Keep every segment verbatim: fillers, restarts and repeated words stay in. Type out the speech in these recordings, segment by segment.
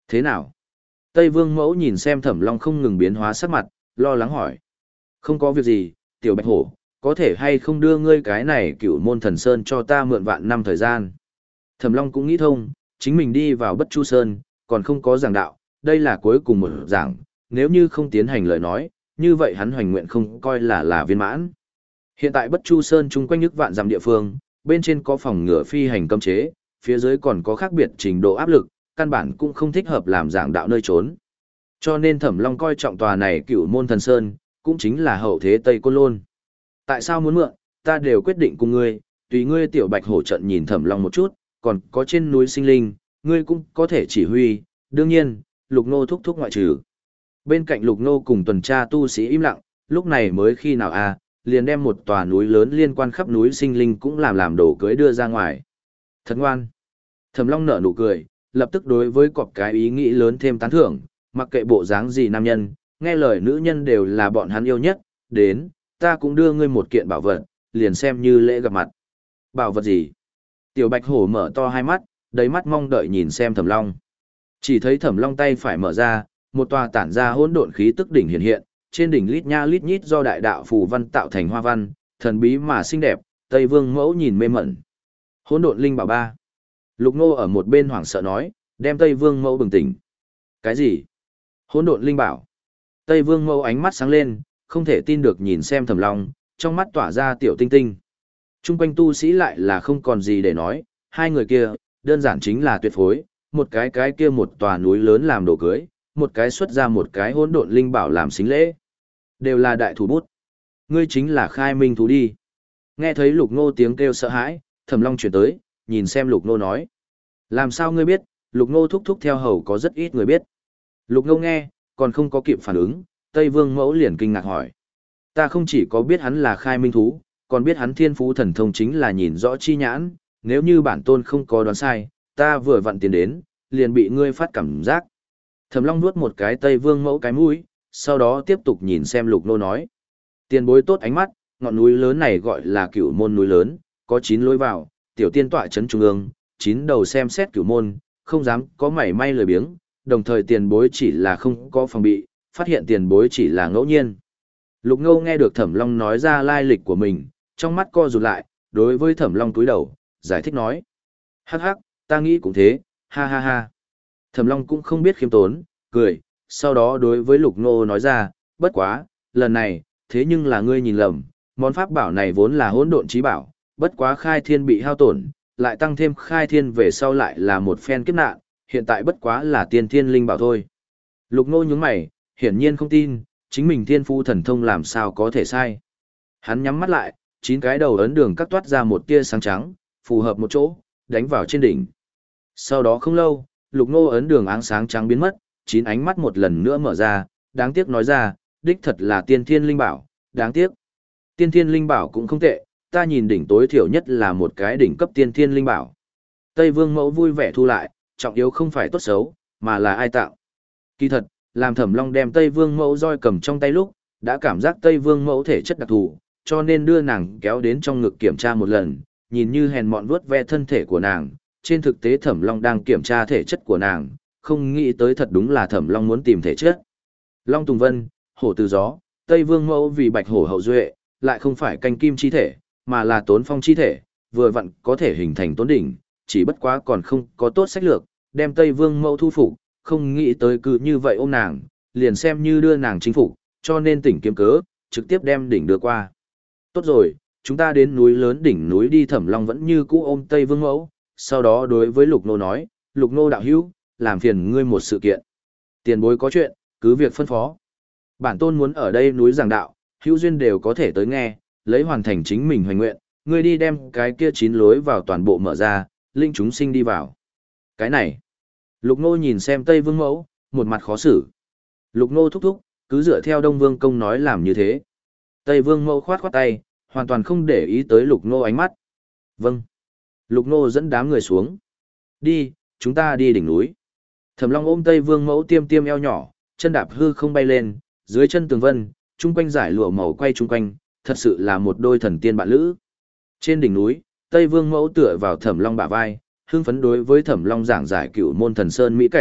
Thế nào? Tây Vương Mẫu nhìn xem Thẩm Long không ngừng biến hóa sắc mặt, lo lắng hỏi. Không có việc gì, tiểu bạch hổ, có thể hay không đưa ngươi cái này cửu môn thần sơn cho ta mượn vạn năm thời gian. Thẩm Long cũng nghĩ thông, chính mình đi vào Bất Chu Sơn, còn không có giảng đạo, đây là cuối cùng một giảng, nếu như không tiến hành lời nói, như vậy hắn hoành nguyện không coi là là viên mãn. Hiện tại Bất Chu Sơn chung quanh nhức vạn dặm địa phương, bên trên có phòng ngựa phi hành cấm chế, phía dưới còn có khác biệt trình độ áp lực, căn bản cũng không thích hợp làm giảng đạo nơi trốn. Cho nên Thẩm Long coi trọng tòa này cửu môn thần sơn, cũng chính là hậu thế Tây Côn Lôn. Tại sao muốn mượn, ta đều quyết định cùng ngươi, tùy ngươi tiểu bạch hổ trận nhìn Thẩm Long một chút, còn có trên núi sinh linh, ngươi cũng có thể chỉ huy, đương nhiên, Lục Nô thúc thúc ngoại trừ. Bên cạnh Lục Nô cùng tuần tra tu sĩ im lặng, lúc này mới khi nào a, liền đem một tòa núi lớn liên quan khắp núi sinh linh cũng làm làm đồ cưới đưa ra ngoài. Thật ngoan. Thẩm Long nở nụ cười, lập tức đối với cọp cái ý nghĩ lớn thêm tán thưởng, mặc kệ bộ dáng gì nam nhân, nghe lời nữ nhân đều là bọn hắn yêu nhất, đến, ta cũng đưa ngươi một kiện bảo vật, liền xem như lễ gặp mặt. Bảo vật gì? Tiểu Bạch Hổ mở to hai mắt, đầy mắt mong đợi nhìn xem Thẩm Long. Chỉ thấy Thẩm Long tay phải mở ra, một tòa tản ra hỗn độn khí tức đỉnh hiện hiện, trên đỉnh lít nha lít nhít do đại đạo phù văn tạo thành hoa văn, thần bí mà xinh đẹp, Tây Vương Mẫu nhìn mê mẩn. Hỗn độn linh bảo ba. Lục Nô ở một bên hoảng sợ nói, đem Tây Vương Mẫu bừng tỉnh. Cái gì? Hỗn độn linh bảo. Tây Vương Mẫu ánh mắt sáng lên, không thể tin được nhìn xem Thẩm Long, trong mắt tỏa ra tiểu tinh tinh. Trung quanh tu sĩ lại là không còn gì để nói, hai người kia, đơn giản chính là tuyệt phối, một cái cái kia một tòa núi lớn làm đồ cưới, một cái xuất ra một cái hỗn độn linh bảo làm xính lễ. Đều là đại thủ bút. Ngươi chính là khai minh thú đi. Nghe thấy Lục Nô tiếng kêu sợ hãi, Thẩm Long chuyển tới, nhìn xem Lục Nô nói. Làm sao ngươi biết, Lục Nô thúc thúc theo hầu có rất ít người biết. Lục Nô nghe, còn không có kịp phản ứng, Tây Vương Mẫu liền kinh ngạc hỏi. Ta không chỉ có biết hắn là khai minh thú, còn biết hắn thiên phú thần thông chính là nhìn rõ chi nhãn, nếu như bản tôn không có đoán sai, ta vừa vặn tiến đến, liền bị ngươi phát cảm giác. Thẩm Long nuốt một cái Tây Vương Mẫu cái mũi, sau đó tiếp tục nhìn xem Lục Nô nói. Tiền bối tốt ánh mắt, ngọn núi lớn này gọi là Cửu Môn núi lớn, có chín lối vào, tiểu tiên tọa trấn trung ương, chín đầu xem xét Cửu Môn, không dám có mảy may lười biếng, đồng thời tiền bối chỉ là không có phòng bị, phát hiện tiền bối chỉ là ngẫu nhiên. Lục Ngô nghe được Thẩm Long nói ra lai lịch của mình, trong mắt co rụt lại, đối với Thẩm Long cúi đầu, giải thích nói. Hắc hắc, ta nghĩ cũng thế, ha ha ha. Thẩm Long cũng không biết khiêm tốn, cười, sau đó đối với Lục Ngô nói ra, bất quá, lần này, thế nhưng là ngươi nhìn lầm, món pháp bảo này vốn là hỗn độn chí bảo, bất quá khai thiên bị hao tổn, lại tăng thêm khai thiên về sau lại là một phen kiếp nạn, hiện tại bất quá là tiên thiên linh bảo thôi. Lục Ngô nhướng mày, hiển nhiên không tin, chính mình thiên phu thần thông làm sao có thể sai. Hắn nhắm mắt lại, chín cái đầu ấn đường cắt toát ra một tia sáng trắng, phù hợp một chỗ, đánh vào trên đỉnh. Sau đó không lâu, Lục Ngô ấn đường áng sáng trắng biến mất, chín ánh mắt một lần nữa mở ra, đáng tiếc nói ra, đích thật là tiên thiên linh bảo, đáng tiếc. Tiên thiên linh bảo cũng không tệ, ta nhìn đỉnh tối thiểu nhất là một cái đỉnh cấp tiên thiên linh bảo. Tây Vương Mẫu vui vẻ thu lại, trọng yếu không phải tốt xấu, mà là ai tạo. Kỳ thật, làm Thẩm Long đem Tây Vương Mẫu roi cầm trong tay lúc, đã cảm giác Tây Vương Mẫu thể chất đặc thù, cho nên đưa nàng kéo đến trong ngực kiểm tra một lần, nhìn như hèn mọn vuốt ve thân thể của nàng, trên thực tế Thẩm Long đang kiểm tra thể chất của nàng, không nghĩ tới thật đúng là Thẩm Long muốn tìm thể chất. Long Tùng Vân, hổ từ gió, Tây Vương Mẫu vì bạch hổ hậu duệ, lại không phải canh kim chi thể, mà là tốn phong chi thể, vừa vặn có thể hình thành tốn đỉnh, chỉ bất quá còn không có tốt sách lược, đem Tây Vương Mẫu thu phục, không nghĩ tới cứ như vậy ôm nàng, liền xem như đưa nàng chính phục, cho nên tỉnh kiếm cớ, trực tiếp đem đỉnh đưa qua. Tốt rồi, chúng ta đến núi lớn đỉnh núi đi. Thẩm Long vẫn như cũ ôm Tây Vương Mẫu, sau đó đối với Lục Nô nói, Lục Nô đạo hữu, làm phiền ngươi một sự kiện. Tiền bối có chuyện, cứ việc phân phó. Bản tôn muốn ở đây núi giảng đạo, hữu duyên đều có thể tới nghe, lấy hoàn thành chính mình hoành nguyện, ngươi đi đem cái kia chín lối vào toàn bộ mở ra, linh chúng sinh đi vào. Cái này, Lục Nô nhìn xem Tây Vương Mẫu, một mặt khó xử. Lục Nô thúc thúc, cứ dựa theo Đông Vương công nói làm như thế. Tây Vương Mẫu khoát khoát tay, hoàn toàn không để ý tới Lục Nô ánh mắt. Vâng. Lục Nô dẫn đám người xuống. Đi, chúng ta đi đỉnh núi. Thẩm Long ôm Tây Vương Mẫu tiêm tiêm eo nhỏ, chân đạp hư không bay lên, dưới chân tường vân, chung quanh giải lụa màu quay chung quanh, thật sự là một đôi thần tiên bạn lữ. Trên đỉnh núi, Tây Vương Mẫu tựa vào Thẩm Long bả vai, hưng phấn đối với Thẩm Long giảng giải Cửu Môn Thần Sơn mỹ cảnh,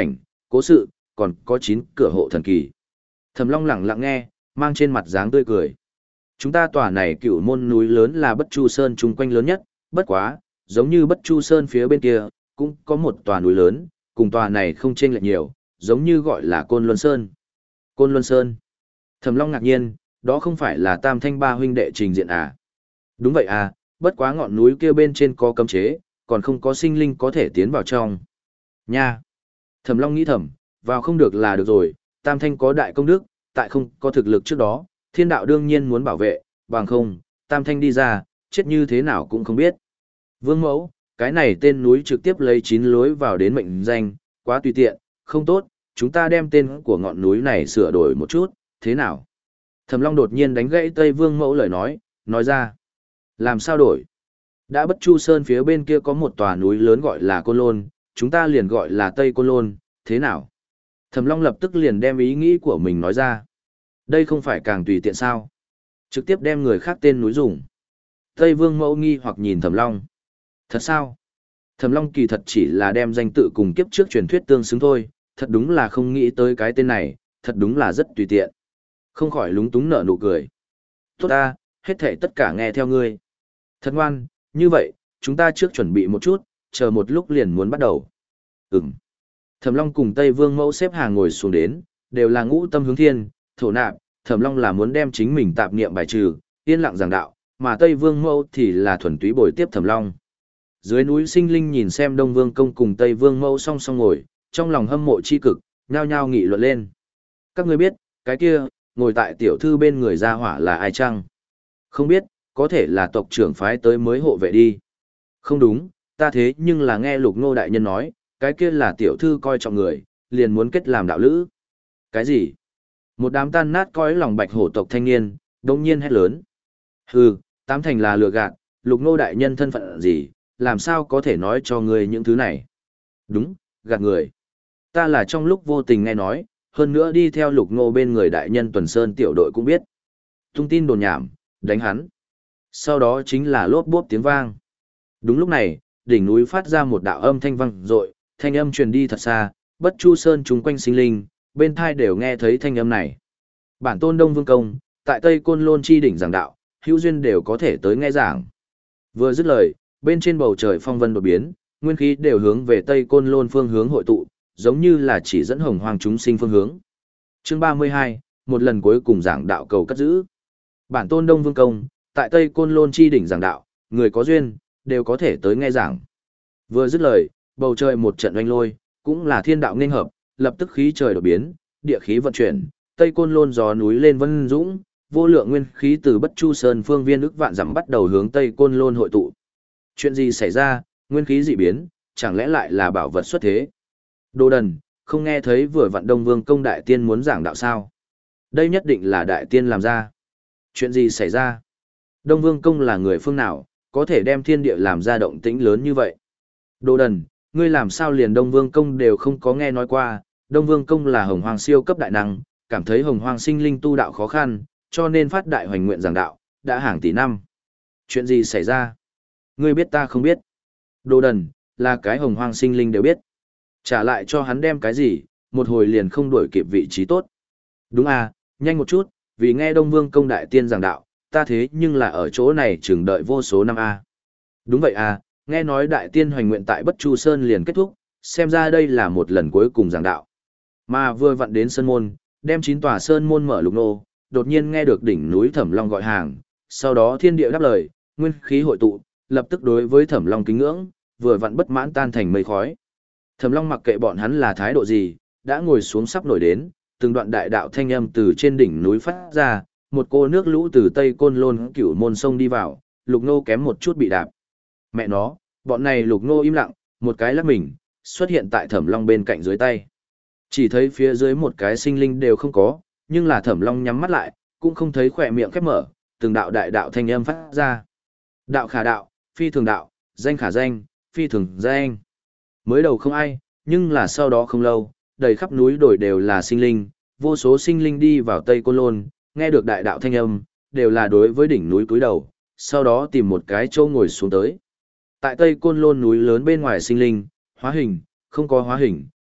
cố sự, còn có chín cửa hộ thần kỳ. Thẩm Long lặng lặng nghe, mang trên mặt dáng tươi cười. Chúng ta tòa này cựu môn núi lớn là Bất Chu Sơn chung quanh lớn nhất, bất quá, giống như Bất Chu Sơn phía bên kia, cũng có một tòa núi lớn, cùng tòa này không chênh lệch nhiều, giống như gọi là Côn Luân Sơn. Côn Luân Sơn. Thẩm Long ngạc nhiên, đó không phải là Tam Thanh ba huynh đệ trình diện à? Đúng vậy à, bất quá ngọn núi kia bên trên có cấm chế, còn không có sinh linh có thể tiến vào trong. Nha. Thẩm Long nghĩ thầm, vào không được là được rồi, Tam Thanh có đại công đức, tại không có thực lực trước đó, thiên đạo đương nhiên muốn bảo vệ, bằng không, Tam Thanh đi ra, chết như thế nào cũng không biết. Vương Mẫu, cái này tên núi trực tiếp lấy chín lối vào đến mệnh danh, quá tùy tiện, không tốt, chúng ta đem tên của ngọn núi này sửa đổi một chút, thế nào? Thẩm Long đột nhiên đánh gãy Tây Vương Mẫu lời nói, nói ra. Làm sao đổi? Đã Bất Chu Sơn phía bên kia có một tòa núi lớn gọi là Côn Lôn, chúng ta liền gọi là Tây Côn Lôn, thế nào? Thẩm Long lập tức liền đem ý nghĩ của mình nói ra. Đây không phải càng tùy tiện sao? Trực tiếp đem người khác tên núi dùng. Tây Vương Mẫu nghi hoặc nhìn Thẩm Long. Thật sao? Thẩm Long kỳ thật chỉ là đem danh tự cùng kiếp trước truyền thuyết tương xứng thôi, thật đúng là không nghĩ tới cái tên này, thật đúng là rất tùy tiện. Không khỏi lúng túng nở nụ cười. Tốt ta, hết thảy tất cả nghe theo ngươi. Thật ngoan, như vậy, chúng ta trước chuẩn bị một chút, chờ một lúc liền muốn bắt đầu. Ừm. Thẩm Long cùng Tây Vương Mẫu xếp hàng ngồi xuống đến, đều là ngũ tâm hướng thiên, thổ nạp, Thẩm Long là muốn đem chính mình tạp niệm bài trừ, yên lặng giảng đạo, mà Tây Vương Mẫu thì là thuần túy bồi tiếp Thẩm Long. Dưới núi Sinh Linh nhìn xem Đông Vương Công cùng Tây Vương Mẫu song song ngồi, trong lòng hâm mộ chi cực, nhao nhao nghị luận lên. Các ngươi biết, cái kia, ngồi tại tiểu thư bên người gia hỏa là ai chăng? Không biết, có thể là tộc trưởng phái tới mới hộ vệ đi. Không đúng, ta thế nhưng là nghe Lục Ngô đại nhân nói, cái kia là tiểu thư coi trọng người, liền muốn kết làm đạo lữ. Cái gì? Một đám tan nát cõi lòng Bạch Hổ tộc thanh niên, đông nhiên hét lớn. Hừ, tám thành là lừa gạt, Lục Ngô đại nhân thân phận gì, làm sao có thể nói cho người những thứ này? Đúng, gạt người. Ta là trong lúc vô tình nghe nói, hơn nữa đi theo Lục Ngô bên người đại nhân Tuần Sơn tiểu đội cũng biết. Tung tin đồn nhảm, đánh hắn. Sau đó chính là lốp bốp tiếng vang. Đúng lúc này, đỉnh núi phát ra một đạo âm thanh vang dội, thanh âm truyền đi thật xa, Bất Chu Sơn chúng quanh sinh linh, bên thai đều nghe thấy thanh âm này. Bản tôn Đông Vương Công, tại Tây Côn Lôn chi đỉnh giảng đạo, hữu duyên đều có thể tới nghe giảng. Vừa dứt lời, bên trên bầu trời phong vân đột biến, nguyên khí đều hướng về Tây Côn Lôn phương hướng hội tụ, giống như là chỉ dẫn hồng hoàng chúng sinh phương hướng. Chương ba mươi hai, một lần cuối cùng giảng đạo cầu cất giữ. Bản tôn Đông Vương Công, tại Tây Côn Lôn chi đỉnh giảng đạo, người có duyên, đều có thể tới nghe giảng. Vừa dứt lời, bầu trời một trận oanh lôi, cũng là thiên đạo nghênh hợp, lập tức khí trời đột biến, địa khí vận chuyển, Tây Côn Lôn gió núi lên vân dũng, vô lượng nguyên khí từ Bất Chu Sơn phương viên ức vạn dặm bắt đầu hướng Tây Côn Lôn hội tụ. Chuyện gì xảy ra, nguyên khí dị biến, chẳng lẽ lại là bảo vật xuất thế? Đồ đần, không nghe thấy vừa vặn Đông Vương Công đại tiên muốn giảng đạo sao? Đây nhất định là đại tiên làm ra. Chuyện gì xảy ra? Đông Vương Công là người phương nào, có thể đem thiên địa làm ra động tĩnh lớn như vậy? Đồ đần, ngươi làm sao liền Đông Vương Công đều không có nghe nói qua? Đông Vương Công là hồng hoàng siêu cấp đại năng, cảm thấy hồng hoàng sinh linh tu đạo khó khăn, cho nên phát đại hoành nguyện giảng đạo, đã hàng tỷ năm. Chuyện gì xảy ra? Ngươi biết ta không biết. Đồ đần, là cái hồng hoàng sinh linh đều biết. Trả lại cho hắn đem cái gì, một hồi liền không đuổi kịp vị trí tốt. Đúng à, nhanh một chút, vì nghe Đông Vương Công đại tiên giảng đạo, ta thế nhưng là ở chỗ này chừng đợi vô số năm a. Đúng vậy à, nghe nói đại tiên hoành nguyện tại Bất Chu Sơn liền kết thúc, xem ra đây là một lần cuối cùng giảng đạo. Mà vừa vặn đến sơn môn, đem chín tòa sơn môn mở Lục Nô, đột nhiên nghe được đỉnh núi Thẩm Long gọi hàng, sau đó thiên địa đáp lời, nguyên khí hội tụ, lập tức đối với Thẩm Long kính ngưỡng, vừa vặn bất mãn tan thành mây khói. Thẩm Long mặc kệ bọn hắn là thái độ gì, đã ngồi xuống sắp nổi đến, từng đoạn đại đạo thanh âm từ trên đỉnh núi phát ra, một cô nước lũ từ Tây Côn Lôn Cửu Môn sông đi vào, Lục Nô kém một chút bị đạp. Mẹ nó, bọn này Lục Nô im lặng, một cái lắc mình, xuất hiện tại Thẩm Long bên cạnh dưới tay. Chỉ thấy phía dưới một cái sinh linh đều không có, nhưng là Thẩm Long nhắm mắt lại, cũng không thấy khỏe miệng khép mở, từng đạo đại đạo thanh âm phát ra. Đạo khả đạo, phi thường đạo, danh khả danh, phi thường danh. Mới đầu không ai, nhưng là sau đó không lâu, đầy khắp núi đồi đều là sinh linh, vô số sinh linh đi vào Tây Côn Lôn, nghe được đại đạo thanh âm, đều là đối với đỉnh núi cúi đầu, sau đó tìm một cái chỗ ngồi xuống tới. Tại Tây Côn Lôn núi lớn bên ngoài sinh linh, hóa hình, không có hóa hình,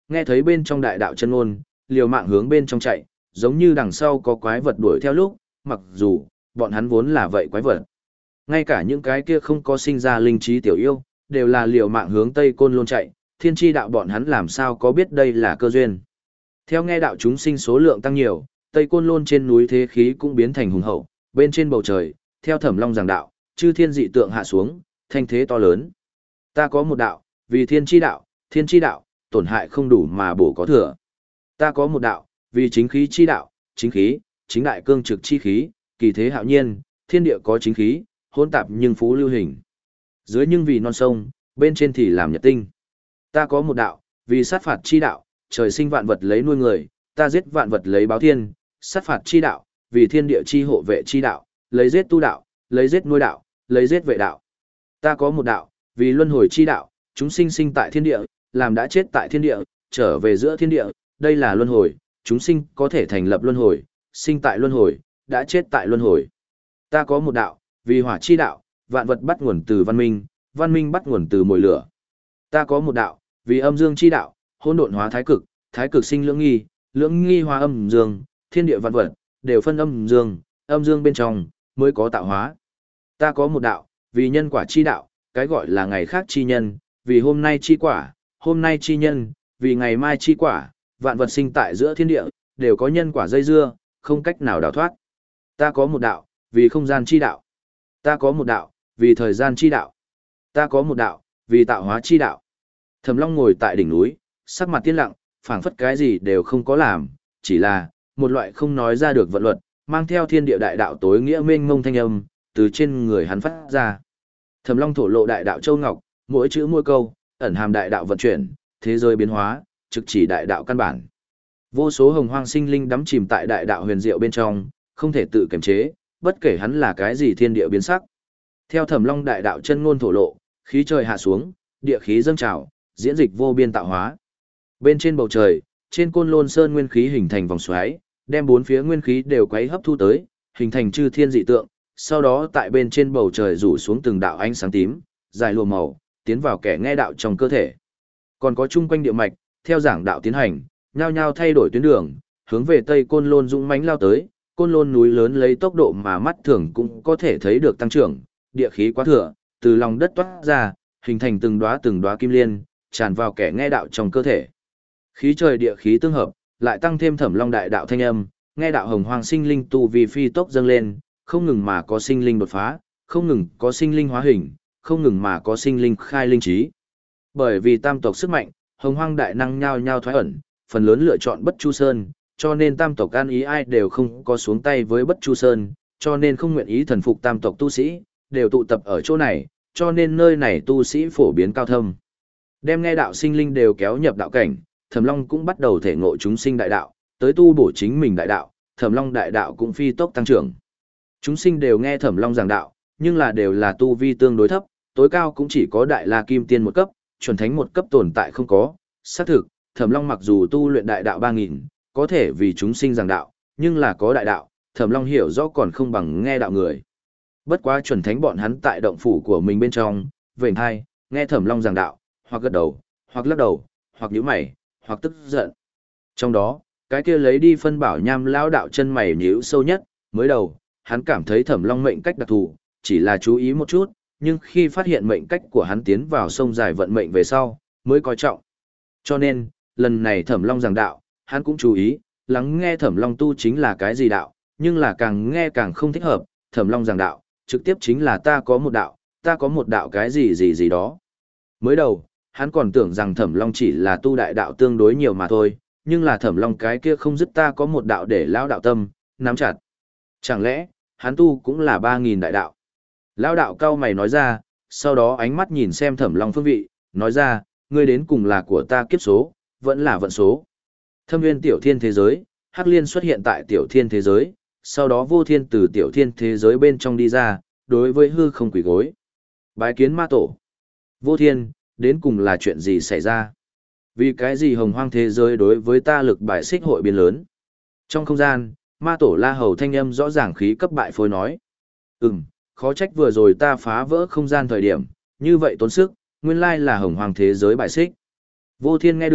nghe thấy bên trong đại đạo chân ngôn, liều mạng hướng bên trong chạy, giống như đằng sau có quái vật đuổi theo lúc, mặc dù, bọn hắn vốn là vậy quái vật. Ngay cả những cái kia không có sinh ra linh trí tiểu yêu, đều là liều mạng hướng Tây Côn Lôn chạy, thiên tri đạo bọn hắn làm sao có biết đây là cơ duyên. Theo nghe đạo chúng sinh số lượng tăng nhiều, Tây Côn Lôn trên núi thế khí cũng biến thành hùng hậu, bên trên bầu trời, theo Thẩm Long giảng đạo, chư thiên dị tượng hạ xuống, thanh thế to lớn. Ta có một đạo, vì thiên tri đạo, thiên tri đạo, tổn hại không đủ mà bổ có thừa. Ta có một đạo, vì chính khí chi đạo, chính khí, chính đại cương trực chi khí, kỳ thế hạo nhiên, thiên địa có chính khí, hỗn tạp nhưng phú lưu hình. Dưới nhưng vì non sông, bên trên thì làm nhật tinh. Ta có một đạo, vì sát phạt chi đạo, trời sinh vạn vật lấy nuôi người, ta giết vạn vật lấy báo thiên, sát phạt chi đạo, vì thiên địa chi hộ vệ chi đạo, lấy giết tu đạo, lấy giết nuôi đạo, lấy giết vệ đạo. Ta có một đạo, vì luân hồi chi đạo, chúng sinh sinh tại thiên địa, làm đã chết tại thiên địa, trở về giữa thiên địa, đây là luân hồi, chúng sinh có thể thành lập luân hồi, sinh tại luân hồi, đã chết tại luân hồi. Ta có một đạo, vì hỏa chi đạo, vạn vật bắt nguồn từ văn minh, văn minh bắt nguồn từ mồi lửa. Ta có một đạo, vì âm dương chi đạo, hỗn độn hóa thái cực, thái cực sinh lưỡng nghi, lưỡng nghi hóa âm dương, thiên địa vạn vật đều phân âm dương, âm dương bên trong mới có tạo hóa. Ta có một đạo, vì nhân quả chi đạo, cái gọi là ngày khác chi nhân, vì hôm nay chi quả, hôm nay chi nhân, vì ngày mai chi quả, vạn vật sinh tại giữa thiên địa, đều có nhân quả dây dưa, không cách nào đào thoát. Ta có một đạo, vì không gian chi đạo. Ta có một đạo, vì thời gian chi đạo. Ta có một đạo, vì tạo hóa chi đạo. Thẩm Long ngồi tại đỉnh núi, sắc mặt tiên lặng, phảng phất cái gì đều không có làm, chỉ là một loại không nói ra được vận luật, mang theo thiên địa đại đạo tối nghĩa mênh mông thanh âm, từ trên người hắn phát ra. Thẩm Long thổ lộ đại đạo châu ngọc, mỗi chữ mỗi câu, ẩn hàm đại đạo vận chuyển, thế giới biến hóa, trực chỉ đại đạo căn bản. Vô số hồng hoang sinh linh đắm chìm tại đại đạo huyền diệu bên trong, không thể tự kiềm chế, bất kể hắn là cái gì thiên địa biến sắc. Theo Thẩm Long đại đạo chân ngôn thổ lộ, khí trời hạ xuống, địa khí dâng trào, diễn dịch vô biên tạo hóa. Bên trên bầu trời, trên Côn Lôn Sơn nguyên khí hình thành vòng xoáy, đem bốn phía nguyên khí đều quấy hấp thu tới, hình thành chư thiên dị tượng, sau đó tại bên trên bầu trời rủ xuống từng đạo ánh sáng tím, dài lùa màu, tiến vào kẻ nghe đạo trong cơ thể. Còn có chung quanh địa mạch, theo giảng đạo tiến hành, nhao nhao thay đổi tuyến đường, hướng về Tây Côn Lôn dũng mãnh lao tới, Côn Lôn núi lớn lấy tốc độ mà mắt thường cũng có thể thấy được tăng trưởng, địa khí quá thừa, từ lòng đất toát ra, hình thành từng đóa từng đóa kim liên, tràn vào kẻ nghe đạo trong cơ thể. Khí trời địa khí tương hợp, lại tăng thêm Thẩm Long đại đạo thanh âm, nghe đạo hồng hoang sinh linh tu vi phi tốc dâng lên, không ngừng mà có sinh linh đột phá, không ngừng có sinh linh hóa hình, không ngừng mà có sinh linh khai linh trí. Bởi vì tam tộc sức mạnh, hồng hoang đại năng nhao nhao thoái ẩn, phần lớn lựa chọn Bất Chu Sơn, cho nên tam tộc an ý ai đều không có xuống tay với Bất Chu Sơn, cho nên không nguyện ý thần phục tam tộc tu sĩ, đều tụ tập ở chỗ này, cho nên nơi này tu sĩ phổ biến cao thâm. Đem nghe đạo sinh linh đều kéo nhập đạo cảnh, Thẩm Long cũng bắt đầu thể ngộ chúng sinh đại đạo, tới tu bổ chính mình đại đạo, Thẩm Long đại đạo cũng phi tốc tăng trưởng. Chúng sinh đều nghe Thẩm Long giảng đạo, nhưng là đều là tu vi tương đối thấp, tối cao cũng chỉ có đại la kim tiên một cấp, chuẩn thánh một cấp tồn tại không có. Xác thực, Thẩm Long mặc dù tu luyện đại đạo ba nghìn, có thể vì chúng sinh giảng đạo, nhưng là có đại đạo, Thẩm Long hiểu rõ còn không bằng nghe đạo người. Bất quá chuẩn thánh bọn hắn tại động phủ của mình bên trong, vểnh hai, nghe Thẩm Long giảng đạo, hoặc gật đầu, hoặc lắc đầu, hoặc nhíu mày, hoặc tức giận. Trong đó, cái kia lấy đi phân bảo nham lão đạo chân mày nhíu sâu nhất, mới đầu, hắn cảm thấy Thẩm Long mệnh cách đặc thù, chỉ là chú ý một chút, nhưng khi phát hiện mệnh cách của hắn tiến vào sông dài vận mệnh về sau, mới coi trọng. Cho nên, lần này Thẩm Long giảng đạo, hắn cũng chú ý, lắng nghe Thẩm Long tu chính là cái gì đạo, nhưng là càng nghe càng không thích hợp, Thẩm Long giảng đạo, trực tiếp chính là ta có một đạo, ta có một đạo cái gì gì gì đó. Mới đầu, hắn còn tưởng rằng Thẩm Long chỉ là tu đại đạo tương đối nhiều mà thôi, nhưng là Thẩm Long cái kia không dứt ta có một đạo để lao đạo tâm, nắm chặt. Chẳng lẽ, hắn tu cũng là ba nghìn đại đạo. Lao đạo cao mày nói ra, sau đó ánh mắt nhìn xem Thẩm Long phương vị, nói ra, ngươi đến cùng là của ta kiếp số, vẫn là vận số. Thâm nguyên tiểu thiên thế giới, Hắc Liên xuất hiện tại tiểu thiên thế giới, sau đó Vô Thiên từ tiểu thiên thế giới bên trong đi ra, đối với hư không quỳ gối. Bái kiến ma tổ. Vô Thiên, đến cùng là chuyện gì xảy ra? Vì cái gì hồng hoang thế giới đối với ta lực bài xích hội biến lớn? Trong không gian, ma tổ La Hầu thanh âm rõ ràng khí cấp bại phôi nói. Ừm, khó trách vừa rồi ta phá vỡ không gian thời điểm, như vậy tốn sức, nguyên lai là hồng hoang thế giới bài xích. Vô Thiên nghe được,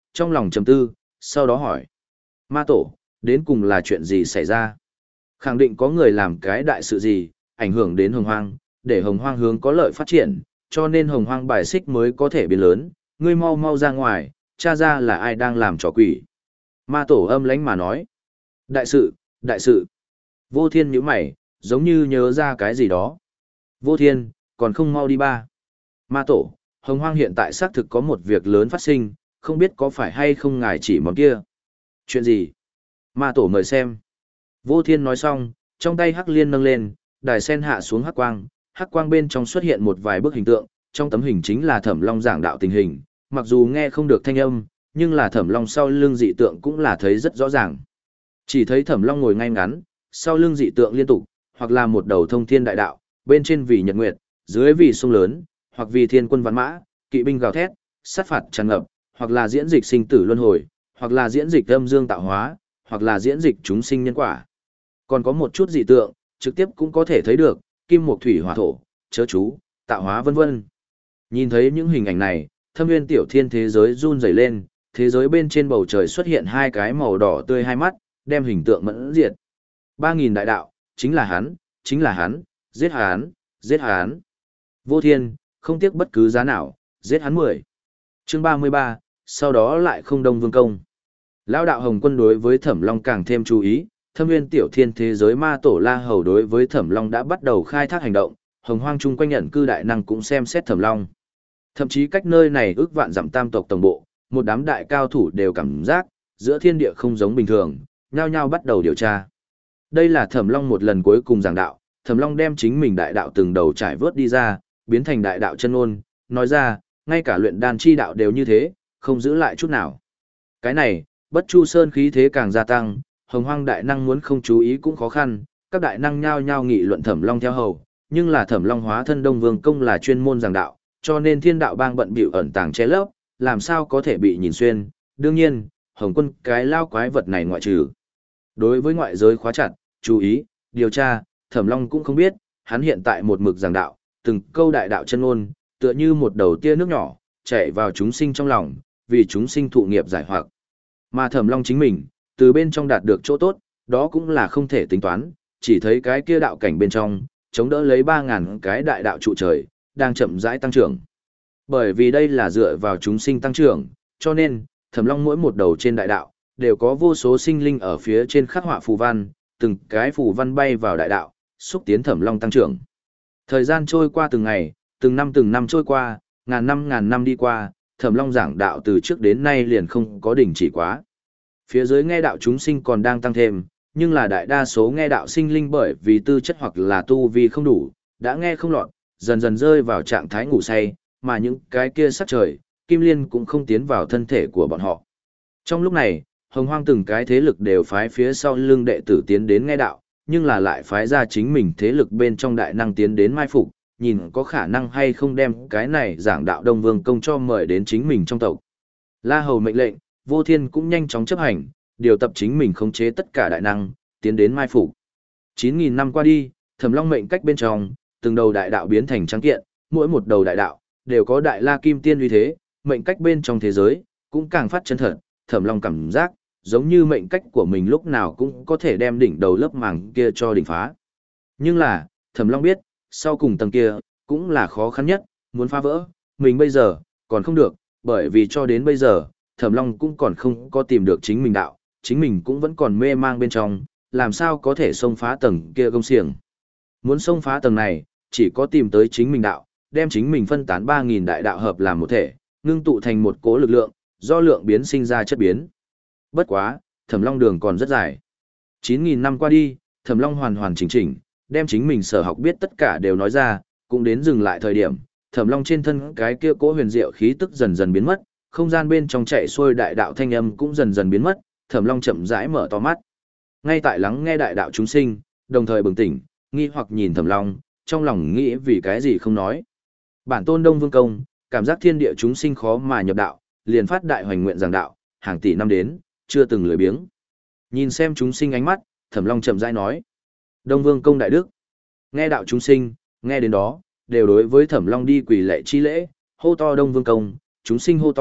trong lòng trầm tư, sau đó hỏi. Ma tổ, đến cùng là chuyện gì xảy ra? Khẳng định có người làm cái đại sự gì, ảnh hưởng đến hồng hoang, để hồng hoang hướng có lợi phát triển, cho nên hồng hoang bài xích mới có thể biến lớn, ngươi mau mau ra ngoài, tra ra là ai đang làm trò quỷ. Ma tổ âm lãnh mà nói. Đại sự, đại sự. Vô Thiên nhíu mày, giống như nhớ ra cái gì đó. Vô Thiên, còn không mau đi ba. Ma tổ, hồng hoang hiện tại xác thực có một việc lớn phát sinh, không biết có phải hay không ngài chỉ món kia. Chuyện gì? Ma tổ mời xem. Vô Thiên nói xong, trong tay hắc liên nâng lên, đài sen hạ xuống hắc quang, hắc quang bên trong xuất hiện một vài bức hình tượng, trong tấm hình chính là Thẩm Long giảng đạo tình hình, mặc dù nghe không được thanh âm, nhưng là Thẩm Long sau lưng dị tượng cũng là thấy rất rõ ràng. Chỉ thấy Thẩm Long ngồi ngay ngắn, sau lưng dị tượng liên tục, hoặc là một đầu thông thiên đại đạo, bên trên vì nhật nguyệt, dưới vì sông lớn, hoặc vì thiên quân vạn mã, kỵ binh gào thét, sát phạt tràn ngập, hoặc là diễn dịch sinh tử luân hồi, hoặc là diễn dịch âm dương tạo hóa, hoặc là diễn dịch chúng sinh nhân quả. Còn có một chút dị tượng, trực tiếp cũng có thể thấy được, kim mộc thủy hỏa thổ, chớ chú, tạo hóa vân vân. Nhìn thấy những hình ảnh này, Thâm Nguyên tiểu thiên thế giới run rẩy lên, thế giới bên trên bầu trời xuất hiện hai cái màu đỏ tươi hai mắt, đem hình tượng mẫn diệt. Ba nghìn đại đạo, chính là hắn, chính là hắn, giết hắn, giết hắn. Vô Thiên, không tiếc bất cứ giá nào, giết hắn mười. Chương ba mươi ba, sau đó lại không đông vương công. Lão đạo Hồng Quân đối với Thẩm Long càng thêm chú ý, Thâm Nguyên tiểu thiên thế giới ma tổ La Hầu đối với Thẩm Long đã bắt đầu khai thác hành động, Hồng Hoang chung quanh nhận cư đại năng cũng xem xét Thẩm Long. Thậm chí cách nơi này ước vạn dặm tam tộc tổng bộ, một đám đại cao thủ đều cảm giác, giữa thiên địa không giống bình thường, nhao nhao bắt đầu điều tra. Đây là Thẩm Long một lần cuối cùng giảng đạo, Thẩm Long đem chính mình đại đạo từng đầu trải vớt đi ra, biến thành đại đạo chân ôn, nói ra, ngay cả luyện đan chi đạo đều như thế, không giữ lại chút nào. Cái này, Bất Chu Sơn khí thế càng gia tăng, Hồng Hoang đại năng muốn không chú ý cũng khó khăn, các đại năng nhao nhao nghị luận Thẩm Long theo hầu, nhưng là Thẩm Long hóa thân Đông Vương công là chuyên môn giảng đạo, cho nên thiên đạo bang bận bịu ẩn tàng che lấp, làm sao có thể bị nhìn xuyên. Đương nhiên, Hồng Quân cái lao quái vật này ngoại trừ. Đối với ngoại giới khóa chặt, chú ý, điều tra, Thẩm Long cũng không biết, hắn hiện tại một mực giảng đạo, từng câu đại đạo chân ngôn, tựa như một đầu tia nước nhỏ, chảy vào chúng sinh trong lòng, vì chúng sinh thụ nghiệp giải hoặc. Mà Thẩm Long chính mình, từ bên trong đạt được chỗ tốt, đó cũng là không thể tính toán, chỉ thấy cái kia đạo cảnh bên trong, chống đỡ lấy ba ngàn cái đại đạo trụ trời, đang chậm rãi tăng trưởng. Bởi vì đây là dựa vào chúng sinh tăng trưởng, cho nên, Thẩm Long mỗi một đầu trên đại đạo, đều có vô số sinh linh ở phía trên khắc họa phù văn, từng cái phù văn bay vào đại đạo, xúc tiến Thẩm Long tăng trưởng. Thời gian trôi qua từng ngày, từng năm từng năm trôi qua, ngàn năm ngàn năm đi qua, Thẩm Long giảng đạo từ trước đến nay liền không có đỉnh chỉ quá. Phía dưới nghe đạo chúng sinh còn đang tăng thêm, nhưng là đại đa số nghe đạo sinh linh bởi vì tư chất hoặc là tu vi không đủ, đã nghe không lọt, dần dần rơi vào trạng thái ngủ say, mà những cái kia sắc trời, kim liên cũng không tiến vào thân thể của bọn họ. Trong lúc này, Hồng Hoang từng cái thế lực đều phái phía sau lưng đệ tử tiến đến nghe đạo, nhưng là lại phái ra chính mình thế lực bên trong đại năng tiến đến mai phục, nhìn có khả năng hay không đem cái này giảng đạo Đông Vương công cho mời đến chính mình trong tộc. La Hầu mệnh lệnh, Vô Thiên cũng nhanh chóng chấp hành, điều tập chính mình khống chế tất cả đại năng, tiến đến mai phục. chín nghìn năm qua đi, Thẩm Long mệnh cách bên trong, từng đầu đại đạo biến thành trắng kiện, mỗi một đầu đại đạo đều có đại la kim tiên uy thế, mệnh cách bên trong thế giới cũng càng phát chân thật, Thẩm Long cảm giác giống như mệnh cách của mình lúc nào cũng có thể đem đỉnh đầu lớp màng kia cho đỉnh phá. Nhưng là, Thẩm Long biết, sau cùng tầng kia cũng là khó khăn nhất, muốn phá vỡ, mình bây giờ còn không được, bởi vì cho đến bây giờ, Thẩm Long cũng còn không có tìm được chính mình đạo, chính mình cũng vẫn còn mê mang bên trong, làm sao có thể xông phá tầng kia gông xiềng. Muốn xông phá tầng này, chỉ có tìm tới chính mình đạo, đem chính mình phân tán ba nghìn đại đạo hợp làm một thể, ngưng tụ thành một cố lực lượng, do lượng biến sinh ra chất biến. Bất quá, Thẩm Long đường còn rất dài. chín nghìn năm qua đi, Thẩm Long hoàn hoàn chỉnh chỉnh, đem chính mình sở học biết tất cả đều nói ra, cũng đến dừng lại thời điểm, Thẩm Long trên thân cái kia cố huyền diệu khí tức dần dần biến mất, không gian bên trong chạy xuôi đại đạo thanh âm cũng dần dần biến mất, Thẩm Long chậm rãi mở to mắt. Ngay tại lắng nghe đại đạo chúng sinh, đồng thời bừng tỉnh, nghi hoặc nhìn Thẩm Long, trong lòng nghĩ vì cái gì không nói. Bản tôn Đông Vương công, cảm giác thiên địa chúng sinh khó mà nhập đạo, liền phát đại hoành nguyện giảng đạo, hàng tỷ năm đến, chưa từng lười biếng. Nhìn xem chúng sinh ánh mắt, Thẩm Long chậm rãi nói: Đông Vương công đại đức. Nghe đạo chúng sinh, nghe đến đó, đều đối với Thẩm Long đi quỳ lạy chi lễ, hô to Đông Vương công, chúng sinh hô to,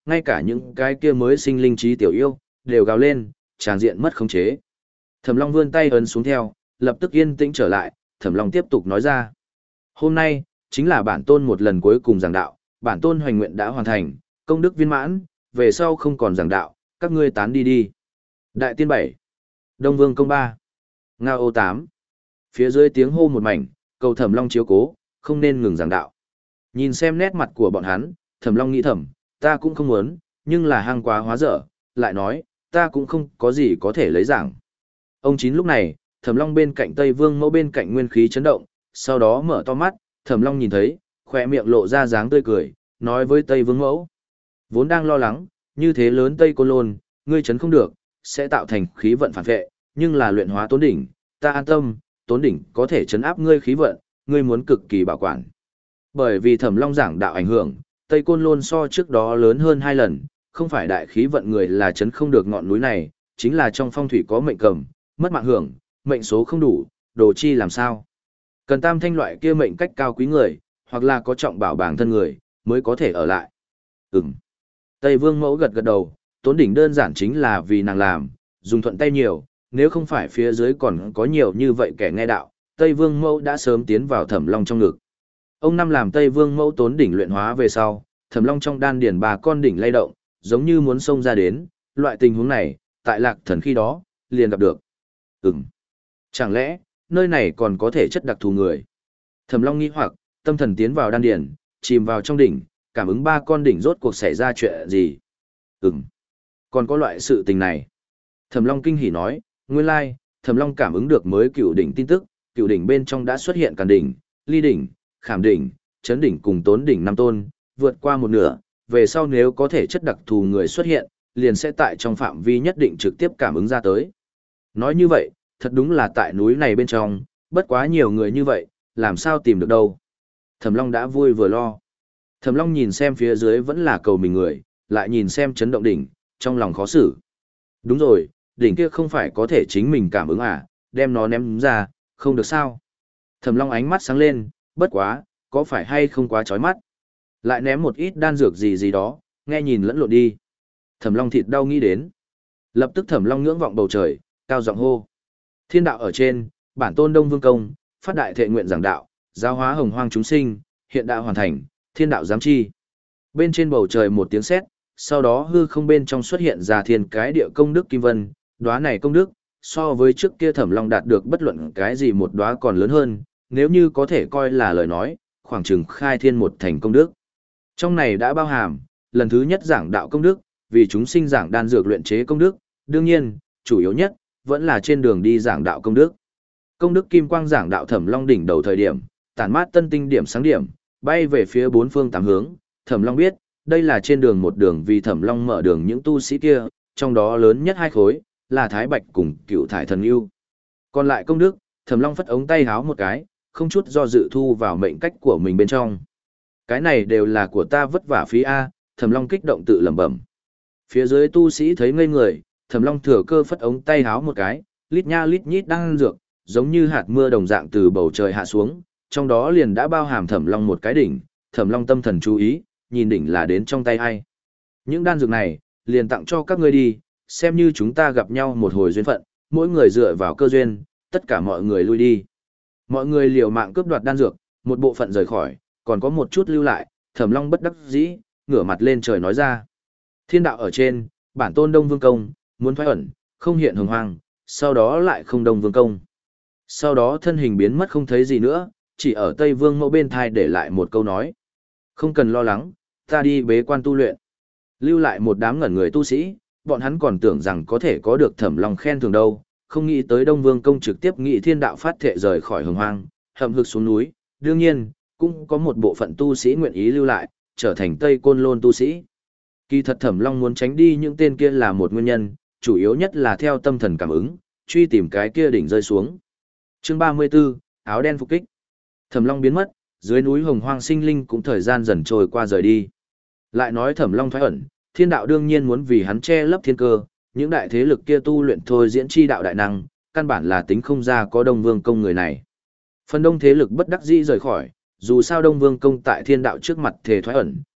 ngay cả những cái kia mới sinh linh trí tiểu yêu, đều gào lên, tràng diện mất khống chế. Thẩm Long vươn tay ấn xuống theo, lập tức yên tĩnh trở lại, Thẩm Long tiếp tục nói ra. Hôm nay, chính là bản tôn một lần cuối cùng giảng đạo, bản tôn hoành nguyện đã hoàn thành, công đức viên mãn, về sau không còn giảng đạo, các ngươi tán đi đi. Đại tiên bảy, Đông Vương công ba, Ngao ô tám. Phía dưới tiếng hô một mảnh, cầu Thẩm Long chiếu cố, không nên ngừng giảng đạo. Nhìn xem nét mặt của bọn hắn, Thẩm Long nghĩ thầm, ta cũng không muốn, nhưng là hang quá hóa dở, lại nói, ta cũng không có gì có thể lấy giảng. Ông Chín lúc này, Thẩm Long bên cạnh Tây Vương Mẫu bên cạnh nguyên khí chấn động, sau đó mở to mắt, Thẩm Long nhìn thấy, khỏe miệng lộ ra dáng tươi cười, nói với Tây Vương Mẫu. Vốn đang lo lắng, như thế lớn Tây Côn Lôn, ngươi chấn không được, sẽ tạo thành khí vận phản vệ, nhưng là luyện hóa Tốn đỉnh, ta an tâm, Tốn đỉnh có thể chấn áp ngươi khí vận, ngươi muốn cực kỳ bảo quản. Bởi vì Thẩm Long giảng đạo ảnh hưởng, Tây Côn Lôn so trước đó lớn hơn hai lần, không phải đại khí vận người là chấn không được ngọn núi này, chính là trong phong thủy có mệnh cầm, mất mạng hưởng, mệnh số không đủ, đồ chi làm sao. Cần tam thanh loại kia mệnh cách cao quý người, hoặc là có trọng bảo bản thân người, mới có thể ở lại. Ừm. Tây Vương Mẫu gật gật đầu, Tốn đỉnh đơn giản chính là vì nàng làm, dùng thuận tay nhiều, nếu không phải phía dưới còn có nhiều như vậy kẻ nghe đạo, Tây Vương Mẫu đã sớm tiến vào Thẩm Long trong ngực. Ông năm làm Tây Vương Mẫu Tốn đỉnh luyện hóa về sau, Thẩm Long trong đan điền bà con đỉnh lay động, giống như muốn xông ra đến, loại tình huống này, tại Lạc Thần khi đó, liền gặp được. Ừm. Chẳng lẽ, nơi này còn có thể chất đặc thù người? Thẩm Long nghi hoặc, tâm thần tiến vào đan điền, chìm vào trong đỉnh, cảm ứng ba con đỉnh rốt cuộc xảy ra chuyện gì. Ừm. Còn có loại sự tình này. Thẩm Long kinh hỉ nói, nguyên lai, Thẩm Long cảm ứng được mới cựu đỉnh tin tức, cựu đỉnh bên trong đã xuất hiện Càn đỉnh, Ly đỉnh, Khảm đỉnh, Chấn đỉnh cùng Tốn đỉnh năm tôn, vượt qua một nửa, về sau nếu có thể chất đặc thù người xuất hiện, liền sẽ tại trong phạm vi nhất định trực tiếp cảm ứng ra tới. Nói như vậy, thật đúng là tại núi này bên trong, bất quá nhiều người như vậy, làm sao tìm được đâu. Thẩm Long đã vui vừa lo. Thẩm Long nhìn xem phía dưới vẫn là cầu mình người, lại nhìn xem chấn động đỉnh, trong lòng khó xử. Đúng rồi, đỉnh kia không phải có thể chính mình cảm ứng à, đem nó ném ra, không được sao. Thẩm Long ánh mắt sáng lên, bất quá, có phải hay không quá chói mắt. Lại ném một ít đan dược gì gì đó, nghe nhìn lẫn lộn đi. Thẩm Long thịt đau nghĩ đến. Lập tức Thẩm Long ngưỡng vọng bầu trời, cao giọng hô. Thiên đạo ở trên, bản tôn Đông Vương công, phát đại thệ nguyện giảng đạo, giáo hóa hồng hoang chúng sinh, hiện đã hoàn thành, thiên đạo giám chi. Bên trên bầu trời một tiếng sét, sau đó hư không bên trong xuất hiện ra thiên cái địa công đức kim vân, đóa này công đức, so với trước kia Thẩm Long đạt được bất luận cái gì một đóa còn lớn hơn, nếu như có thể coi là lời nói, khoảng chừng khai thiên một thành công đức. Trong này đã bao hàm, lần thứ nhất giảng đạo công đức, vì chúng sinh giảng đan dược luyện chế công đức, đương nhiên, chủ yếu nhất, vẫn là trên đường đi giảng đạo công đức. Công đức kim quang giảng đạo Thẩm Long đỉnh đầu thời điểm, tản mát tân tinh điểm sáng điểm, bay về phía bốn phương tám hướng, Thẩm Long biết, đây là trên đường một đường vì Thẩm Long mở đường những tu sĩ kia, trong đó lớn nhất hai khối, là Thái Bạch cùng Cựu Thải Thần Yêu. Còn lại công đức, Thẩm Long phất ống tay háo một cái, không chút do dự thu vào mệnh cách của mình bên trong. Cái này đều là của ta vất vả phí A, Thẩm Long kích động tự lẩm bẩm. Phía dưới tu sĩ thấy ngây người, Thẩm Long thừa cơ phất ống tay háo một cái, lít nha lít nhít đang dược, giống như hạt mưa đồng dạng từ bầu trời hạ xuống, trong đó liền đã bao hàm Thẩm Long một cái đỉnh, Thẩm Long tâm thần chú ý, nhìn đỉnh là đến trong tay ai. Những đan dược này, liền tặng cho các ngươi đi, xem như chúng ta gặp nhau một hồi duyên phận, mỗi người dựa vào cơ duyên, tất cả mọi người lui đi. Mọi người liều mạng cướp đoạt đan dược, một bộ phận rời khỏi, còn có một chút lưu lại, Thẩm Long bất đắc dĩ, ngửa mặt lên trời nói ra. Thiên đạo ở trên, bản tôn Đông Vương công, muốn thoái ẩn, không hiện hồng hoang, sau đó lại không Đông Vương công. Sau đó thân hình biến mất không thấy gì nữa, chỉ ở Tây Vương Mẫu bên thai để lại một câu nói. Không cần lo lắng, ta đi bế quan tu luyện. Lưu lại một đám ngẩn người tu sĩ, bọn hắn còn tưởng rằng có thể có được Thẩm Long khen thưởng đâu, không nghĩ tới Đông Vương công trực tiếp nghị thiên đạo phát thệ rời khỏi hồng hoang, hậm hực xuống núi, đương nhiên, cũng có một bộ phận tu sĩ nguyện ý lưu lại, trở thành Tây Côn Lôn tu sĩ. Kỳ thật Thẩm Long muốn tránh đi những tên kia là một nguyên nhân, chủ yếu nhất là theo tâm thần cảm ứng, truy tìm cái kia đỉnh rơi xuống. Chương ba mươi 34, áo đen phục kích. Thẩm Long biến mất, dưới núi hồng hoang sinh linh cũng thời gian dần trôi qua rời đi. Lại nói Thẩm Long thoái ẩn, thiên đạo đương nhiên muốn vì hắn che lấp thiên cơ, những đại thế lực kia tu luyện thôi diễn chi đạo đại năng, căn bản là tính không ra có Đông Vương công người này. Phần đông thế lực bất đắc dĩ rời khỏi, dù sao Đông Vương công tại thiên đạo trước mặt thề thoái ẩn,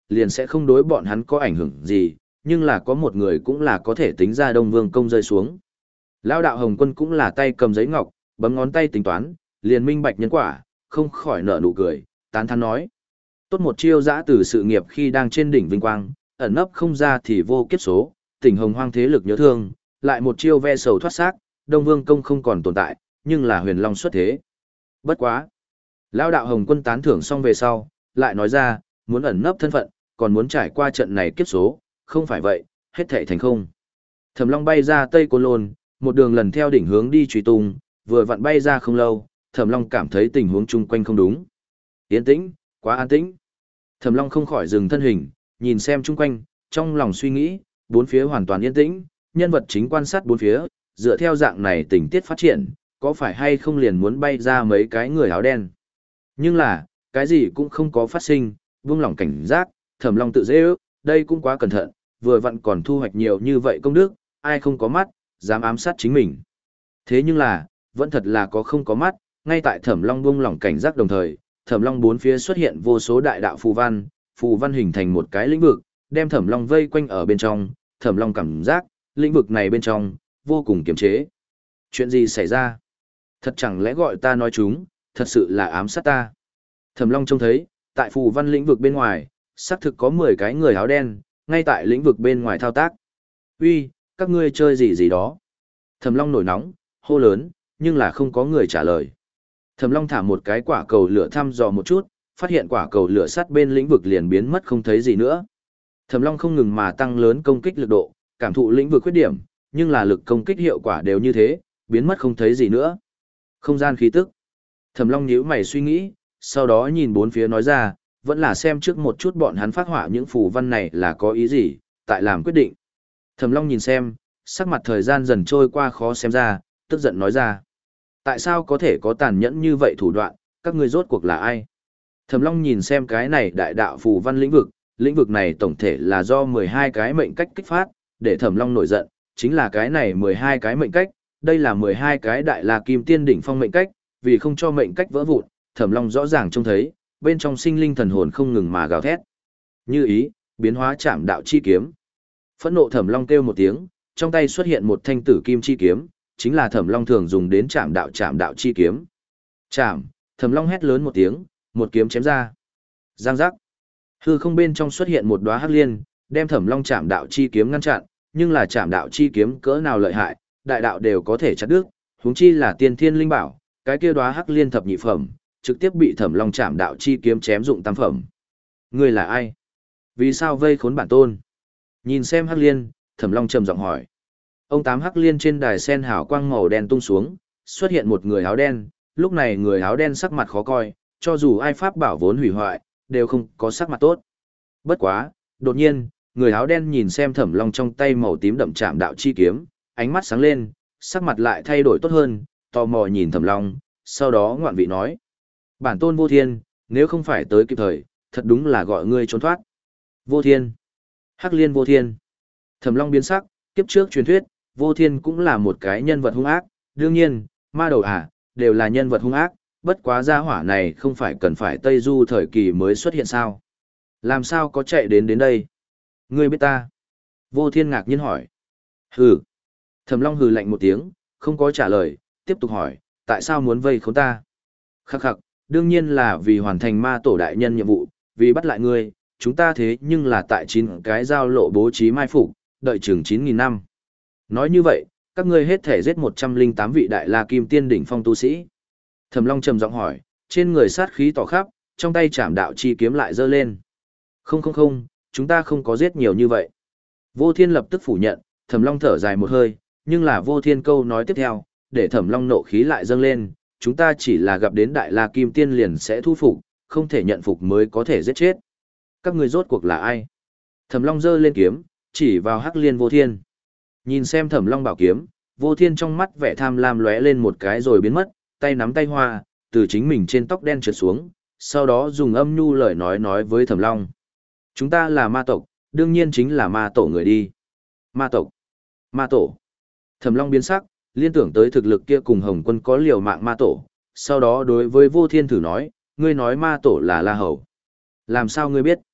liền sẽ không đối bọn hắn có ảnh hưởng gì, nhưng là có một người cũng là có thể tính ra Đông Vương công rơi xuống. Lão đạo Hồng Quân cũng là tay cầm giấy ngọc, bấm ngón tay tính toán, liền minh bạch nhân quả, không khỏi nở nụ cười, tán thán nói. Tốt một chiêu giã từ sự nghiệp khi đang trên đỉnh vinh quang, ẩn nấp không ra thì vô kiếp số, tỉnh hồng hoang thế lực nhớ thương, lại một chiêu ve sầu thoát xác, Đông Vương công không còn tồn tại, nhưng là huyền long xuất thế. Bất quá. Lão đạo Hồng Quân tán thưởng xong về sau, lại nói ra, muốn ẩn nấp thân phận, còn muốn trải qua trận này kiếp số, không phải vậy, hết thảy thành không. Thẩm Long bay ra Tây Côn Lôn, một đường lần theo đỉnh hướng đi truy tung, vừa vặn bay ra không lâu, Thẩm Long cảm thấy tình huống chung quanh không đúng. Yên tĩnh, quá an tĩnh. Thẩm Long không khỏi dừng thân hình, nhìn xem chung quanh, trong lòng suy nghĩ, bốn phía hoàn toàn yên tĩnh, nhân vật chính quan sát bốn phía, dựa theo dạng này tình tiết phát triển, có phải hay không liền muốn bay ra mấy cái người áo đen. Nhưng là, cái gì cũng không có phát sinh, buông lỏng cảnh giác, Thẩm Long tự dễ ước, đây cũng quá cẩn thận, vừa vặn còn thu hoạch nhiều như vậy công đức, ai không có mắt, dám ám sát chính mình. Thế nhưng là, vẫn thật là có không có mắt, ngay tại Thẩm Long buông lỏng cảnh giác đồng thời, Thẩm Long bốn phía xuất hiện vô số đại đạo phù văn, phù văn hình thành một cái lĩnh vực, đem Thẩm Long vây quanh ở bên trong, Thẩm Long cảm giác, lĩnh vực này bên trong, vô cùng kiềm chế. Chuyện gì xảy ra? Thật chẳng lẽ gọi ta nói chúng, thật sự là ám sát ta. Thẩm Long trông thấy, tại phù văn lĩnh vực bên ngoài, xác thực có mười cái người áo đen, ngay tại lĩnh vực bên ngoài thao tác. Uy, các ngươi chơi gì gì đó? Thẩm Long nổi nóng, hô lớn, nhưng là không có người trả lời. Thẩm Long thả một cái quả cầu lửa thăm dò một chút, phát hiện quả cầu lửa sát bên lĩnh vực liền biến mất không thấy gì nữa. Thẩm Long không ngừng mà tăng lớn công kích lực độ, cảm thụ lĩnh vực khuyết điểm, nhưng là lực công kích hiệu quả đều như thế, biến mất không thấy gì nữa. Không gian khí tức. Thẩm Long nhíu mày suy nghĩ, sau đó nhìn bốn phía nói ra, vẫn là xem trước một chút bọn hắn phát họa những phù văn này là có ý gì, tại làm quyết định. Thẩm Long nhìn xem, sắc mặt thời gian dần trôi qua khó xem ra, tức giận nói ra. Tại sao có thể có tàn nhẫn như vậy thủ đoạn, các ngươi rốt cuộc là ai? Thẩm Long nhìn xem cái này đại đạo phù văn lĩnh vực, lĩnh vực này tổng thể là do mười hai cái mệnh cách kích phát, để Thẩm Long nổi giận, chính là cái này mười hai cái mệnh cách, đây là mười hai cái đại la kim tiên đỉnh phong mệnh cách, vì không cho mệnh cách vỡ vụn, Thẩm Long rõ ràng trông thấy, bên trong sinh linh thần hồn không ngừng mà gào thét. Như ý, biến hóa chạm đạo chi kiếm. Phẫn nộ Thẩm Long kêu một tiếng, trong tay xuất hiện một thanh tử kim chi kiếm, chính là Thẩm Long thường dùng đến chạm đạo chạm đạo chi kiếm. Chạm, Thẩm Long hét lớn một tiếng, một kiếm chém ra. Giang giác. Hư không bên trong xuất hiện một đóa hắc liên, đem Thẩm Long chạm đạo chi kiếm ngăn chặn, nhưng là chạm đạo chi kiếm cỡ nào lợi hại, đại đạo đều có thể chặt đứt, huống chi là tiên thiên linh bảo, cái kia đóa hắc liên thập nhị phẩm, trực tiếp bị Thẩm Long chạm đạo chi kiếm chém dụng tam phẩm. Ngươi là ai? Vì sao vây khốn bản tôn? Nhìn xem hắc liên, Thẩm Long trầm giọng hỏi. Ông tám hắc liên trên đài sen hào quang màu đen tung xuống, xuất hiện một người áo đen, lúc này người áo đen sắc mặt khó coi, cho dù ai pháp bảo vốn hủy hoại, đều không có sắc mặt tốt. Bất quá, đột nhiên, người áo đen nhìn xem Thẩm Long trong tay màu tím đậm chạm đạo chi kiếm, ánh mắt sáng lên, sắc mặt lại thay đổi tốt hơn, tò mò nhìn Thẩm Long, sau đó ngoạn vị nói. Bản tôn Vô Thiên, nếu không phải tới kịp thời, thật đúng là gọi ngươi trốn thoát. Vô Thiên. Hắc liên Vô Thiên. Thẩm Long biến sắc, kiếp trước truyền thuyết, Vô Thiên cũng là một cái nhân vật hung ác, đương nhiên, ma đầu à, đều là nhân vật hung ác, bất quá gia hỏa này không phải cần phải Tây Du thời kỳ mới xuất hiện sao. Làm sao có chạy đến đến đây? Ngươi biết ta? Vô Thiên ngạc nhiên hỏi. Hừ. Thẩm Long hừ lạnh một tiếng, không có trả lời, tiếp tục hỏi, tại sao muốn vây khốn ta? Khắc khắc, đương nhiên là vì hoàn thành ma tổ đại nhân nhiệm vụ, vì bắt lại ngươi, chúng ta thế nhưng là tại chín cái giao lộ bố trí mai phục, đợi chừng chín nghìn năm. Nói như vậy, các ngươi hết thể giết một trăm linh tám vị đại la kim tiên đỉnh phong tu sĩ. Thẩm Long trầm giọng hỏi, trên người sát khí tỏ khắp, trong tay chạm đạo chi kiếm lại giơ lên. Không không không, chúng ta không có giết nhiều như vậy. Vô Thiên lập tức phủ nhận, Thẩm Long thở dài một hơi, nhưng là Vô Thiên câu nói tiếp theo, để Thẩm Long nộ khí lại dâng lên, chúng ta chỉ là gặp đến đại la kim tiên liền sẽ thu phục, không thể nhận phục mới có thể giết chết. Các ngươi rốt cuộc là ai? Thẩm Long giơ lên kiếm, chỉ vào Hắc Liên Vô Thiên. Nhìn xem Thẩm Long bảo kiếm, Vô Thiên trong mắt vẻ tham lam lóe lên một cái rồi biến mất, tay nắm tay hoa, từ chính mình trên tóc đen trượt xuống, sau đó dùng âm nhu lời nói nói với Thẩm Long. Chúng ta là ma tộc, đương nhiên chính là ma tổ người đi. Ma tộc? Ma tổ? Thẩm Long biến sắc, liên tưởng tới thực lực kia cùng Hồng Quân có liều mạng ma tổ, sau đó đối với Vô Thiên thử nói, ngươi nói ma tổ là La Hầu. Làm sao ngươi biết?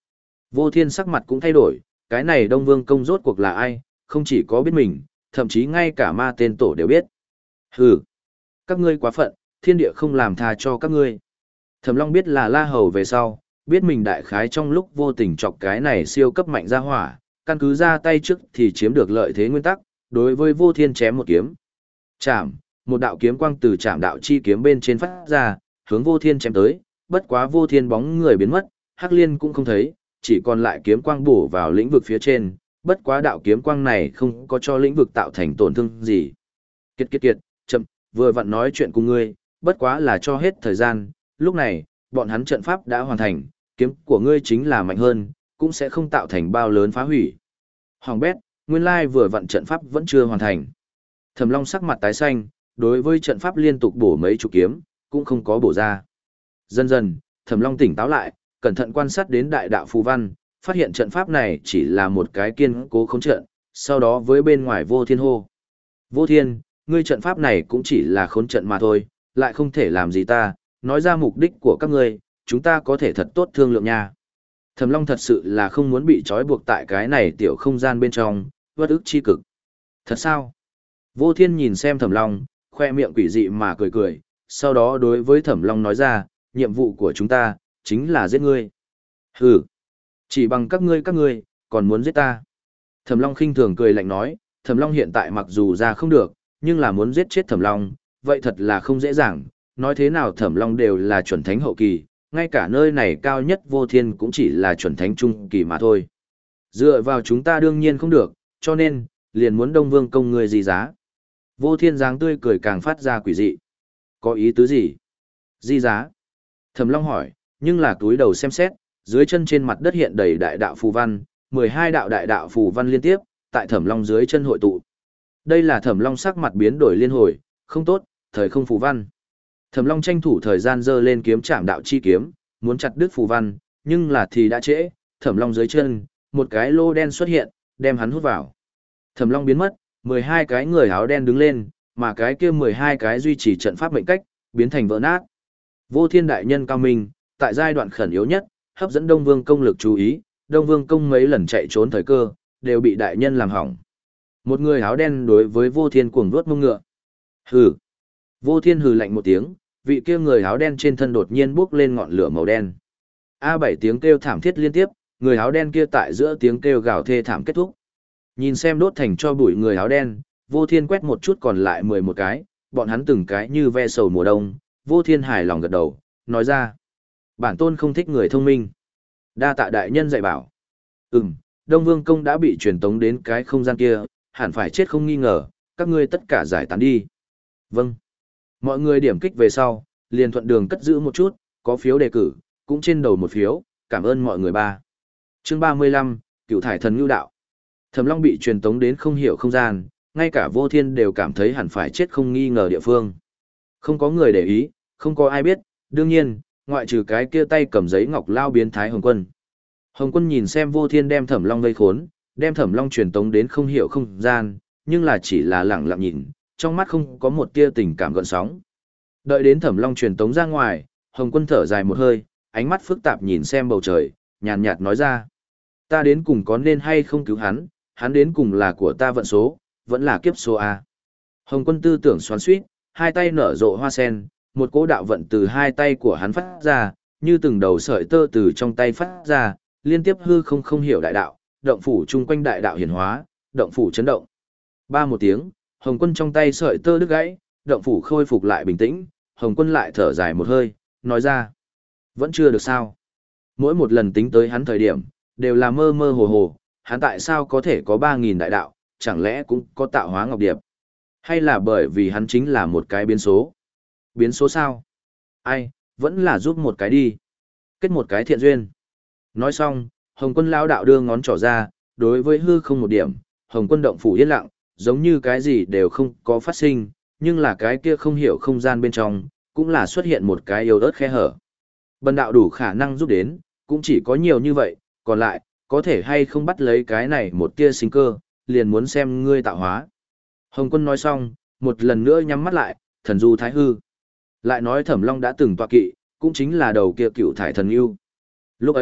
Vô Thiên sắc mặt cũng thay đổi, cái này Đông Vương công rốt cuộc là ai, không chỉ có biết mình, thậm chí ngay cả ma tên tổ đều biết. Hừ, các ngươi quá phận, thiên địa không làm tha cho các ngươi. Thẩm Long biết là La Hầu về sau, biết mình đại khái trong lúc vô tình chọc cái này siêu cấp mạnh ra hỏa, căn cứ ra tay trước thì chiếm được lợi thế nguyên tắc, đối với Vô Thiên chém một kiếm. Chạm, một đạo kiếm quang từ chạm đạo chi kiếm bên trên phát ra, hướng Vô Thiên chém tới, bất quá Vô Thiên bóng người biến mất, Hắc Liên cũng không thấy, chỉ còn lại kiếm quang bổ vào lĩnh vực phía trên, bất quá đạo kiếm quang này không có cho lĩnh vực tạo thành tổn thương gì. Kiệt kiệt kiệt, chậm, vừa vặn nói chuyện cùng ngươi, bất quá là cho hết thời gian, lúc này, bọn hắn trận pháp đã hoàn thành, kiếm của ngươi chính là mạnh hơn, cũng sẽ không tạo thành bao lớn phá hủy. Hoàng bét, nguyên lai vừa vặn trận pháp vẫn chưa hoàn thành. Thẩm Long sắc mặt tái xanh, đối với trận pháp liên tục bổ mấy chục kiếm, cũng không có bổ ra. Dần dần, Thẩm Long tỉnh táo lại, cẩn thận quan sát đến đại đạo phù văn, phát hiện trận pháp này chỉ là một cái kiên cố khống trận, sau đó với bên ngoài Vô Thiên hô. Vô Thiên, ngươi trận pháp này cũng chỉ là khốn trận mà thôi, lại không thể làm gì ta, nói ra mục đích của các ngươi, chúng ta có thể thật tốt thương lượng nha. Thẩm Long thật sự là không muốn bị trói buộc tại cái này tiểu không gian bên trong, bất ức chi cực. Thật sao? Vô Thiên nhìn xem Thẩm Long, khoe miệng quỷ dị mà cười cười, sau đó đối với Thẩm Long nói ra, nhiệm vụ của chúng ta, chính là giết ngươi. Hừ, chỉ bằng các ngươi các ngươi, còn muốn giết ta. Thẩm Long khinh thường cười lạnh nói, Thẩm Long hiện tại mặc dù ra không được, nhưng là muốn giết chết Thẩm Long, vậy thật là không dễ dàng, nói thế nào Thẩm Long đều là chuẩn thánh hậu kỳ, ngay cả nơi này cao nhất Vô Thiên cũng chỉ là chuẩn thánh trung kỳ mà thôi. Dựa vào chúng ta đương nhiên không được, cho nên, liền muốn Đông Vương công người gì giá. Vô Thiên dáng tươi cười càng phát ra quỷ dị. Có ý tứ gì? Di giá? Thẩm Long hỏi, nhưng là túi đầu xem xét, dưới chân trên mặt đất hiện đầy đại đạo phù văn, mười hai đạo đại đạo phù văn liên tiếp, tại Thẩm Long dưới chân hội tụ. Đây là Thẩm Long sắc mặt biến đổi liên hồi, không tốt, thời không phù văn. Thẩm Long tranh thủ thời gian giơ lên kiếm Trảm Đạo chi kiếm, muốn chặt đứt phù văn, nhưng là thì đã trễ, Thẩm Long dưới chân, một cái lô đen xuất hiện, đem hắn hút vào. Thẩm Long biến mất, mười hai cái người áo đen đứng lên, mà cái kia mười hai cái duy trì trận pháp mệnh cách, biến thành vỡ nát. Vô Thiên đại nhân cao minh, tại giai đoạn khẩn yếu nhất, hấp dẫn Đông Vương công lực chú ý, Đông Vương công mấy lần chạy trốn thời cơ, đều bị đại nhân làm hỏng. Một người áo đen đối với Vô Thiên cuồng vuốt mông ngựa. Hừ. Vô Thiên hừ lạnh một tiếng, vị kia người áo đen trên thân đột nhiên bốc lên ngọn lửa màu đen. A bảy tiếng kêu thảm thiết liên tiếp, người áo đen kia tại giữa tiếng kêu gào thê thảm kết thúc. Nhìn xem đốt thành cho bụi người áo đen, Vô Thiên quét một chút còn lại mười một cái, bọn hắn từng cái như ve sầu mùa đông, Vô Thiên hài lòng gật đầu, nói ra. Bản tôn không thích người thông minh. Đa tạ đại nhân dạy bảo. Ừm, Đông Vương công đã bị truyền tống đến cái không gian kia, hẳn phải chết không nghi ngờ, các ngươi tất cả giải tán đi. Vâng. Mọi người điểm kích về sau, liền thuận đường cất giữ một chút, có phiếu đề cử, cũng trên đầu một phiếu, cảm ơn mọi người ba. Chương ba mươi lăm, Cựu thải thần ngưu đạo. Thẩm Long bị truyền tống đến không hiểu không gian, ngay cả Vô Thiên đều cảm thấy hẳn phải chết không nghi ngờ địa phương. Không có người để ý, không có ai biết, đương nhiên, ngoại trừ cái kia tay cầm giấy ngọc lao biến thái Hồng Quân. Hồng Quân nhìn xem Vô Thiên đem Thẩm Long vây khốn, đem Thẩm Long truyền tống đến không hiểu không gian, nhưng là chỉ là lẳng lặng nhìn, trong mắt không có một tia tình cảm gợn sóng. Đợi đến Thẩm Long truyền tống ra ngoài, Hồng Quân thở dài một hơi, ánh mắt phức tạp nhìn xem bầu trời, nhàn nhạt nói ra: "Ta đến cùng có nên hay không cứu hắn, hắn đến cùng là của ta vận số, vẫn là kiếp số a." Hồng Quân tư tưởng xoắn xuýt, hai tay nở rộ hoa sen, một cỗ đạo vận từ hai tay của hắn phát ra, như từng đầu sợi tơ từ trong tay phát ra, liên tiếp hư không không hiểu đại đạo, động phủ chung quanh đại đạo hiển hóa, động phủ chấn động. Ba một tiếng, Hồng Quân trong tay sợi tơ đứt gãy, động phủ khôi phục lại bình tĩnh, Hồng Quân lại thở dài một hơi, nói ra: "Vẫn chưa được sao?" Mỗi một lần tính tới hắn thời điểm, đều là mơ mơ hồ hồ, hắn tại sao có thể có ba nghìn đại đạo, chẳng lẽ cũng có tạo hóa ngọc điệp? Hay là bởi vì hắn chính là một cái biến số? Biến số sao? Ai, vẫn là giúp một cái đi. Kết một cái thiện duyên. Nói xong, Hồng Quân lão đạo đưa ngón trỏ ra, đối với hư không một điểm, Hồng Quân động phủ yên lặng, giống như cái gì đều không có phát sinh, nhưng là cái kia không hiểu không gian bên trong, cũng là xuất hiện một cái yếu ớt khe hở. Bần đạo đủ khả năng giúp đến, cũng chỉ có nhiều như vậy, còn lại, có thể hay không bắt lấy cái này một tia sinh cơ, liền muốn xem ngươi tạo hóa. Hồng Quân nói xong, một lần nữa nhắm mắt lại, thần du thái hư. Lại nói Thẩm Long đã từng tọa kỵ, cũng chính là đầu kia cựu thải thần yêu. Lúc ấy,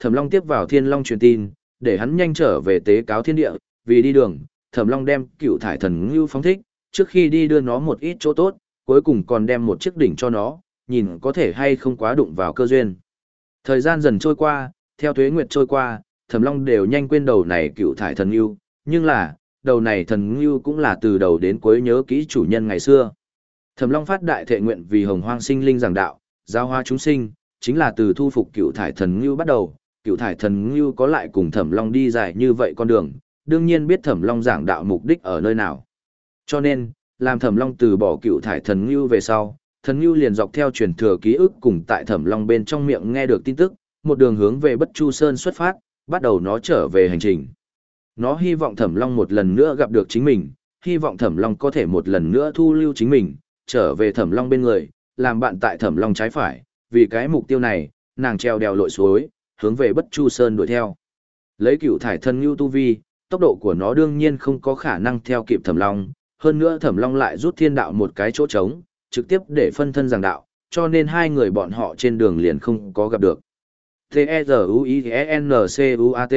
Thẩm Long tiếp vào Thiên Long truyền tin, để hắn nhanh trở về tế cáo thiên địa, vì đi đường, Thẩm Long đem cựu thải thần ngưu phóng thích, trước khi đi đưa nó một ít chỗ tốt, cuối cùng còn đem một chiếc đỉnh cho nó, nhìn có thể hay không quá đụng vào cơ duyên. Thời gian dần trôi qua, theo tuế nguyệt trôi qua, Thẩm Long đều nhanh quên đầu này cựu thải thần ngưu, nhưng là, đầu này thần ngưu cũng là từ đầu đến cuối nhớ kỹ chủ nhân ngày xưa. Thẩm Long phát đại thệ nguyện vì hồng hoang sinh linh giảng đạo, giáo hóa chúng sinh, chính là từ thu phục cựu thải thần ngưu bắt đầu. Cựu thải thần ngưu có lại cùng Thẩm Long đi dài như vậy con đường, đương nhiên biết Thẩm Long giảng đạo mục đích ở nơi nào. Cho nên, làm Thẩm Long từ bỏ cựu thải thần ngưu về sau, thần ngưu liền dọc theo truyền thừa ký ức cùng tại Thẩm Long bên trong miệng nghe được tin tức, một đường hướng về Bất Chu Sơn xuất phát, bắt đầu nó trở về hành trình. Nó hy vọng Thẩm Long một lần nữa gặp được chính mình, hy vọng Thẩm Long có thể một lần nữa thu lưu chính mình, trở về Thẩm Long bên người, làm bạn tại Thẩm Long trái phải, vì cái mục tiêu này, nàng treo đèo lội suối, hướng về Bất Chu Sơn đuổi theo. Lấy cựu thải thần ngưu tu vi, tốc độ của nó đương nhiên không có khả năng theo kịp Thẩm Long, hơn nữa Thẩm Long lại rút thiên đạo một cái chỗ trống, trực tiếp để phân thân giảng đạo, cho nên hai người bọn họ trên đường liền không có gặp được. T-E-Z-U-I-E-N-C-U-A-T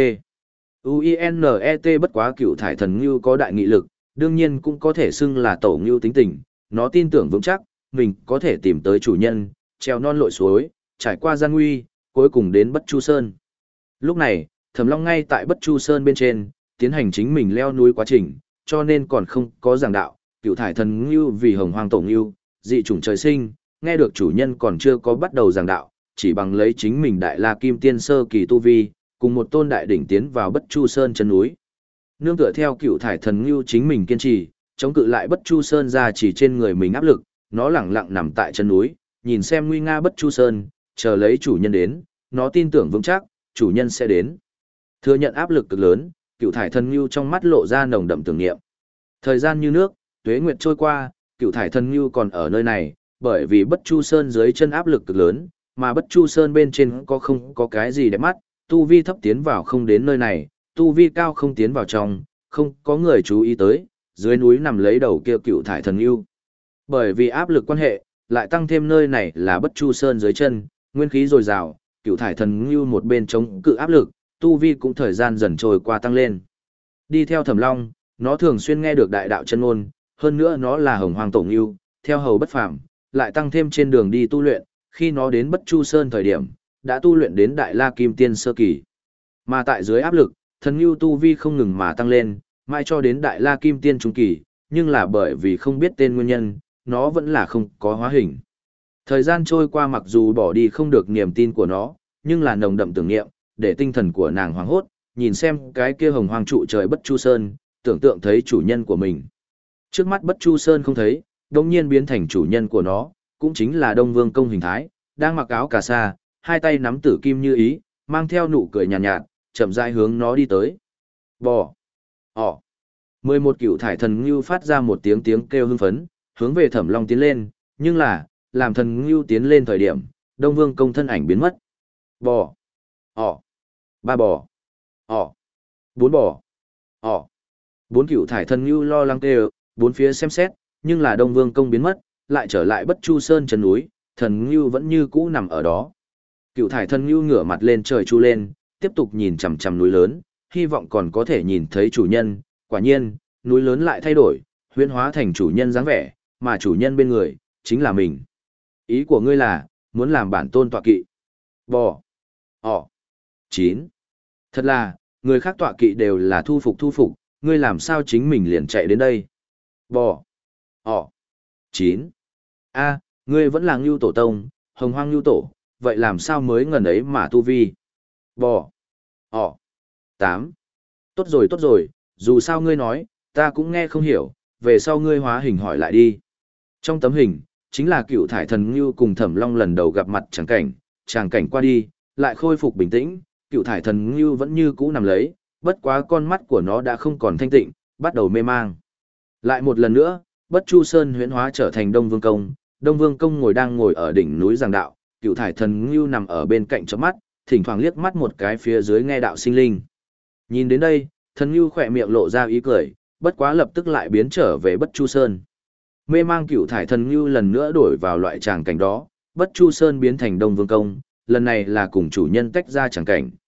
U-I-N-E-T bất quá cựu thải thần ngưu có đại nghị lực, đương nhiên cũng có thể xưng là tổ ngưu tính tình, nó tin tưởng vững chắc, mình có thể tìm tới chủ nhân, treo non lội suối, trải qua gian nguy, cuối cùng đến Bất Chu Sơn. Lúc này, Thẩm Long ngay tại Bất Chu Sơn bên trên, tiến hành chính mình leo núi quá trình, cho nên còn không có giảng đạo, cựu thải thần ngưu vì hồng hoang tổ ngưu, dị chủng trời sinh, nghe được chủ nhân còn chưa có bắt đầu giảng đạo, chỉ bằng lấy chính mình đại la kim tiên sơ kỳ tu vi, cùng một tôn đại đỉnh tiến vào Bất Chu Sơn chân núi. Nương tựa theo cựu thải thần ngưu chính mình kiên trì, chống cự lại Bất Chu Sơn ra chỉ trên người mình áp lực, nó lẳng lặng nằm tại chân núi, nhìn xem nguy nga Bất Chu Sơn, chờ lấy chủ nhân đến, nó tin tưởng vững chắc, chủ nhân sẽ đến. Thừa nhận áp lực cực lớn, cựu thải thần ngưu trong mắt lộ ra nồng đậm tưởng niệm. Thời gian như nước, tuế nguyệt trôi qua, cựu thải thần ngưu còn ở nơi này, bởi vì Bất Chu Sơn dưới chân áp lực cực lớn, mà Bất Chu Sơn bên trên có không có cái gì đẹp mắt, tu vi thấp tiến vào không đến nơi này, tu vi cao không tiến vào trong, không có người chú ý tới, dưới núi nằm lấy đầu kia cựu thải thần ngưu. Bởi vì áp lực quan hệ, lại tăng thêm nơi này là Bất Chu Sơn dưới chân, nguyên khí dồi dào, cựu thải thần ngưu một bên chống cự áp lực, tu vi cũng thời gian dần trôi qua tăng lên. Đi theo Thẩm Long, nó thường xuyên nghe được đại đạo chân ngôn, hơn nữa nó là hồng hoàng tổ ngưu, theo hầu bất phàm, lại tăng thêm trên đường đi tu luyện, khi nó đến Bất Chu Sơn thời điểm, đã tu luyện đến đại la kim tiên sơ kỳ. Mà tại dưới áp lực, thần ngưu tu vi không ngừng mà tăng lên, mãi cho đến đại la kim tiên trung kỳ, nhưng là bởi vì không biết tên nguyên nhân, nó vẫn là không có hóa hình. Thời gian trôi qua mặc dù bỏ đi không được niềm tin của nó, nhưng là nồng đậm tưởng niệm, để tinh thần của nàng hoảng hốt, nhìn xem cái kia hồng hoàng trụ trời Bất Chu Sơn, tưởng tượng thấy chủ nhân của mình. Trước mắt Bất Chu Sơn không thấy, đồng nhiên biến thành chủ nhân của nó, cũng chính là Đông Vương Công hình thái, đang mặc áo cà sa, hai tay nắm tử kim như ý, mang theo nụ cười nhàn nhạt, nhạt, chậm rãi hướng nó đi tới. Bò. Ỏ. mười một cựu thải thần ngưu phát ra một tiếng tiếng kêu hưng phấn, hướng về Thẩm Long tiến lên, nhưng là, làm thần ngưu tiến lên thời điểm, Đông Vương Công thân ảnh biến mất. Bò. Ỏ. Ba bò. Ỏ. Bốn bò. Ỏ. Bốn cựu thải thần ngưu lo lắng kêu, bốn phía xem xét, nhưng là Đông Vương Công biến mất, lại trở lại Bất Chu Sơn chân núi, thần ngưu vẫn như cũ nằm ở đó. Cựu thải thần ngưu ngửa mặt lên trời chu lên, tiếp tục nhìn chằm chằm núi lớn, hy vọng còn có thể nhìn thấy chủ nhân. Quả nhiên, núi lớn lại thay đổi, huyễn hóa thành chủ nhân dáng vẻ, mà chủ nhân bên người chính là mình. Ý của ngươi là muốn làm bản tôn tọa kỵ? Bò. Ỏ. Chín. Thật là, người khác tọa kỵ đều là thu phục thu phục, ngươi làm sao chính mình liền chạy đến đây? Bò. Ỏ. Chín. A, ngươi vẫn là Ngưu Tổ Tông, Hồng Hoang Ngưu Tổ, vậy làm sao mới ngần ấy mà tu vi? Bò. Ỏ. Tám. Tốt rồi tốt rồi, dù sao ngươi nói, ta cũng nghe không hiểu, về sau ngươi hóa hình hỏi lại đi. Trong tấm hình, chính là cựu thải thần Ngưu cùng Thẩm Long lần đầu gặp mặt tràng cảnh, tràng cảnh qua đi, lại khôi phục bình tĩnh, cựu thải thần Ngưu vẫn như cũ nằm lấy, bất quá con mắt của nó đã không còn thanh tịnh, bắt đầu mê mang. Lại một lần nữa, Bất Chu Sơn huyễn hóa trở thành Đông Vương Công, Đông Vương Công ngồi đang ngồi ở đỉnh núi giảng đạo, cựu thải thần Ngưu nằm ở bên cạnh chớp mắt, thỉnh thoảng liếc mắt một cái phía dưới nghe đạo sinh linh. Nhìn đến đây, thần Ngưu khỏe miệng lộ ra ý cười, bất quá lập tức lại biến trở về Bất Chu Sơn. Mê mang cựu thải thần Ngưu lần nữa đổi vào loại tràng cảnh đó, Bất Chu Sơn biến thành Đông Vương Công, lần này là cùng chủ nhân tách ra tràng cảnh.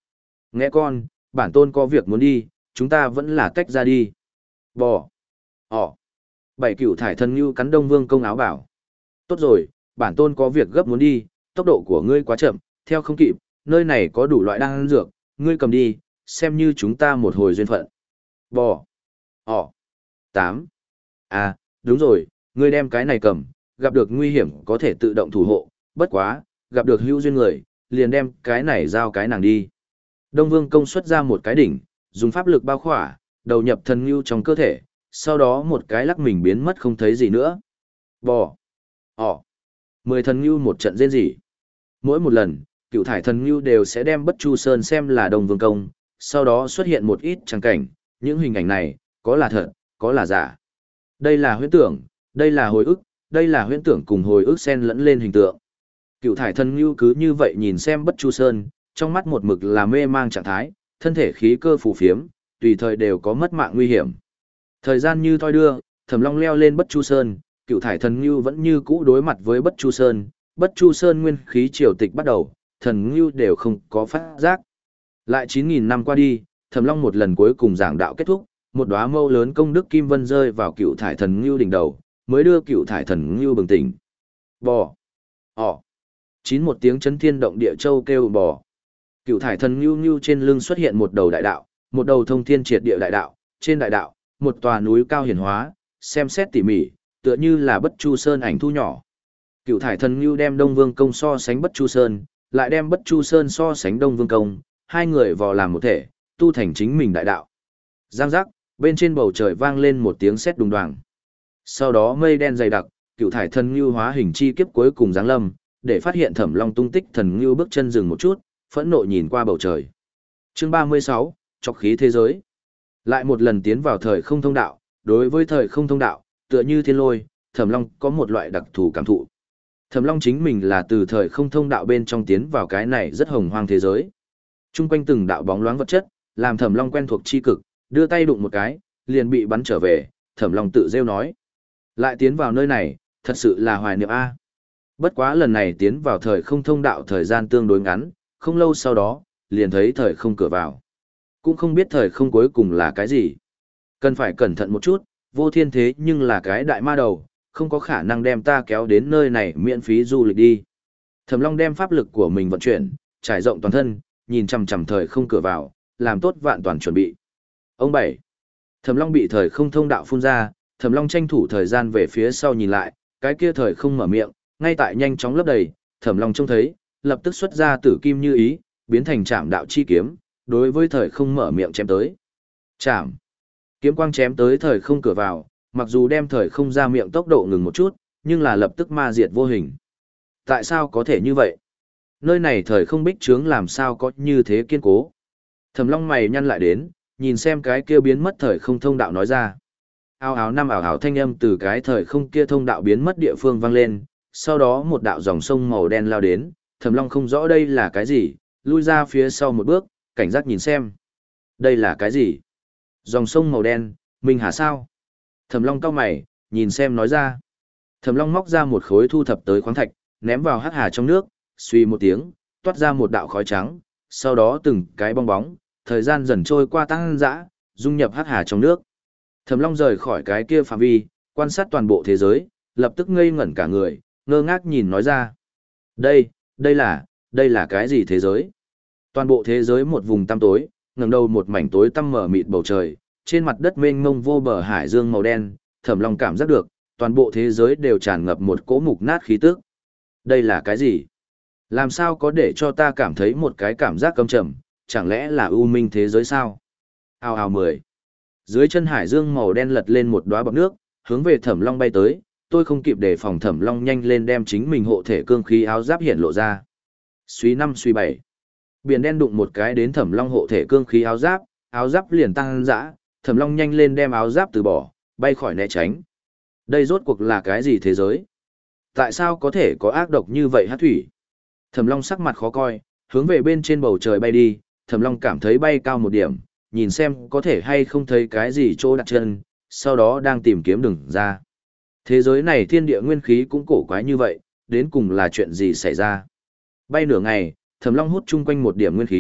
Nghe con, bản tôn có việc muốn đi, chúng ta vẫn là tách ra đi. Bò. Ỏ. Bảy cửu thải thần ngưu cắn Đông Vương công áo bảo. Tốt rồi, bản tôn có việc gấp muốn đi, tốc độ của ngươi quá chậm, theo không kịp, nơi này có đủ loại đan dược, ngươi cầm đi, xem như chúng ta một hồi duyên phận. Bò. Ỏ. Tám. À, đúng rồi, ngươi đem cái này cầm, gặp được nguy hiểm có thể tự động thủ hộ, bất quá, gặp được hữu duyên người, liền đem cái này giao cái nàng đi. Đông Vương công xuất ra một cái đỉnh, dùng pháp lực bao khỏa, đầu nhập thần ngưu trong cơ thể, sau đó một cái lắc mình biến mất không thấy gì nữa. Bò. Ỏ. Mười thần ngưu một trận rên rỉ. Mỗi một lần, cựu thải thần ngưu đều sẽ đem Bất Chu Sơn xem là Đông Vương công, sau đó xuất hiện một ít tràng cảnh, những hình ảnh này, có là thật, có là giả. Đây là huyễn tưởng, đây là hồi ức, đây là huyễn tưởng cùng hồi ức xen lẫn lên hình tượng. Cựu thải thần ngưu cứ như vậy nhìn xem Bất Chu Sơn, trong mắt một mực là mê mang trạng thái, thân thể khí cơ phù phiếm, tùy thời đều có mất mạng nguy hiểm. Thời gian như thoi đưa, Thẩm Long leo lên Bất Chu Sơn, cựu thải thần ngưu vẫn như cũ đối mặt với Bất Chu Sơn, Bất Chu Sơn nguyên khí triều tịch bắt đầu, thần ngưu đều không có phát giác. Lại chín nghìn năm qua đi, Thẩm Long một lần cuối cùng giảng đạo kết thúc, một đóa mâu lớn công đức kim vân rơi vào cựu thải thần ngưu đỉnh đầu, mới đưa cựu thải thần ngưu bừng tỉnh. Bò. Ỏ. Chín một tiếng chấn thiên động địa châu kêu bò. Cựu thải thần ngưu ngưu trên lưng xuất hiện một đầu đại đạo, một đầu thông thiên triệt địa đại đạo, trên đại đạo, một tòa núi cao hiển hóa, xem xét tỉ mỉ, tựa như là Bất Chu Sơn ảnh thu nhỏ. Cựu thải thần ngưu đem Đông Vương công so sánh Bất Chu Sơn, lại đem Bất Chu Sơn so sánh Đông Vương công, hai người vò làm một thể, tu thành chính mình đại đạo. Giang giác, bên trên bầu trời vang lên một tiếng sét đùng đoàng. Sau đó mây đen dày đặc, cựu thải thần ngưu hóa hình chi kiếp cuối cùng giáng lâm, để phát hiện Thẩm Long tung tích, thần ngưu bước chân dừng một chút, phẫn nộ nhìn qua bầu trời. Chương ba mươi sáu, Trọc khí thế giới. Lại một lần tiến vào thời không thông đạo, đối với thời không thông đạo, tựa như thiên lôi, Thẩm Long có một loại đặc thù cảm thụ. Thẩm Long chính mình là từ thời không thông đạo bên trong tiến vào cái này rất hồng hoang thế giới. Trung quanh từng đạo bóng loáng vật chất, làm Thẩm Long quen thuộc chi cực, đưa tay đụng một cái, liền bị bắn trở về, Thẩm Long tự rêu nói. Lại tiến vào nơi này, thật sự là hoài niệm A. Bất quá lần này tiến vào thời không thông đạo thời gian tương đối ngắn, không lâu sau đó, liền thấy thời không cửa vào. Cũng không biết thời không cuối cùng là cái gì. Cần phải cẩn thận một chút, vô thiên thế nhưng là cái đại ma đầu, không có khả năng đem ta kéo đến nơi này miễn phí du lịch đi. Thẩm Long đem pháp lực của mình vận chuyển, trải rộng toàn thân, nhìn chằm chằm thời không cửa vào, làm tốt vạn toàn chuẩn bị. Ông bảy. Thẩm Long bị thời không thông đạo phun ra, Thẩm Long tranh thủ thời gian về phía sau nhìn lại, cái kia thời không mở miệng, ngay tại nhanh chóng lấp đầy, Thẩm Long trông thấy, lập tức xuất ra tử kim như ý, biến thành trảm đạo chi kiếm, đối với thời không mở miệng chém tới. Trảm. Kiếm quang chém tới thời không cửa vào, mặc dù đem thời không ra miệng tốc độ ngừng một chút, nhưng là lập tức ma diệt vô hình. Tại sao có thể như vậy? Nơi này thời không bích trướng làm sao có như thế kiên cố? Thẩm Long mày nhăn lại đến, nhìn xem cái kia biến mất thời không thông đạo nói ra. Ào ào năm ảo ảo thanh âm từ cái thời không kia thông đạo biến mất địa phương vang lên, sau đó một đạo dòng sông màu đen lao đến, Thẩm Long không rõ đây là cái gì, lui ra phía sau một bước, cảnh giác nhìn xem. Đây là cái gì? Dòng sông màu đen, Minh Hà sao? Thẩm Long cau mày, nhìn xem nói ra. Thẩm Long móc ra một khối thu thập tới khoáng thạch, ném vào hắc hà trong nước, suy một tiếng, toát ra một đạo khói trắng, sau đó từng cái bong bóng, thời gian dần trôi qua tăng dã, dung nhập hắc hà trong nước. Thẩm Long rời khỏi cái kia phạm vi, quan sát toàn bộ thế giới, lập tức ngây ngẩn cả người, ngơ ngác nhìn nói ra. Đây, đây là, đây là cái gì thế giới? Toàn bộ thế giới một vùng tăm tối, ngẩng đầu một mảnh tối tăm mở mịt bầu trời, trên mặt đất mênh mông vô bờ hải dương màu đen, Thẩm Long cảm giác được, toàn bộ thế giới đều tràn ngập một cỗ mục nát khí tức. Đây là cái gì? Làm sao có để cho ta cảm thấy một cái cảm giác căm trầm, chẳng lẽ là u minh thế giới sao? Ào ào mười. Dưới chân hải dương màu đen lật lên một đóa bọt nước, hướng về Thẩm Long bay tới, tôi không kịp đề phòng, Thẩm Long nhanh lên đem chính mình hộ thể cương khí áo giáp hiện lộ ra. Suy năm suy bảy. Biển đen đụng một cái đến Thẩm Long hộ thể cương khí áo giáp, áo giáp liền tăng dã, Thẩm Long nhanh lên đem áo giáp từ bỏ, bay khỏi né tránh. Đây rốt cuộc là cái gì thế giới? Tại sao có thể có ác độc như vậy hắc thủy? Thẩm Long sắc mặt khó coi, hướng về bên trên bầu trời bay đi, Thẩm Long cảm thấy bay cao một điểm, nhìn xem có thể hay không thấy cái gì chỗ đặt chân, sau đó đang tìm kiếm đường ra. Thế giới này thiên địa nguyên khí cũng cổ quái như vậy, đến cùng là chuyện gì xảy ra? Bay nửa ngày, Thẩm Long hút chung quanh một điểm nguyên khí,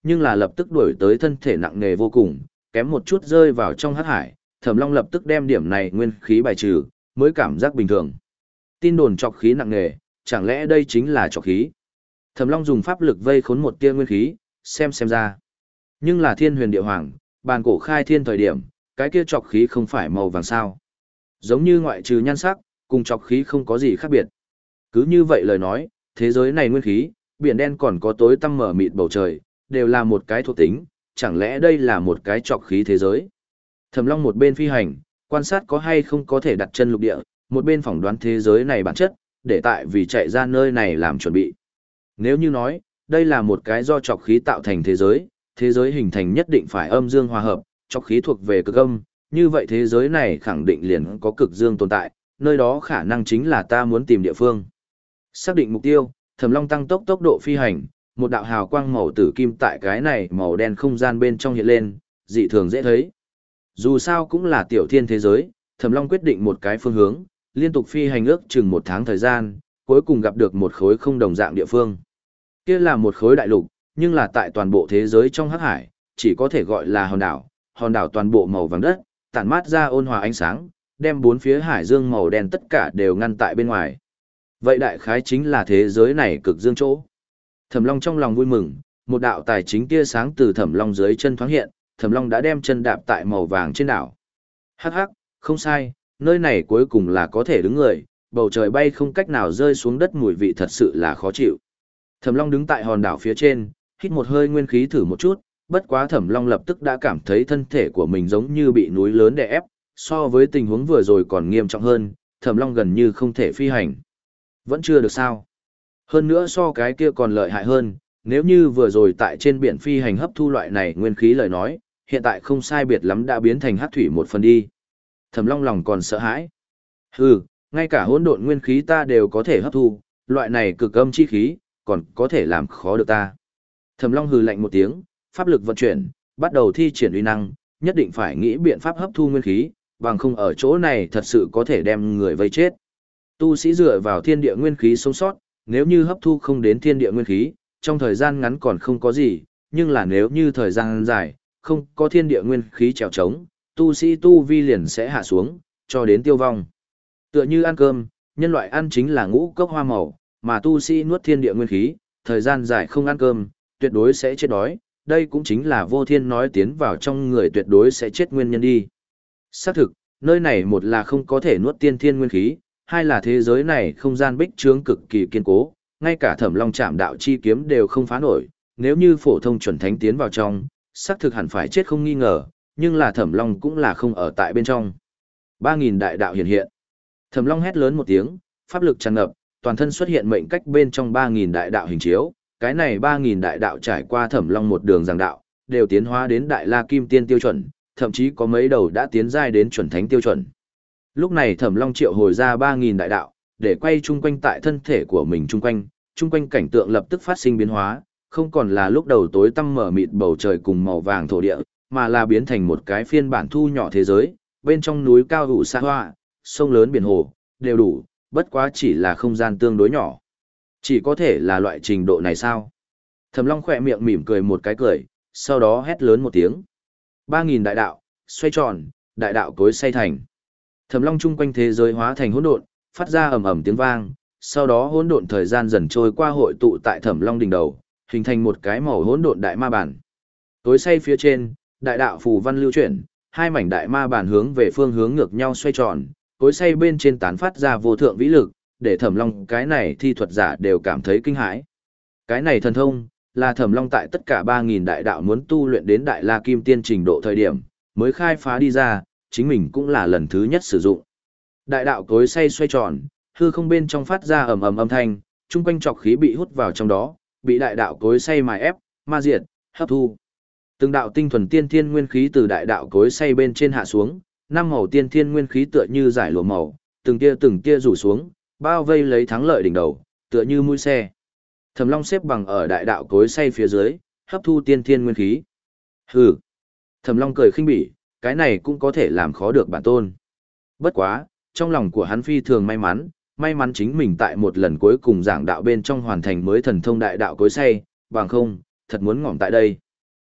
nhưng là lập tức đuổi tới thân thể nặng nề vô cùng, kém một chút rơi vào trong hắc hải, Thẩm Long lập tức đem điểm này nguyên khí bài trừ, mới cảm giác bình thường. Tin đồn trọc khí nặng nề, chẳng lẽ đây chính là trọc khí? Thẩm Long dùng pháp lực vây khốn một tia nguyên khí, xem xem ra. Nhưng là Thiên Huyền Địa Hoàng, bàn cổ khai thiên thời điểm, cái kia trọc khí không phải màu vàng sao? Giống như ngoại trừ nhan sắc, cùng trọc khí không có gì khác biệt. Cứ như vậy lời nói, thế giới này nguyên khí, biển đen còn có tối tăm mở mịt bầu trời, đều là một cái thuộc tính, chẳng lẽ đây là một cái trọc khí thế giới? Thẩm Long một bên phi hành, quan sát có hay không có thể đặt chân lục địa, một bên phỏng đoán thế giới này bản chất, để tại vì chạy ra nơi này làm chuẩn bị. Nếu như nói, đây là một cái do trọc khí tạo thành thế giới, thế giới hình thành nhất định phải âm dương hòa hợp, trọc khí thuộc về cực âm, như vậy thế giới này khẳng định liền có cực dương tồn tại, nơi đó khả năng chính là ta muốn tìm địa phương. Xác định mục tiêu, Thẩm Long tăng tốc tốc độ phi hành, một đạo hào quang màu tử kim tại cái này màu đen không gian bên trong hiện lên, dị thường dễ thấy. Dù sao cũng là tiểu thiên thế giới, Thẩm Long quyết định một cái phương hướng, liên tục phi hành ước chừng một tháng thời gian, cuối cùng gặp được một khối không đồng dạng địa phương. Kia là một khối đại lục, nhưng là tại toàn bộ thế giới trong hắc hải, chỉ có thể gọi là hòn đảo, hòn đảo toàn bộ màu vàng đất, tản mát ra ôn hòa ánh sáng, đem bốn phía hải dương màu đen tất cả đều ngăn tại bên ngoài. Vậy đại khái chính là thế giới này cực dương chỗ. Thẩm Long trong lòng vui mừng, một đạo tài chính tia sáng từ Thẩm Long dưới chân thoáng hiện, Thẩm Long đã đem chân đạp tại màu vàng trên đảo. Hắc hắc, không sai, nơi này cuối cùng là có thể đứng người, bầu trời bay không cách nào rơi xuống đất, mùi vị thật sự là khó chịu. Thẩm Long đứng tại hòn đảo phía trên, hít một hơi nguyên khí thử một chút, bất quá Thẩm Long lập tức đã cảm thấy thân thể của mình giống như bị núi lớn đè ép, so với tình huống vừa rồi còn nghiêm trọng hơn, Thẩm Long gần như không thể phi hành. Vẫn chưa được sao? Hơn nữa so cái kia còn lợi hại hơn, nếu như vừa rồi tại trên biển phi hành hấp thu loại này nguyên khí lời nói, hiện tại không sai biệt lắm đã biến thành hắc thủy một phần đi. Thẩm Long lòng còn sợ hãi. Hừ, ngay cả hỗn độn nguyên khí ta đều có thể hấp thu, loại này cực âm chi khí, còn có thể làm khó được ta. Thẩm Long hừ lạnh một tiếng, pháp lực vận chuyển, bắt đầu thi triển uy năng, nhất định phải nghĩ biện pháp hấp thu nguyên khí, bằng không ở chỗ này thật sự có thể đem người vây chết. Tu sĩ dựa vào thiên địa nguyên khí sống sót, nếu như hấp thu không đến thiên địa nguyên khí, trong thời gian ngắn còn không có gì, nhưng là nếu như thời gian dài, không có thiên địa nguyên khí trèo trống, tu sĩ tu vi liền sẽ hạ xuống, cho đến tiêu vong. Tựa như ăn cơm, nhân loại ăn chính là ngũ cốc hoa màu, mà tu sĩ nuốt thiên địa nguyên khí, thời gian dài không ăn cơm, tuyệt đối sẽ chết đói, đây cũng chính là vô thiên nói tiến vào trong người tuyệt đối sẽ chết nguyên nhân đi. Xác thực, nơi này một là không có thể nuốt tiên thiên nguyên khí, hai là thế giới này không gian bích trướng cực kỳ kiên cố, ngay cả Thẩm Long Trảm Đạo chi kiếm đều không phá nổi, nếu như phổ thông chuẩn thánh tiến vào trong, xác thực hẳn phải chết không nghi ngờ, nhưng là Thẩm Long cũng là không ở tại bên trong. Ba nghìn đại đạo hiện hiện. Thẩm Long hét lớn một tiếng, pháp lực tràn ngập, toàn thân xuất hiện mệnh cách bên trong ba nghìn đại đạo hình chiếu, cái này ba nghìn đại đạo trải qua Thẩm Long một đường giảng đạo, đều tiến hóa đến Đại La Kim Tiên tiêu chuẩn, thậm chí có mấy đầu đã tiến giai đến chuẩn thánh tiêu chuẩn. Lúc này Thẩm Long triệu hồi ra ba nghìn đại đạo, để quay chung quanh tại thân thể của mình chung quanh, chung quanh cảnh tượng lập tức phát sinh biến hóa, không còn là lúc đầu tối tăm mở mịt bầu trời cùng màu vàng thổ địa, mà là biến thành một cái phiên bản thu nhỏ thế giới, bên trong núi cao hữu xa hoa, sông lớn biển hồ, đều đủ, bất quá chỉ là không gian tương đối nhỏ. Chỉ có thể là loại trình độ này sao? Thẩm Long khỏe miệng mỉm cười một cái cười, sau đó hét lớn một tiếng. Ba nghìn đại đạo, xoay tròn, đại đạo cối say thành. Thẩm Long chung quanh thế giới hóa thành hỗn độn, phát ra ầm ầm tiếng vang, sau đó hỗn độn thời gian dần trôi qua hội tụ tại Thẩm Long đỉnh đầu, hình thành một cái màu hỗn độn đại ma bản. Cối say phía trên, đại đạo phù văn lưu chuyển, hai mảnh đại ma bản hướng về phương hướng ngược nhau xoay tròn, cối say bên trên tán phát ra vô thượng vĩ lực, để Thẩm Long cái này thi thuật giả đều cảm thấy kinh hãi. Cái này thần thông, là Thẩm Long tại tất cả ba nghìn đại đạo muốn tu luyện đến Đại La Kim Tiên trình độ thời điểm, mới khai phá đi ra, chính mình cũng là lần thứ nhất sử dụng. Đại đạo cối say xoay tròn, hư không bên trong phát ra ầm ầm âm thanh, chung quanh trọc khí bị hút vào trong đó, bị đại đạo cối say mài ép, ma diệt, hấp thu. Từng đạo tinh thuần tiên thiên nguyên khí từ đại đạo cối say bên trên hạ xuống, năm màu tiên thiên nguyên khí tựa như giải lụa màu, từng tia từng tia rủ xuống, bao vây lấy thắng lợi đỉnh đầu, tựa như mũi xe. Thẩm Long xếp bằng ở đại đạo cối say phía dưới, hấp thu tiên thiên nguyên khí. Hừ. Thẩm Long cười khinh bỉ, cái này cũng có thể làm khó được bản tôn. Bất quá, trong lòng của hắn phi thường may mắn, may mắn chính mình tại một lần cuối cùng giảng đạo bên trong hoàn thành mới thần thông đại đạo cối say, bằng không, thật muốn ngỏm tại đây.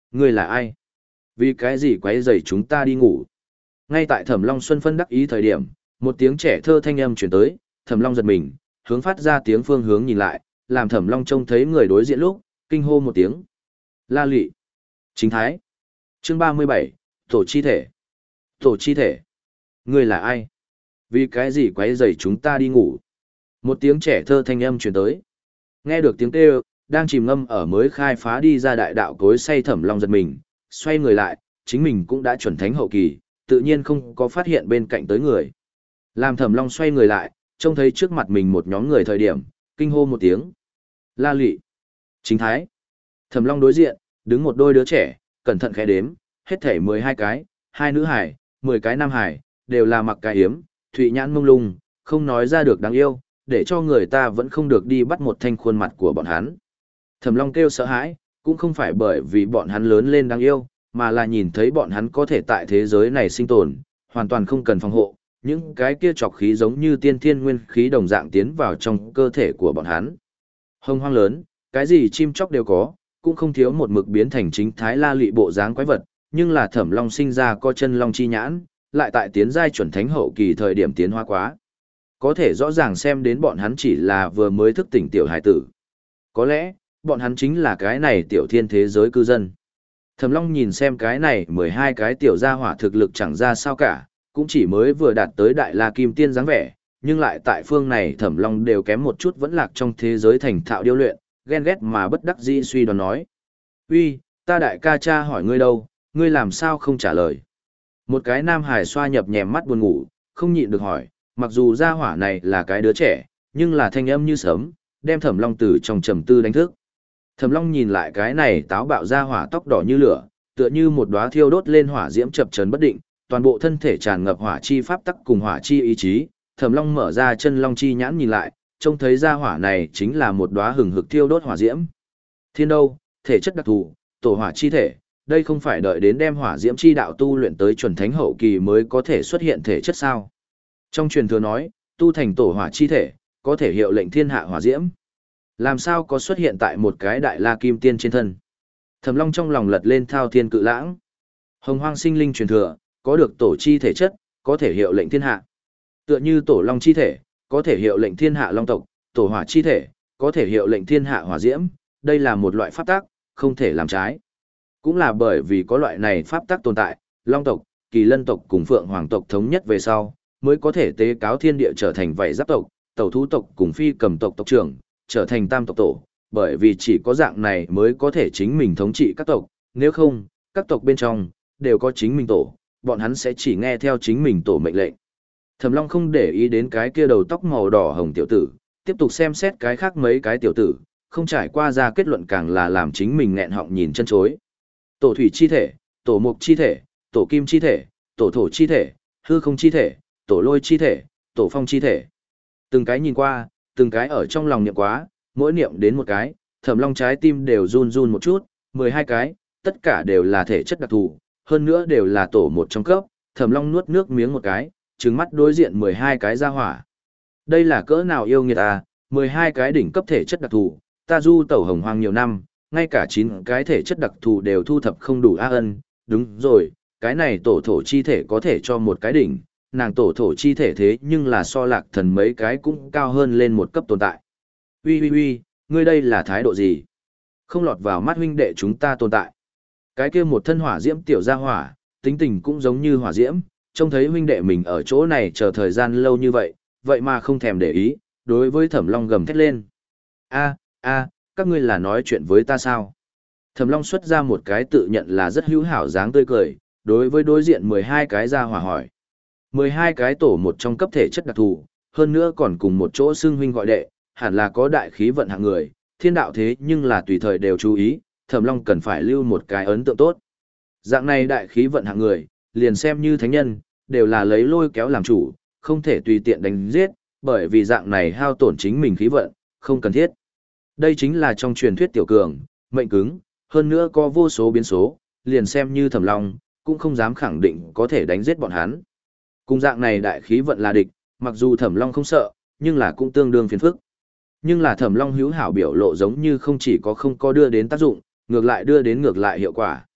Ngươi là ai? Vì cái gì quấy rầy chúng ta đi ngủ? Ngay tại Thẩm Long Xuân phân đắc ý thời điểm, một tiếng trẻ thơ thanh âm truyền tới, Thẩm Long giật mình, hướng phát ra tiếng phương hướng nhìn lại, làm Thẩm Long trông thấy người đối diện lúc, kinh hô một tiếng. La Lị. Chính Thái. Chương ba mươi bảy, Tổ chi thể. Tổ chi thể. Ngươi là ai? Vì cái gì quấy rầy chúng ta đi ngủ? Một tiếng trẻ thơ thanh âm truyền tới. Nghe được tiếng kêu, đang chìm ngâm ở mới khai phá đi ra đại đạo cối say Thẩm Long giật mình, xoay người lại, chính mình cũng đã chuẩn thánh hậu kỳ, tự nhiên không có phát hiện bên cạnh tới người. Làm Thẩm Long xoay người lại, trông thấy trước mặt mình một nhóm người thời điểm, kinh hô một tiếng. La Lị. Chính Thái. Thẩm Long đối diện, đứng một đôi đứa trẻ, cẩn thận khẽ đếm, hết thảy mười hai cái, hai nữ hải, mười cái nam hải, đều là mặc cái hiếm, thụy nhãn mông lung, không nói ra được đáng yêu, để cho người ta vẫn không được đi bắt một thanh khuôn mặt của bọn hắn. Thẩm Long kêu sợ hãi, cũng không phải bởi vì bọn hắn lớn lên đáng yêu, mà là nhìn thấy bọn hắn có thể tại thế giới này sinh tồn, hoàn toàn không cần phòng hộ, những cái kia trọc khí giống như tiên thiên nguyên khí đồng dạng tiến vào trong cơ thể của bọn hắn. Hông hoang lớn, cái gì chim chóc đều có, cũng không thiếu một mực biến thành chính thái la lị bộ dáng quái vật, nhưng là Thẩm Long sinh ra có chân long chi nhãn, lại tại tiến giai chuẩn thánh hậu kỳ thời điểm tiến hóa quá. Có thể rõ ràng xem đến bọn hắn chỉ là vừa mới thức tỉnh tiểu hải tử. Có lẽ, bọn hắn chính là cái này tiểu thiên thế giới cư dân. Thẩm Long nhìn xem cái này mười hai cái tiểu gia hỏa thực lực chẳng ra sao cả, cũng chỉ mới vừa đạt tới đại la kim tiên dáng vẻ, nhưng lại tại phương này Thẩm Long đều kém một chút vẫn lạc trong thế giới thành thạo điêu luyện, ghen ghét mà bất đắc dĩ suy đoán nói. Uy, ta đại ca cha hỏi ngươi đâu, ngươi làm sao không trả lời? Một cái nam hải xoa nhập nhèm mắt buồn ngủ, không nhịn được hỏi, mặc dù gia hỏa này là cái đứa trẻ, nhưng là thanh âm như sớm, đem Thẩm Long từ trong trầm tư đánh thức. Thẩm Long nhìn lại cái này táo bạo gia hỏa tóc đỏ như lửa, tựa như một đóa thiêu đốt lên hỏa diễm chập chờn bất định, toàn bộ thân thể tràn ngập hỏa chi pháp tắc cùng hỏa chi ý chí. Thẩm Long mở ra chân long chi nhãn nhìn lại, trông thấy gia hỏa này chính là một đóa hừng hực thiêu đốt hỏa diễm. Thiên đâu, thể chất đặc thù, tổ hỏa chi thể, đây không phải đợi đến đem hỏa diễm chi đạo tu luyện tới chuẩn thánh hậu kỳ mới có thể xuất hiện thể chất sao? Trong truyền thừa nói, tu thành tổ hỏa chi thể, có thể hiệu lệnh thiên hạ hỏa diễm. Làm sao có xuất hiện tại một cái đại la kim tiên trên thân? Thẩm Long trong lòng lật lên thao thiên cự lãng. Hồng hoang sinh linh truyền thừa, có được tổ chi thể chất, có thể hiệu lệnh thiên hạ. Tựa như tổ long chi thể, có thể hiệu lệnh thiên hạ long tộc, tổ hỏa chi thể, có thể hiệu lệnh thiên hạ hỏa diễm, đây là một loại pháp tắc, không thể làm trái. Cũng là bởi vì có loại này pháp tắc tồn tại, long tộc, kỳ lân tộc cùng phượng hoàng tộc thống nhất về sau, mới có thể tế cáo thiên địa trở thành vảy giáp tộc, tẩu thú tộc cùng phi cầm tộc tộc trưởng, trở thành tam tộc tổ, bởi vì chỉ có dạng này mới có thể chính mình thống trị các tộc, nếu không, các tộc bên trong, đều có chính mình tổ, bọn hắn sẽ chỉ nghe theo chính mình tổ mệnh lệnh. Thẩm Long không để ý đến cái kia đầu tóc màu đỏ hồng tiểu tử, tiếp tục xem xét cái khác mấy cái tiểu tử, không trải qua ra kết luận càng là làm chính mình nghẹn họng nhìn chân chối. Tổ thủy chi thể, tổ mục chi thể, tổ kim chi thể, tổ thổ chi thể, hư không chi thể, tổ lôi chi thể, tổ phong chi thể. Từng cái nhìn qua, từng cái ở trong lòng niệm quá, mỗi niệm đến một cái, Thẩm Long trái tim đều run run một chút, mười hai cái, tất cả đều là thể chất đặc thù, hơn nữa đều là tổ một trong cấp, Thẩm Long nuốt nước miếng một cái, trừng mắt đối diện mười hai cái ra hỏa. Đây là cỡ nào yêu nghiệt à, mười hai cái đỉnh cấp thể chất đặc thù, ta du tẩu hồng hoang nhiều năm, ngay cả chín cái thể chất đặc thù đều thu thập không đủ a ân, đúng rồi, cái này tổ thổ chi thể có thể cho một cái đỉnh, nàng tổ thổ chi thể thế nhưng là so lạc thần mấy cái cũng cao hơn lên một cấp tồn tại. Ui ui ui, ngươi đây là thái độ gì? Không lọt vào mắt huynh đệ chúng ta tồn tại. Cái kia một thân hỏa diễm tiểu gia hỏa, tính tình cũng giống như hỏa diễm, trông thấy huynh đệ mình ở chỗ này chờ thời gian lâu như vậy, vậy mà không thèm để ý, đối với Thẩm Long gầm thét lên. A, a, các ngươi là nói chuyện với ta sao? Thẩm Long xuất ra một cái tự nhận là rất hữu hảo dáng tươi cười, đối với đối diện mười hai cái gia hỏa hỏi. mười hai cái tổ một trong cấp thể chất đặc thù, hơn nữa còn cùng một chỗ xưng huynh gọi đệ, hẳn là có đại khí vận hạng người, thiên đạo thế nhưng là tùy thời đều chú ý, Thẩm Long cần phải lưu một cái ấn tượng tốt. Dạng này đại khí vận hạng người, liền xem như thánh nhân, đều là lấy lôi kéo làm chủ, không thể tùy tiện đánh giết, bởi vì dạng này hao tổn chính mình khí vận, không cần thiết. Đây chính là trong truyền thuyết tiểu cường, mệnh cứng, hơn nữa có vô số biến số, liền xem như Thẩm Long, cũng không dám khẳng định có thể đánh giết bọn hắn. Cùng dạng này đại khí vận là địch, mặc dù Thẩm Long không sợ, nhưng là cũng tương đương phiền phức. Nhưng là Thẩm Long hữu hảo biểu lộ giống như không chỉ có không có đưa đến tác dụng, ngược lại đưa đến ngược lại hiệu quả.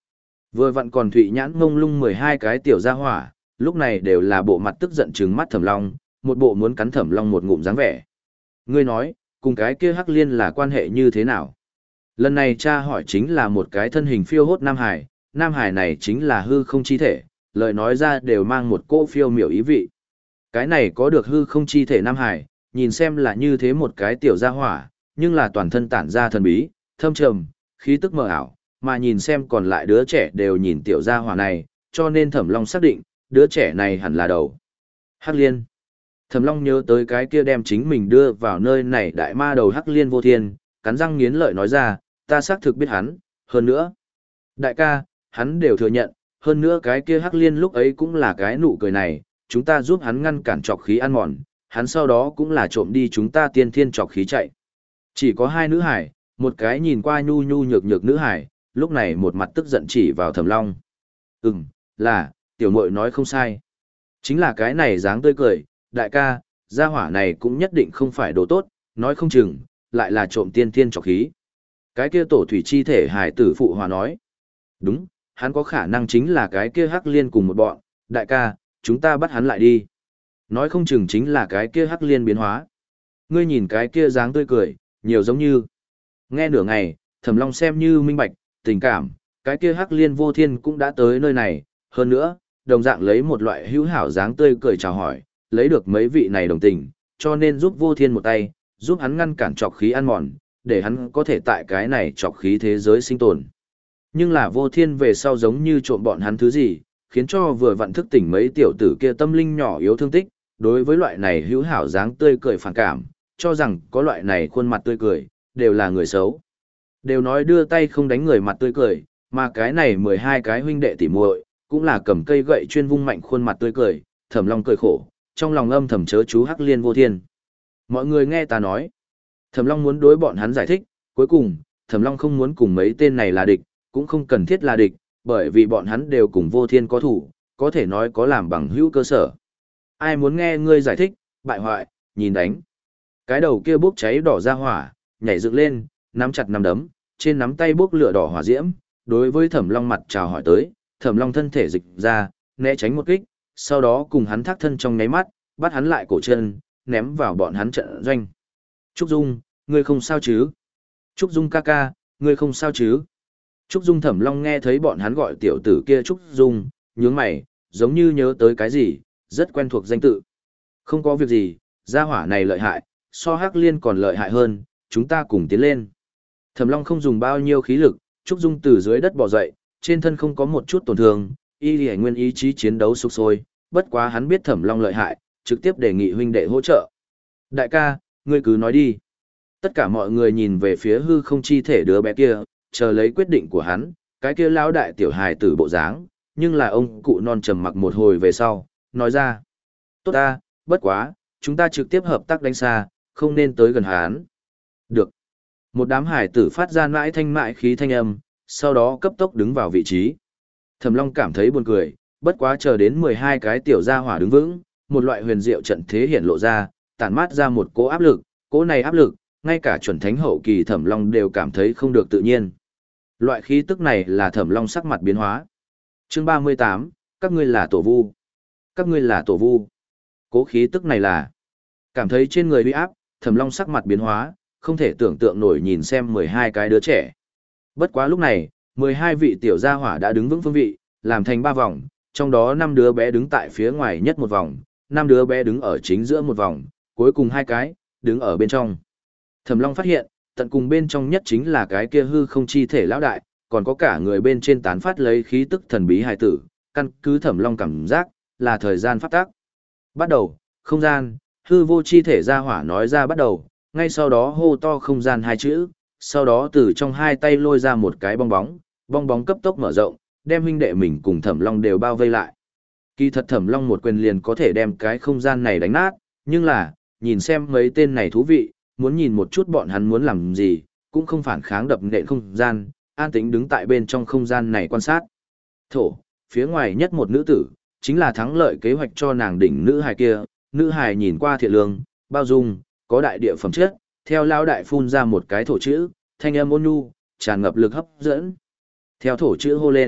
Vừa vặn còn Thụy Nhãn ngông lung mười hai cái tiểu gia hỏa, lúc này đều là bộ mặt tức giận trừng mắt Thẩm Long, một bộ muốn cắn Thẩm Long một ngụm dáng vẻ. Ngươi nói, cùng cái kia Hắc Liên là quan hệ như thế nào? Lần này cha hỏi chính là một cái thân hình phiêu hốt Nam Hải, Nam Hải này chính là hư không chi thể, lời nói ra đều mang một cỗ phiêu miểu ý vị. Cái này có được hư không chi thể Nam Hải, nhìn xem là như thế một cái tiểu gia hỏa, nhưng là toàn thân tản ra thần bí, thâm trầm, khí tức mờ ảo, mà nhìn xem còn lại đứa trẻ đều nhìn tiểu gia hỏa này, cho nên Thẩm Long xác định, đứa trẻ này hẳn là đầu. Hắc Liên. Thẩm Long nhớ tới cái kia đem chính mình đưa vào nơi này đại ma đầu Hắc Liên vô thiên, cắn răng nghiến lợi nói ra, ta xác thực biết hắn, hơn nữa. Đại ca, hắn đều thừa nhận, hơn nữa cái kia Hắc Liên lúc ấy cũng là cái nụ cười này, chúng ta giúp hắn ngăn cản trọc khí ăn mòn, hắn sau đó cũng là trộm đi chúng ta tiên thiên trọc khí chạy. Chỉ có hai nữ hải, một cái nhìn qua nhu nhu nhược nhược nữ hải, lúc này một mặt tức giận chỉ vào Thẩm Long. Ừm, là, tiểu muội nói không sai. Chính là cái này dáng tươi cười, đại ca, gia hỏa này cũng nhất định không phải đồ tốt, nói không chừng, lại là trộm tiên thiên trọc khí. Cái kia tổ thủy chi thể hải tử phụ hòa nói. Đúng, hắn có khả năng chính là cái kia Hắc Liên cùng một bọn, đại ca, chúng ta bắt hắn lại đi. Nói không chừng chính là cái kia Hắc Liên biến hóa. Ngươi nhìn cái kia dáng tươi cười, nhiều giống như. Nghe nửa ngày, Thẩm Long xem như minh bạch, tình cảm, cái kia Hắc Liên vô thiên cũng đã tới nơi này, hơn nữa, đồng dạng lấy một loại hữu hảo dáng tươi cười chào hỏi, lấy được mấy vị này đồng tình, cho nên giúp vô thiên một tay, giúp hắn ngăn cản trọc khí ăn mòn, để hắn có thể tại cái này trọc khí thế giới sinh tồn. Nhưng là vô thiên về sau giống như trộm bọn hắn thứ gì, khiến cho vừa vặn thức tỉnh mấy tiểu tử kia tâm linh nhỏ yếu thương tích, đối với loại này hữu hảo dáng tươi cười phản cảm, cho rằng có loại này khuôn mặt tươi cười, đều là người xấu. Đều nói đưa tay không đánh người mặt tươi cười, mà cái này mười hai cái huynh đệ tỉ muội cũng là cầm cây gậy chuyên vung mạnh khuôn mặt tươi cười, Thẩm Long cười khổ, trong lòng âm thầm chớ chú Hắc Liên vô thiên. Mọi người nghe ta nói. Thẩm Long muốn đối bọn hắn giải thích, cuối cùng, Thẩm Long không muốn cùng mấy tên này là địch, cũng không cần thiết là địch, bởi vì bọn hắn đều cùng vô thiên có thủ, có thể nói có làm bằng hữu cơ sở. Ai muốn nghe ngươi giải thích, bại hoại, nhìn đánh. Cái đầu kia bốc cháy đỏ ra hỏa, nhảy dựng lên, nắm chặt nắm đấm, trên nắm tay bốc lửa đỏ hỏa diễm, đối với Thẩm Long mặt chào hỏi tới, Thẩm Long thân thể dịch ra, né tránh một kích, sau đó cùng hắn thác thân trong nháy mắt, bắt hắn lại cổ chân, ném vào bọn hắn trận doanh. Trúc Dung, ngươi không sao chứ? Trúc Dung ca ca, ngươi không sao chứ? Trúc Dung Thẩm Long nghe thấy bọn hắn gọi tiểu tử kia Trúc Dung, nhướng mày, giống như nhớ tới cái gì, rất quen thuộc danh tự. Không có việc gì, gia hỏa này lợi hại, so Hắc Liên còn lợi hại hơn, chúng ta cùng tiến lên. Thẩm Long không dùng bao nhiêu khí lực, Trúc Dung từ dưới đất bò dậy, trên thân không có một chút tổn thương, y lì nguyên ý chí chiến đấu sục sôi, bất quá hắn biết Thẩm Long lợi hại, trực tiếp đề nghị huynh đệ hỗ trợ. Đại ca, ngươi cứ nói đi. Tất cả mọi người nhìn về phía hư không chi thể đứa bé kia, chờ lấy quyết định của hắn, cái kia lão đại tiểu hài tử bộ dáng, nhưng là ông cụ non trầm mặc một hồi về sau, nói ra. Tốt ta, bất quá, chúng ta trực tiếp hợp tác đánh xa, không nên tới gần hắn. Được. Một đám hải tử phát ra mãi thanh mại khí thanh âm, sau đó cấp tốc đứng vào vị trí. Thẩm Long cảm thấy buồn cười, bất quá chờ đến mười hai cái tiểu gia hỏa đứng vững, một loại huyền diệu trận thế hiện lộ ra, tản mát ra một cỗ áp lực, cỗ này áp lực, ngay cả chuẩn thánh hậu kỳ Thẩm Long đều cảm thấy không được tự nhiên. Loại khí tức này là Thẩm Long sắc mặt biến hóa. Chương ba mươi tám, các ngươi là tổ vu. Các ngươi là tổ vu. Cỗ khí tức này là cảm thấy trên người uy áp, Thẩm Long sắc mặt biến hóa, không thể tưởng tượng nổi nhìn xem mười hai cái đứa trẻ. Bất quá lúc này, mười hai vị tiểu gia hỏa đã đứng vững phương vị, làm thành ba vòng, trong đó năm đứa bé đứng tại phía ngoài nhất một vòng, năm đứa bé đứng ở chính giữa một vòng, cuối cùng hai cái đứng ở bên trong. Thẩm Long phát hiện, tận cùng bên trong nhất chính là cái kia hư không chi thể lão đại, còn có cả người bên trên tán phát lấy khí tức thần bí hài tử, căn cứ Thẩm Long cảm giác, là thời gian phát tác. Bắt đầu, không gian, hư vô chi thể gia hỏa nói ra bắt đầu, ngay sau đó hô to không gian hai chữ, sau đó từ trong hai tay lôi ra một cái bong bóng, bong bóng cấp tốc mở rộng, đem huynh đệ mình cùng Thẩm Long đều bao vây lại. Kỳ thật Thẩm Long một quyền liền có thể đem cái không gian này đánh nát, nhưng là, nhìn xem mấy tên này thú vị, muốn nhìn một chút bọn hắn muốn làm gì, cũng không phản kháng đập nện không gian, an tĩnh đứng tại bên trong không gian này quan sát. Thổ, phía ngoài nhất một nữ tử, chính là thắng lợi kế hoạch cho nàng đỉnh nữ hài kia, nữ hài nhìn qua thiện lương, bao dung, có đại địa phẩm chất, theo lao đại phun ra một cái thổ chữ, thanh âm ôn nhu, tràn ngập lực hấp dẫn. Theo thổ chữ hô lên,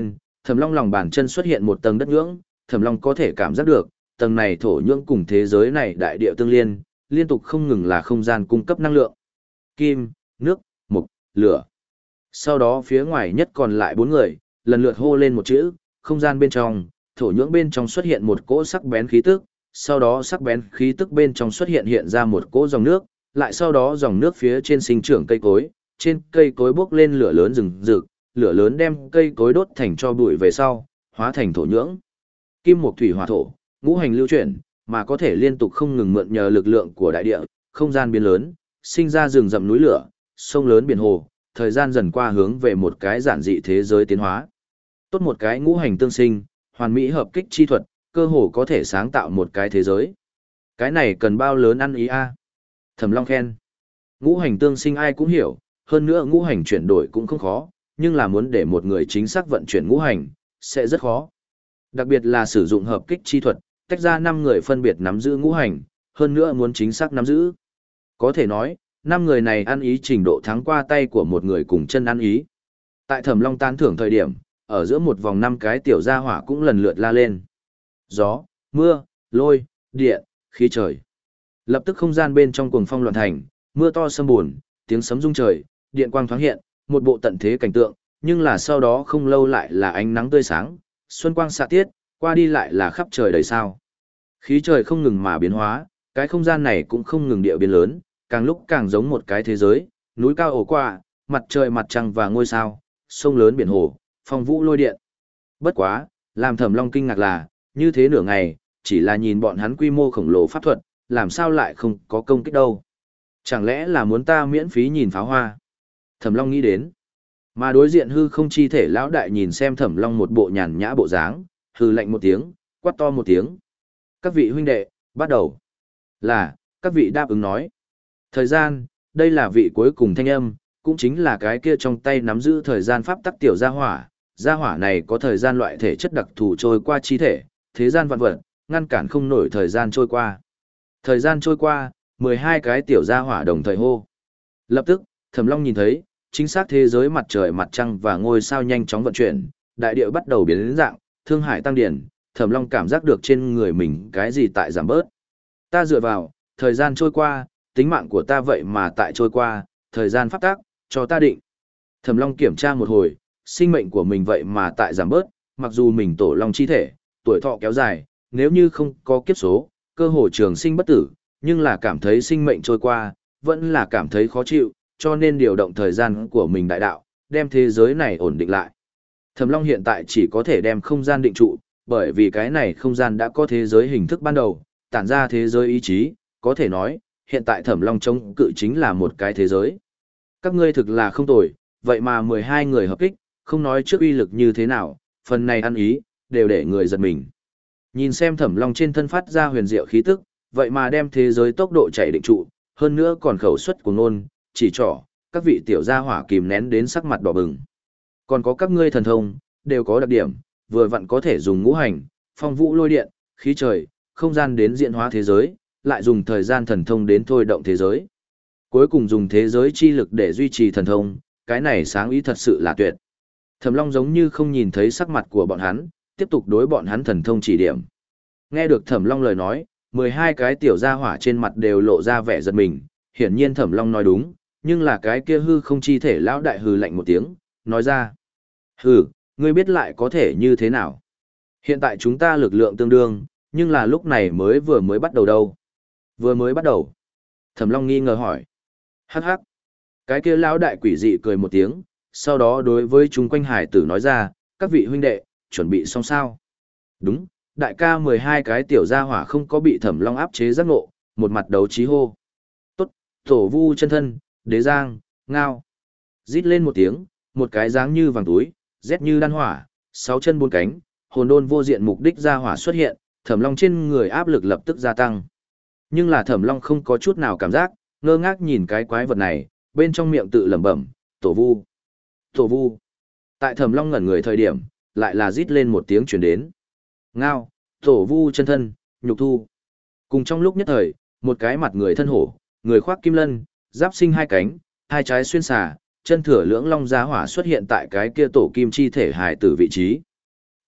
Thẩm Long lòng bàn chân xuất hiện một tầng đất nhưỡng, Thẩm Long có thể cảm giác được, tầng này thổ nhưỡng cùng thế giới này đại địa tương liên, liên tục không ngừng là không gian cung cấp năng lượng. Kim, nước, mộc, lửa. Sau đó phía ngoài nhất còn lại bốn người, lần lượt hô lên một chữ, không gian bên trong, thổ nhưỡng bên trong xuất hiện một cỗ sắc bén khí tức, sau đó sắc bén khí tức bên trong xuất hiện hiện ra một cỗ dòng nước, lại sau đó dòng nước phía trên sinh trưởng cây cối, trên cây cối bốc lên lửa lớn rừng rực, lửa lớn đem cây cối đốt thành cho bụi về sau, hóa thành thổ nhưỡng. Kim mộc thủy hỏa thổ, ngũ hành lưu chuyển, mà có thể liên tục không ngừng mượn nhờ lực lượng của đại địa, không gian biến lớn, sinh ra rừng rậm núi lửa, sông lớn biển hồ, thời gian dần qua hướng về một cái giản dị thế giới tiến hóa. Tốt một cái ngũ hành tương sinh, hoàn mỹ hợp kích chi thuật, cơ hồ có thể sáng tạo một cái thế giới. Cái này cần bao lớn ăn ý a? Thẩm Long khen. Ngũ hành tương sinh ai cũng hiểu, hơn nữa ngũ hành chuyển đổi cũng không khó, nhưng là muốn để một người chính xác vận chuyển ngũ hành, sẽ rất khó. Đặc biệt là sử dụng hợp kích chi thuật, tách ra năm người phân biệt nắm giữ ngũ hành, hơn nữa muốn chính xác nắm giữ. Có thể nói, năm người này ăn ý trình độ thắng qua tay của một người cùng chân ăn ý. Tại Thẩm Long tán thưởng thời điểm, ở giữa một vòng năm cái tiểu gia hỏa cũng lần lượt la lên. Gió, mưa, lôi, điện, khí trời. Lập tức không gian bên trong cuồng phong loạn thành, mưa to sấm buồn, tiếng sấm rung trời, điện quang thoáng hiện, một bộ tận thế cảnh tượng, nhưng là sau đó không lâu lại là ánh nắng tươi sáng, xuân quang xạ tiết, qua đi lại là khắp trời đầy sao. Khí trời không ngừng mà biến hóa, cái không gian này cũng không ngừng địa biến lớn, càng lúc càng giống một cái thế giới, núi cao ổ qua, mặt trời mặt trăng và ngôi sao, sông lớn biển hồ, phong vũ lôi điện. Bất quá, làm Thẩm Long kinh ngạc là, như thế nửa ngày, chỉ là nhìn bọn hắn quy mô khổng lồ pháp thuật, làm sao lại không có công kích đâu. Chẳng lẽ là muốn ta miễn phí nhìn pháo hoa? Thẩm Long nghĩ đến. Mà đối diện hư không chi thể lão đại nhìn xem Thẩm Long một bộ nhàn nhã bộ dáng, hừ lạnh một tiếng, quát to một tiếng. Các vị huynh đệ, bắt đầu. Là, các vị đáp ứng nói. Thời gian, đây là vị cuối cùng thanh âm, cũng chính là cái kia trong tay nắm giữ thời gian pháp tắc tiểu gia hỏa. Gia hỏa này có thời gian loại thể chất đặc thù trôi qua chi thể, thế gian vạn vật, ngăn cản không nổi thời gian trôi qua. Thời gian trôi qua, mười hai cái tiểu gia hỏa đồng thời hô. Lập tức, Thẩm Long nhìn thấy, chính xác thế giới mặt trời mặt trăng và ngôi sao nhanh chóng vận chuyển, đại địa bắt đầu biến đến dạng, thương hải tăng điển, Thẩm Long cảm giác được trên người mình cái gì tại giảm bớt. Ta dựa vào, thời gian trôi qua, tính mạng của ta vậy mà tại trôi qua, thời gian pháp tắc, cho ta định. Thẩm Long kiểm tra một hồi, sinh mệnh của mình vậy mà tại giảm bớt, mặc dù mình tổ long chi thể, tuổi thọ kéo dài, nếu như không có kiếp số, cơ hội trường sinh bất tử, nhưng là cảm thấy sinh mệnh trôi qua, vẫn là cảm thấy khó chịu, cho nên điều động thời gian của mình đại đạo, đem thế giới này ổn định lại. Thẩm Long hiện tại chỉ có thể đem không gian định trụ, bởi vì cái này không gian đã có thế giới hình thức ban đầu, tản ra thế giới ý chí, có thể nói, hiện tại Thẩm Long chống cự chính là một cái thế giới. Các ngươi thực là không tồi, vậy mà mười hai người hợp kích, không nói trước uy lực như thế nào, phần này ăn ý, đều để người giật mình. Nhìn xem Thẩm Long trên thân phát ra huyền diệu khí tức, vậy mà đem thế giới tốc độ chạy định trụ, hơn nữa còn khẩu suất của ngôn, chỉ trỏ, các vị tiểu gia hỏa kìm nén đến sắc mặt đỏ bừng. Còn có các ngươi thần thông, đều có đặc điểm, vừa vặn có thể dùng ngũ hành, phong vũ lôi điện, khí trời, không gian đến diễn hóa thế giới, lại dùng thời gian thần thông đến thôi động thế giới. Cuối cùng dùng thế giới chi lực để duy trì thần thông, cái này sáng ý thật sự là tuyệt. Thẩm Long giống như không nhìn thấy sắc mặt của bọn hắn, tiếp tục đối bọn hắn thần thông chỉ điểm. Nghe được Thẩm Long lời nói, mười hai cái tiểu gia hỏa trên mặt đều lộ ra vẻ giật mình, hiển nhiên Thẩm Long nói đúng, nhưng là cái kia hư không chi thể lão đại hừ lạnh một tiếng, nói ra. Hừ, ngươi biết lại có thể như thế nào? Hiện tại chúng ta lực lượng tương đương, nhưng là lúc này mới vừa mới bắt đầu đâu. Vừa mới bắt đầu. Thẩm Long nghi ngờ hỏi. Hắc hắc. Cái kia lão đại quỷ dị cười một tiếng, sau đó đối với chúng quanh hải tử nói ra, các vị huynh đệ, chuẩn bị xong sao? Đúng, đại ca mười hai cái tiểu gia hỏa không có bị Thẩm Long áp chế giác ngộ, một mặt đấu trí hô. Tốt, tổ vu chân thân, đế giang, ngao. Rít lên một tiếng, một cái dáng như vàng túi, rét như đan hỏa, sáu chân bốn cánh, hồn đôn vô diện mục đích gia hỏa xuất hiện, Thẩm Long trên người áp lực lập tức gia tăng. Nhưng là Thẩm Long không có chút nào cảm giác, ngơ ngác nhìn cái quái vật này, bên trong miệng tự lẩm bẩm, tổ vu, tổ vu. Tại Thẩm Long ngẩn người thời điểm, lại là rít lên một tiếng truyền đến. Ngao, tổ vu chân thân, nhục thu. Cùng trong lúc nhất thời, một cái mặt người thân hổ, người khoác kim lân, giáp sinh hai cánh, hai trái xuyên xà, chân thửa lưỡng long giá hỏa xuất hiện tại cái kia tổ kim chi thể hài tử vị trí.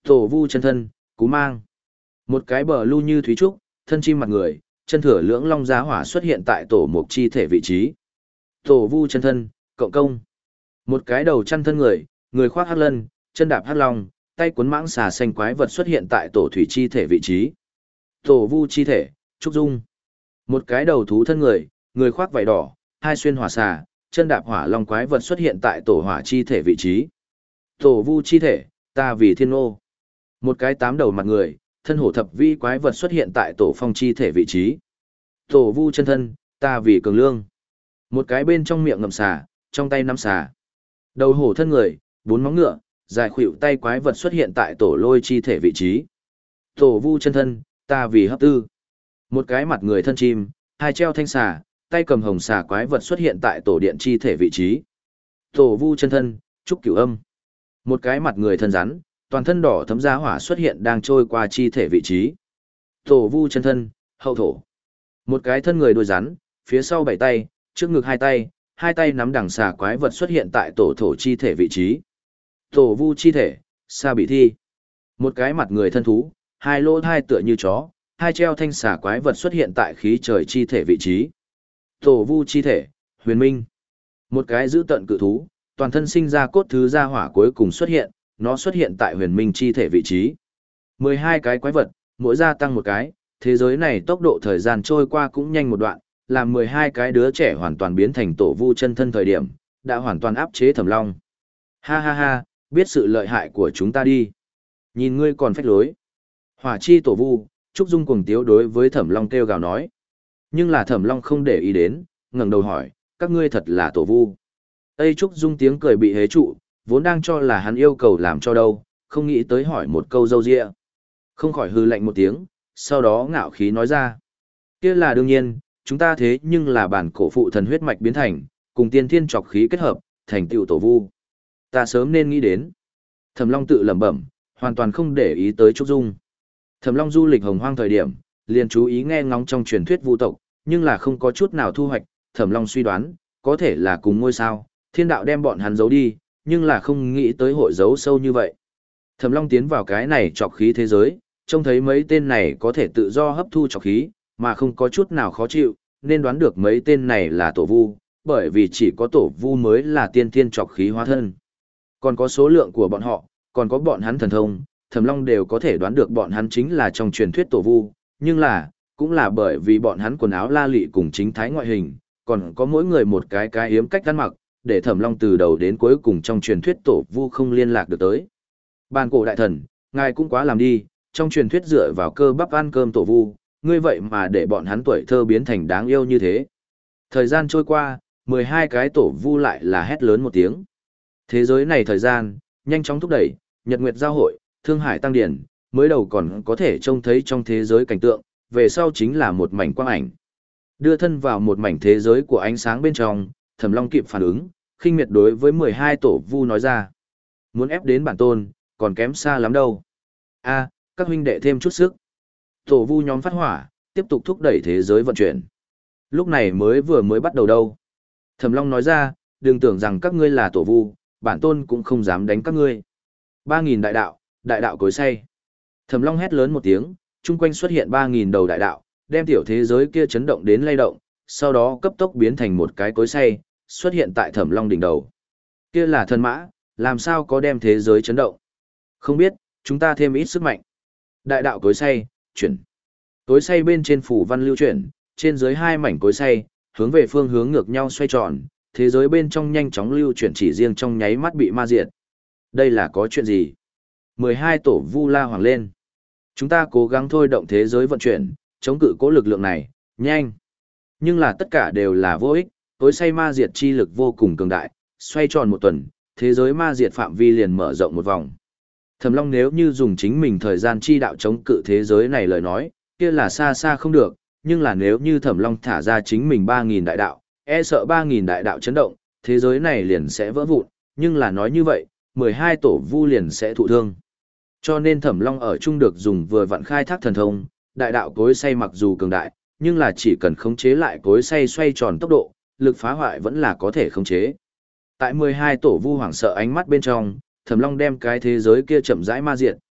Tổ vu chân thân, cú mang. Một cái bờ lưu như thúy trúc, thân chim mặt người, chân thừa lưỡng long giá hỏa xuất hiện tại tổ mục chi thể vị trí. Tổ vu chân thân, cộng công. Một cái đầu chăn thân người, người khoác hắc lân, chân đạp hắc long, tay cuốn mãng xà xanh quái vật xuất hiện tại tổ thủy chi thể vị trí. Tổ vu chi thể, trúc dung. Một cái đầu thú thân người, người khoác vảy đỏ, hai xuyên hỏa xà, chân đạp hỏa long quái vật xuất hiện tại tổ hỏa chi thể vị trí. Tổ vu chi thể, ta vì thiên ô. Một cái tám đầu mặt người, thân hổ thập vi quái vật xuất hiện tại tổ phong chi thể vị trí. Tổ vu chân thân, ta vì cường lương. Một cái bên trong miệng ngậm xà, trong tay nắm xà. Đầu hổ thân người, bốn móng ngựa, dài khuỷu tay quái vật xuất hiện tại tổ lôi chi thể vị trí. Tổ vu chân thân, ta vì hấp tư. Một cái mặt người thân chim, hai treo thanh xà, tay cầm hồng xà quái vật xuất hiện tại tổ điện chi thể vị trí. Tổ vu chân thân, trúc cửu âm. Một cái mặt người thân rắn, toàn thân đỏ thấm giá hỏa xuất hiện đang trôi qua chi thể vị trí. Tổ vu chân thân, hậu thổ. Một cái thân người đuôi rắn, phía sau bảy tay, trước ngực hai tay, hai tay nắm đằng xà quái vật xuất hiện tại tổ thổ chi thể vị trí. Tổ vu chi thể, sa bị thi. Một cái mặt người thân thú, hai lỗ hai tựa như chó, hai treo thanh xà quái vật xuất hiện tại khí trời chi thể vị trí. Tổ vu chi thể, huyền minh. Một cái giữ tận cự thú, toàn thân sinh ra cốt thứ gia hỏa cuối cùng xuất hiện, nó xuất hiện tại huyền minh chi thể vị trí. mười hai cái quái vật, mỗi gia tăng một cái, thế giới này tốc độ thời gian trôi qua cũng nhanh một đoạn, làm mười hai cái đứa trẻ hoàn toàn biến thành tổ vu chân thân thời điểm, đã hoàn toàn áp chế Thẩm Long. Ha ha ha, biết sự lợi hại của chúng ta đi. Nhìn ngươi còn phách lối. Hỏa chi tổ vu, Trúc Dung cuồng tiếu đối với Thẩm Long kêu gào nói. Nhưng là Thẩm Long không để ý đến, ngẩng đầu hỏi, các ngươi thật là tổ vu. Tây Trúc Dung tiếng cười bị hế trụ, vốn đang cho là hắn yêu cầu làm cho đâu, không nghĩ tới hỏi một câu dâu dịa. Không khỏi hư lạnh một tiếng, sau đó ngạo khí nói ra. Kia là đương nhiên, chúng ta thế nhưng là bản cổ phụ thần huyết mạch biến thành, cùng tiên thiên trọc khí kết hợp, thành tựu tổ vu. Ta sớm nên nghĩ đến. Thẩm Long tự lẩm bẩm, hoàn toàn không để ý tới Trúc Dung. Thẩm Long du lịch hồng hoang thời điểm, liền chú ý nghe ngóng trong truyền thuyết vu tộc, nhưng là không có chút nào thu hoạch, Thẩm Long suy đoán, có thể là cùng ngôi sao, thiên đạo đem bọn hắn giấu đi, nhưng là không nghĩ tới hội giấu sâu như vậy. Thẩm Long tiến vào cái này trọc khí thế giới, trông thấy mấy tên này có thể tự do hấp thu trọc khí, mà không có chút nào khó chịu, nên đoán được mấy tên này là tổ vu, bởi vì chỉ có tổ vu mới là tiên thiên trọc khí hóa thân. Còn có số lượng của bọn họ, còn có bọn hắn thần thông, Thẩm Long đều có thể đoán được bọn hắn chính là trong truyền thuyết tổ vu, nhưng là, cũng là bởi vì bọn hắn quần áo la lị cùng chính thái ngoại hình, còn có mỗi người một cái cái hiếm cách ăn mặc, để Thẩm Long từ đầu đến cuối cùng trong truyền thuyết tổ vu không liên lạc được tới. Bàn cổ đại thần, ngài cũng quá làm đi, trong truyền thuyết dựa vào cơ bắp ăn cơm tổ vu, ngươi vậy mà để bọn hắn tuổi thơ biến thành đáng yêu như thế. Thời gian trôi qua, mười hai cái tổ vu lại là hét lớn một tiếng. Thế giới này thời gian, nhanh chóng thúc đẩy, nhật nguyệt giao hội, thương hải tăng điển, mới đầu còn có thể trông thấy trong thế giới cảnh tượng, về sau chính là một mảnh quang ảnh. Đưa thân vào một mảnh thế giới của ánh sáng bên trong, Thẩm Long kịp phản ứng, khinh miệt đối với mười hai tổ vu nói ra. Muốn ép đến bản tôn, còn kém xa lắm đâu. A, các huynh đệ thêm chút sức. Tổ vu nhóm phát hỏa, tiếp tục thúc đẩy thế giới vận chuyển. Lúc này mới vừa mới bắt đầu đâu. Thẩm Long nói ra, đừng tưởng rằng các ngươi là tổ vu, bản tôn cũng không dám đánh các ngươi. Ba nghìn đại đạo, đại đạo cối say. Thẩm Long hét lớn một tiếng, chung quanh xuất hiện ba nghìn đầu đại đạo, đem tiểu thế giới kia chấn động đến lay động, sau đó cấp tốc biến thành một cái cối say, xuất hiện tại Thẩm Long đỉnh đầu. Kia là thần mã, làm sao có đem thế giới chấn động? Không biết, chúng ta thêm ít sức mạnh. Đại đạo cối say, chuyển. Cối say bên trên phủ văn lưu chuyển, trên dưới hai mảnh cối say, hướng về phương hướng ngược nhau xoay tròn, thế giới bên trong nhanh chóng lưu chuyển chỉ riêng trong nháy mắt bị ma diệt. Đây là có chuyện gì? mười hai tổ vu la hoàng lên. Chúng ta cố gắng thôi động thế giới vận chuyển, chống cự cố lực lượng này, nhanh. Nhưng là tất cả đều là vô ích, cối say ma diệt chi lực vô cùng cường đại, xoay tròn một tuần, thế giới ma diệt phạm vi liền mở rộng một vòng. Thẩm Long nếu như dùng chính mình thời gian chi đạo chống cự thế giới này lời nói, kia là xa xa không được, nhưng là nếu như Thẩm Long thả ra chính mình ba nghìn đại đạo, e sợ ba nghìn đại đạo chấn động, thế giới này liền sẽ vỡ vụn, nhưng là nói như vậy, mười hai tổ vu liền sẽ thụ thương. Cho nên Thẩm Long ở chung được dùng vừa vặn khai thác thần thông, đại đạo cối xay mặc dù cường đại, nhưng là chỉ cần khống chế lại cối xay xoay tròn tốc độ, lực phá hoại vẫn là có thể khống chế. Tại mười hai tổ vu hoảng sợ ánh mắt bên trong, Thẩm Long đem cái thế giới kia chậm rãi ma diệt,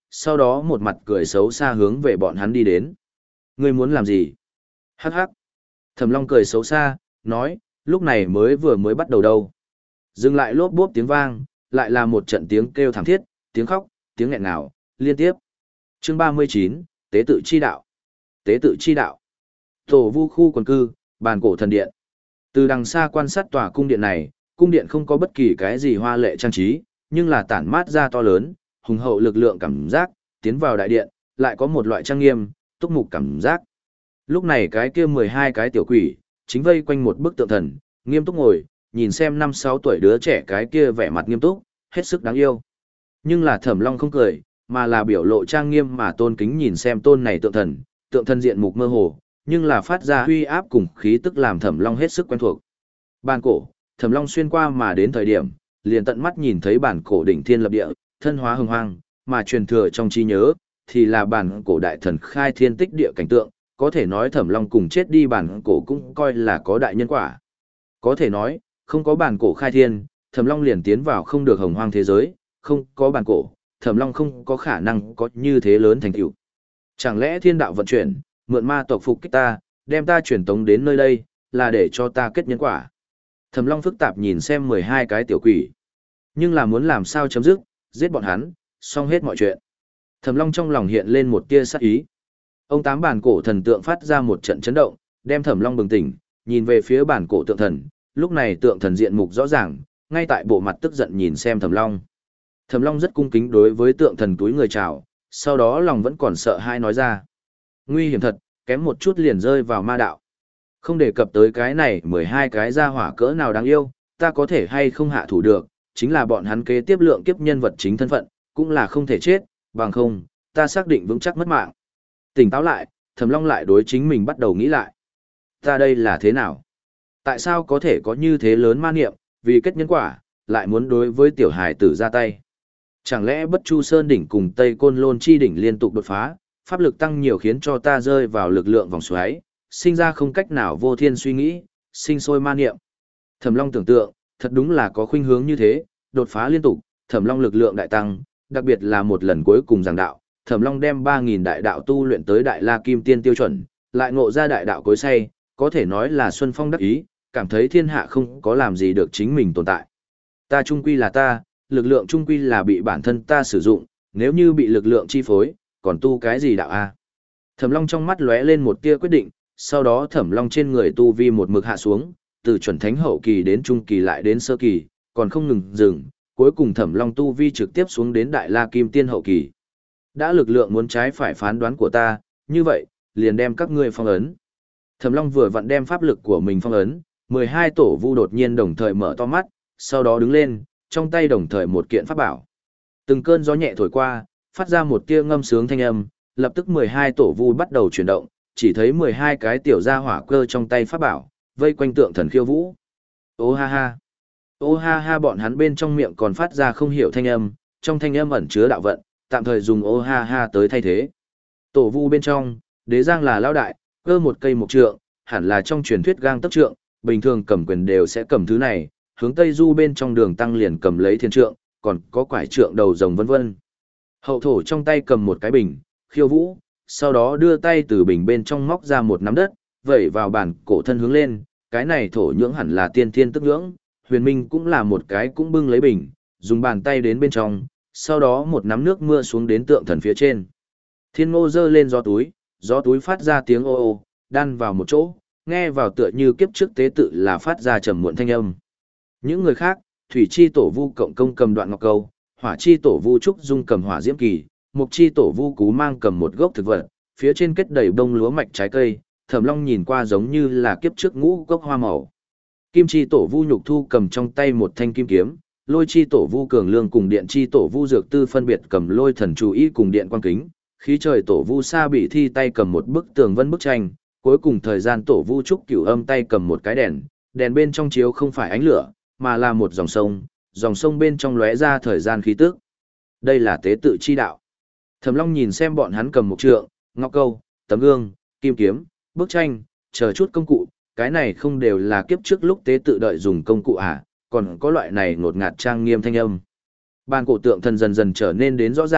sau đó một mặt cười xấu xa hướng về bọn hắn đi đến. Ngươi muốn làm gì? Hắc hắc. Thẩm Long cười xấu xa, nói, lúc này mới vừa mới bắt đầu đâu. Dừng lại lốp bốp tiếng vang, lại là một trận tiếng kêu thảm thiết, tiếng khóc, tiếng nghẹn ngào, liên tiếp. Chương ba mươi chín, Tế tự chi đạo. Tế tự chi đạo. Tổ vu khu quần cư, bàn cổ thần điện. Từ đằng xa quan sát tòa cung điện này, cung điện không có bất kỳ cái gì hoa lệ trang trí, nhưng là tản mát ra to lớn, hùng hậu lực lượng cảm giác, tiến vào đại điện, lại có một loại trang nghiêm, túc mục cảm giác. Lúc này cái kia mười hai cái tiểu quỷ, chính vây quanh một bức tượng thần, nghiêm túc ngồi, nhìn xem năm sáu tuổi đứa trẻ cái kia vẻ mặt nghiêm túc, hết sức đáng yêu. Nhưng là Thẩm Long không cười, mà là biểu lộ trang nghiêm mà tôn kính nhìn xem tôn này tượng thần, tượng thần diện mục mơ hồ, nhưng là phát ra uy áp cùng khí tức làm Thẩm Long hết sức quen thuộc. Bàn cổ, Thẩm Long xuyên qua mà đến thời điểm, liền tận mắt nhìn thấy bản cổ đỉnh thiên lập địa, thân hóa hồng hoang, mà truyền thừa trong trí nhớ thì là bản cổ đại thần khai thiên tích địa cảnh tượng, có thể nói Thẩm Long cùng chết đi bản cổ cũng coi là có đại nhân quả. Có thể nói, không có bản cổ khai thiên, Thẩm Long liền tiến vào không được hồng hoang thế giới, không có bản cổ, Thẩm Long không có khả năng có như thế lớn thành tựu. Chẳng lẽ thiên đạo vận chuyển, mượn ma tộc phục kích ta, đem ta truyền tống đến nơi đây, là để cho ta kết nhân quả. Thẩm Long phức tạp nhìn xem mười hai cái tiểu quỷ, nhưng là muốn làm sao chấm dứt, giết bọn hắn, xong hết mọi chuyện. Thẩm Long trong lòng hiện lên một tia sát ý. Ông tám bản cổ thần tượng phát ra một trận chấn động, đem Thẩm Long bừng tỉnh, nhìn về phía bản cổ tượng thần, lúc này tượng thần diện mục rõ ràng, ngay tại bộ mặt tức giận nhìn xem Thẩm Long. Thẩm Long rất cung kính đối với tượng thần túi người chào, sau đó lòng vẫn còn sợ hãi nói ra. Nguy hiểm thật, kém một chút liền rơi vào ma đạo. Không đề cập tới cái này mười hai cái gia hỏa cỡ nào đáng yêu, ta có thể hay không hạ thủ được, chính là bọn hắn kế tiếp lượng kiếp nhân vật chính thân phận, cũng là không thể chết, bằng không, ta xác định vững chắc mất mạng. Tỉnh táo lại, Thẩm Long lại đối chính mình bắt đầu nghĩ lại. Ta đây là thế nào? Tại sao có thể có như thế lớn ma niệm, vì kết nhân quả, lại muốn đối với tiểu hài tử ra tay? Chẳng lẽ Bất Chu Sơn đỉnh cùng Tây Côn Lôn chi đỉnh liên tục đột phá, pháp lực tăng nhiều khiến cho ta rơi vào lực lượng vòng xoáy, sinh ra không cách nào vô thiên suy nghĩ, sinh sôi ma niệm. Thẩm Long tưởng tượng, thật đúng là có khuynh hướng như thế, đột phá liên tục, Thẩm Long lực lượng đại tăng, đặc biệt là một lần cuối cùng giảng đạo, Thẩm Long đem ba nghìn đại đạo tu luyện tới Đại La Kim Tiên tiêu chuẩn, lại ngộ ra đại đạo cối say, có thể nói là xuân phong đắc ý, cảm thấy thiên hạ không có làm gì được chính mình tồn tại. Ta trung quy là ta, lực lượng trung quy là bị bản thân ta sử dụng, nếu như bị lực lượng chi phối, còn tu cái gì đạo a? Thẩm Long trong mắt lóe lên một tia quyết định, sau đó Thẩm Long trên người tu vi một mực hạ xuống, từ chuẩn thánh hậu kỳ đến trung kỳ lại đến sơ kỳ, còn không ngừng dừng, cuối cùng Thẩm Long tu vi trực tiếp xuống đến Đại La Kim Tiên hậu kỳ. Đã lực lượng muốn trái phải phán đoán của ta, như vậy, liền đem các ngươi phong ấn. Thẩm Long vừa vặn đem pháp lực của mình phong ấn, mười hai tổ vu đột nhiên đồng thời mở to mắt, sau đó đứng lên, trong tay đồng thời một kiện pháp bảo. Từng cơn gió nhẹ thổi qua, phát ra một tia ngâm sướng thanh âm, lập tức mười hai tổ vu bắt đầu chuyển động, chỉ thấy mười hai cái tiểu gia hỏa cơ trong tay pháp bảo, vây quanh tượng thần khiêu vũ. Ô ha ha. Ô ha ha, bọn hắn bên trong miệng còn phát ra không hiểu thanh âm, trong thanh âm ẩn chứa đạo vận, tạm thời dùng ô ha ha tới thay thế. Tổ vu bên trong, Đế Giang là lão đại, cơ một cây mộc trượng, hẳn là trong truyền thuyết gang tấc trượng, bình thường cầm quyền đều sẽ cầm thứ này, hướng Tây Du bên trong Đường Tăng liền cầm lấy thiên trượng, còn có quải trượng đầu rồng vân vân. Hậu thổ trong tay cầm một cái bình, khiêu vũ, sau đó đưa tay từ bình bên trong móc ra một nắm đất, vẩy vào bản cổ thân hướng lên, cái này thổ nhưỡng hẳn là tiên thiên tức nhưỡng, Huyền Minh cũng là một cái cũng bưng lấy bình, dùng bàn tay đến bên trong, sau đó một nắm nước mưa xuống đến tượng thần phía trên. Thiên Ngô giơ lên gió túi, gió túi phát ra tiếng ô ô, đan vào một chỗ, nghe vào tựa như kiếp trước tế tự là phát ra trầm muộn thanh âm. Những người khác, Thủy Chi Tổ Vu Cộng Công cầm đoạn ngọc câu, Hỏa Chi Tổ Vu Trúc Dung cầm hỏa diễm kỳ, Mục Chi Tổ Vu Cú Mang cầm một gốc thực vật, phía trên kết đầy bông lúa mạch trái cây, Thẩm Long nhìn qua giống như là kiếp trước ngũ cốc hoa màu. Kim Chi Tổ Vu Nhục Thu cầm trong tay một thanh kim kiếm, Lôi Chi Tổ Vu Cường Lương cùng Điện Chi Tổ Vu Dược Tư phân biệt cầm lôi thần chú ý cùng điện quang kính, Khí Trời Tổ Vu Sa bị thi tay cầm một bức tường vân bức tranh, cuối cùng thời gian Tổ Vu Trúc Cửu Âm tay cầm một cái đèn, đèn bên trong chiếu không phải ánh lửa, mà là một dòng sông, dòng sông bên trong lóe ra thời gian khí tức. Đây là tế tự chi đạo. Thẩm Long nhìn xem bọn hắn cầm một trượng, ngọc câu, tấm gương, kim kiếm, bức tranh, chờ chút công cụ, cái này không đều là kiếp trước lúc tế tự đợi dùng công cụ à, còn có loại này ngột ngạt trang nghiêm thanh âm. Bàn cổ tượng thần dần dần trở nên đến rõ ràng,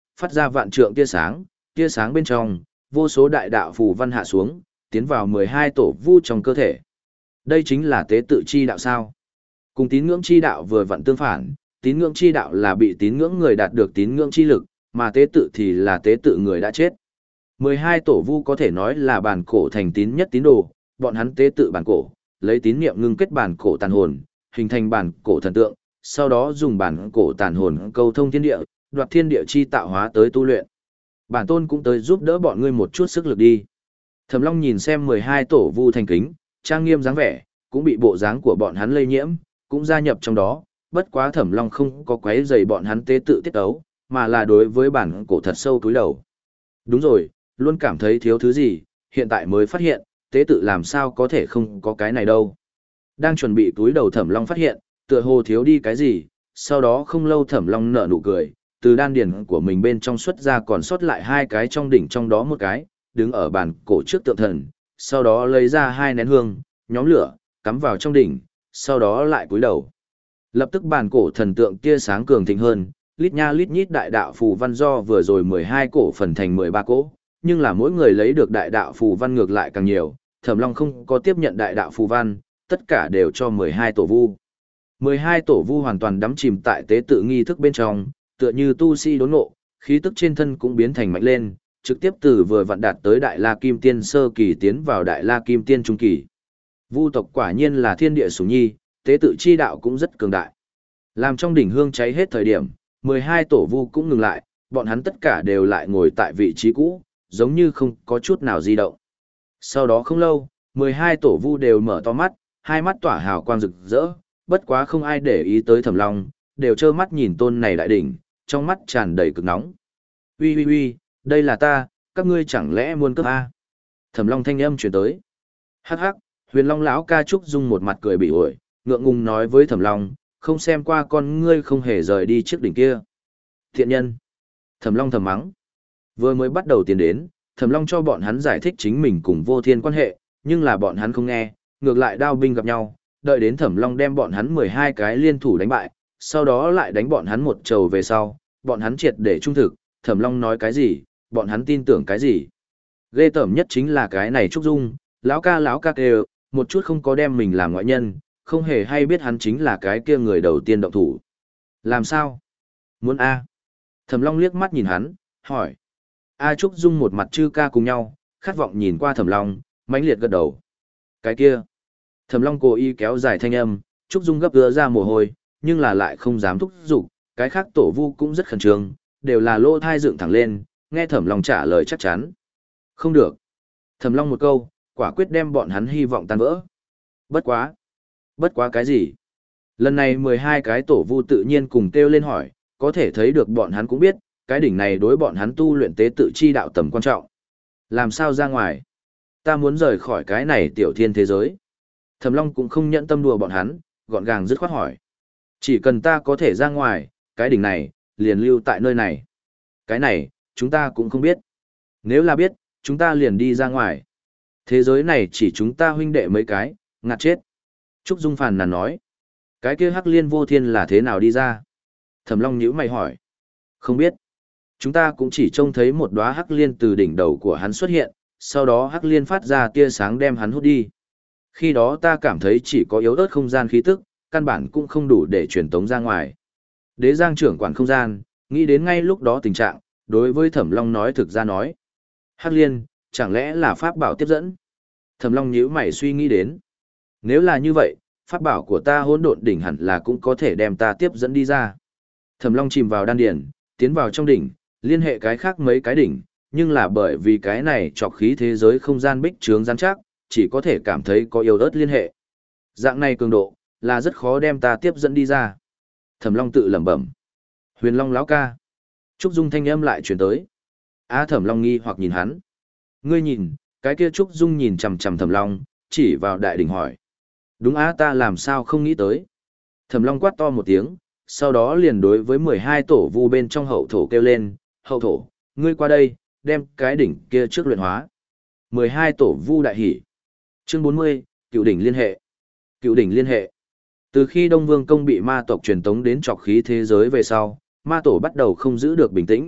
phát ra vạn trượng tia sáng, tia sáng bên trong, vô số đại đạo phù văn hạ xuống, tiến vào mười hai tổ vu trong cơ thể. Đây chính là tế tự chi đạo sao? Cùng tín ngưỡng chi đạo vừa vặn tương phản, tín ngưỡng chi đạo là bị tín ngưỡng người đạt được tín ngưỡng chi lực, mà tế tự thì là tế tự người đã chết. mười hai tổ vu có thể nói là bản cổ thành tín nhất tín đồ, bọn hắn tế tự bản cổ, lấy tín niệm ngưng kết bản cổ tàn hồn, hình thành bản cổ thần tượng, sau đó dùng bản cổ tàn hồn câu thông thiên địa, đoạt thiên địa chi tạo hóa tới tu luyện. Bản tôn cũng tới giúp đỡ bọn ngươi một chút sức lực đi. Thẩm Long nhìn xem mười hai tổ vu thành kính, trang nghiêm dáng vẻ, cũng bị bộ dáng của bọn hắn lây nhiễm, cũng gia nhập trong đó, bất quá Thẩm Long không có quấy rầy bọn hắn tế tự tiết ấu, mà là đối với bản cổ thật sâu túi đầu. Đúng rồi, luôn cảm thấy thiếu thứ gì, hiện tại mới phát hiện, tế tự làm sao có thể không có cái này đâu. Đang chuẩn bị túi đầu Thẩm Long phát hiện, tựa hồ thiếu đi cái gì, sau đó không lâu Thẩm Long nở nụ cười, từ đan điền của mình bên trong xuất ra còn sót lại hai cái trong đỉnh trong đó một cái, đứng ở bàn cổ trước tượng thần, sau đó lấy ra hai nén hương, nhóm lửa, cắm vào trong đỉnh, sau đó lại cúi đầu. Lập tức bàn cổ thần tượng kia sáng cường thịnh hơn, lít nha lít nhít đại đạo phù văn do vừa rồi mười hai cổ phần thành mười ba cỗ, nhưng là mỗi người lấy được đại đạo phù văn ngược lại càng nhiều, Thẩm Long không có tiếp nhận đại đạo phù văn, tất cả đều cho mười hai tổ vu. mười hai tổ vu hoàn toàn đắm chìm tại tế tự nghi thức bên trong, tựa như tu sĩ đốn ngộ, khí tức trên thân cũng biến thành mạnh lên, trực tiếp từ vừa vặn đạt tới Đại La Kim Tiên sơ kỳ tiến vào Đại La Kim Tiên trung kỳ. Vu tộc quả nhiên là thiên địa sủng nhi, tế tự chi đạo cũng rất cường đại. Làm trong đỉnh hương cháy hết thời điểm, mười hai tổ vu cũng ngừng lại, bọn hắn tất cả đều lại ngồi tại vị trí cũ, giống như không có chút nào di động. Sau đó không lâu, mười hai tổ vu đều mở to mắt, hai mắt tỏa hào quang rực rỡ, bất quá không ai để ý tới Thẩm Long, đều trơ mắt nhìn tôn này đại đỉnh, trong mắt tràn đầy cực nóng. Ui ui ui, đây là ta, các ngươi chẳng lẽ muốn cướp a? Thẩm Long thanh âm truyền tới. Hắc hắc, Huyền Long lão ca Trúc Dung một mặt cười bị ổi, ngượng ngùng nói với Thẩm Long, không xem qua con ngươi không hề rời đi trước đỉnh kia. Thiện nhân. Thẩm Long thầm mắng. Vừa mới bắt đầu tiến đến, Thẩm Long cho bọn hắn giải thích chính mình cùng Vô Thiên quan hệ, nhưng là bọn hắn không nghe, ngược lại đao binh gặp nhau, đợi đến Thẩm Long đem bọn hắn mười hai cái liên thủ đánh bại, sau đó lại đánh bọn hắn một trầu về sau, bọn hắn triệt để trung thực, Thẩm Long nói cái gì, bọn hắn tin tưởng cái gì. Ghê tởm nhất chính là cái này Trúc Dung, lão ca lão ca kêu, một chút không có đem mình làm ngoại nhân, không hề hay biết hắn chính là cái kia người đầu tiên động thủ. Làm sao? Muốn A. Thẩm Long liếc mắt nhìn hắn, hỏi. A Trúc Dung một mặt chư ca cùng nhau, khát vọng nhìn qua Thẩm Long, mãnh liệt gật đầu. Cái kia. Thẩm Long cố ý kéo dài thanh âm, Trúc Dung gấp gỡ ra mồ hôi, nhưng là lại không dám thúc giục, cái khác tổ vu cũng rất khẩn trương, đều là lỗ thai dựng thẳng lên, nghe Thẩm Long trả lời chắc chắn. Không được. Thẩm Long một câu, quả quyết đem bọn hắn hy vọng tan vỡ. Bất quá. Bất quá cái gì? Lần này mười hai cái tổ vu tự nhiên cùng kêu lên hỏi, có thể thấy được bọn hắn cũng biết, cái đỉnh này đối bọn hắn tu luyện tế tự chi đạo tầm quan trọng. Làm sao ra ngoài? Ta muốn rời khỏi cái này tiểu thiên thế giới. Thẩm Long cũng không nhận tâm đùa bọn hắn, gọn gàng dứt khoát hỏi. Chỉ cần ta có thể ra ngoài, cái đỉnh này, liền lưu tại nơi này. Cái này, chúng ta cũng không biết. Nếu là biết, chúng ta liền đi ra ngoài. Thế giới này chỉ chúng ta huynh đệ mấy cái, ngạt chết. Trúc Dung phàn nàn nói. Cái kia Hắc Liên Vô Thiên là thế nào đi ra? Thẩm Long nhíu mày hỏi. Không biết. Chúng ta cũng chỉ trông thấy một đóa Hắc Liên từ đỉnh đầu của hắn xuất hiện, sau đó Hắc Liên phát ra tia sáng đem hắn hút đi. Khi đó ta cảm thấy chỉ có yếu ớt không gian khí tức, căn bản cũng không đủ để truyền tống ra ngoài. Đế Giang trưởng quản không gian, nghĩ đến ngay lúc đó tình trạng, đối với Thẩm Long nói thực ra nói. Hắc Liên, chẳng lẽ là pháp bảo tiếp dẫn? Thẩm Long nhíu mày suy nghĩ đến. Nếu là như vậy, pháp bảo của ta hỗn độn đỉnh hẳn là cũng có thể đem ta tiếp dẫn đi ra. Thẩm Long chìm vào đan điền, tiến vào trong đỉnh, liên hệ cái khác mấy cái đỉnh, nhưng là bởi vì cái này trọc khí thế giới không gian bích trướng rắn chắc, chỉ có thể cảm thấy có yếu ớt liên hệ. Dạng này cường độ, là rất khó đem ta tiếp dẫn đi ra. Thẩm Long tự lẩm bẩm. Huyền Long lão ca. Trúc Dung thanh âm lại truyền tới. A Thẩm Long nghi hoặc nhìn hắn. Ngươi nhìn, cái kia Trúc Dung nhìn chằm chằm Thẩm Long, chỉ vào đại đỉnh hỏi. Đúng á, ta làm sao không nghĩ tới. Thẩm Long quát to một tiếng, sau đó liền đối với mười hai tổ vu bên trong hậu thổ kêu lên, hậu thổ, ngươi qua đây, đem cái đỉnh kia trước luyện hóa. mười hai tổ vu đại hỉ. Chương bốn mươi, cựu đỉnh liên hệ. Cựu đỉnh liên hệ. Từ khi Đông Vương công bị ma tộc truyền tống đến trọc khí thế giới về sau, ma tổ bắt đầu không giữ được bình tĩnh,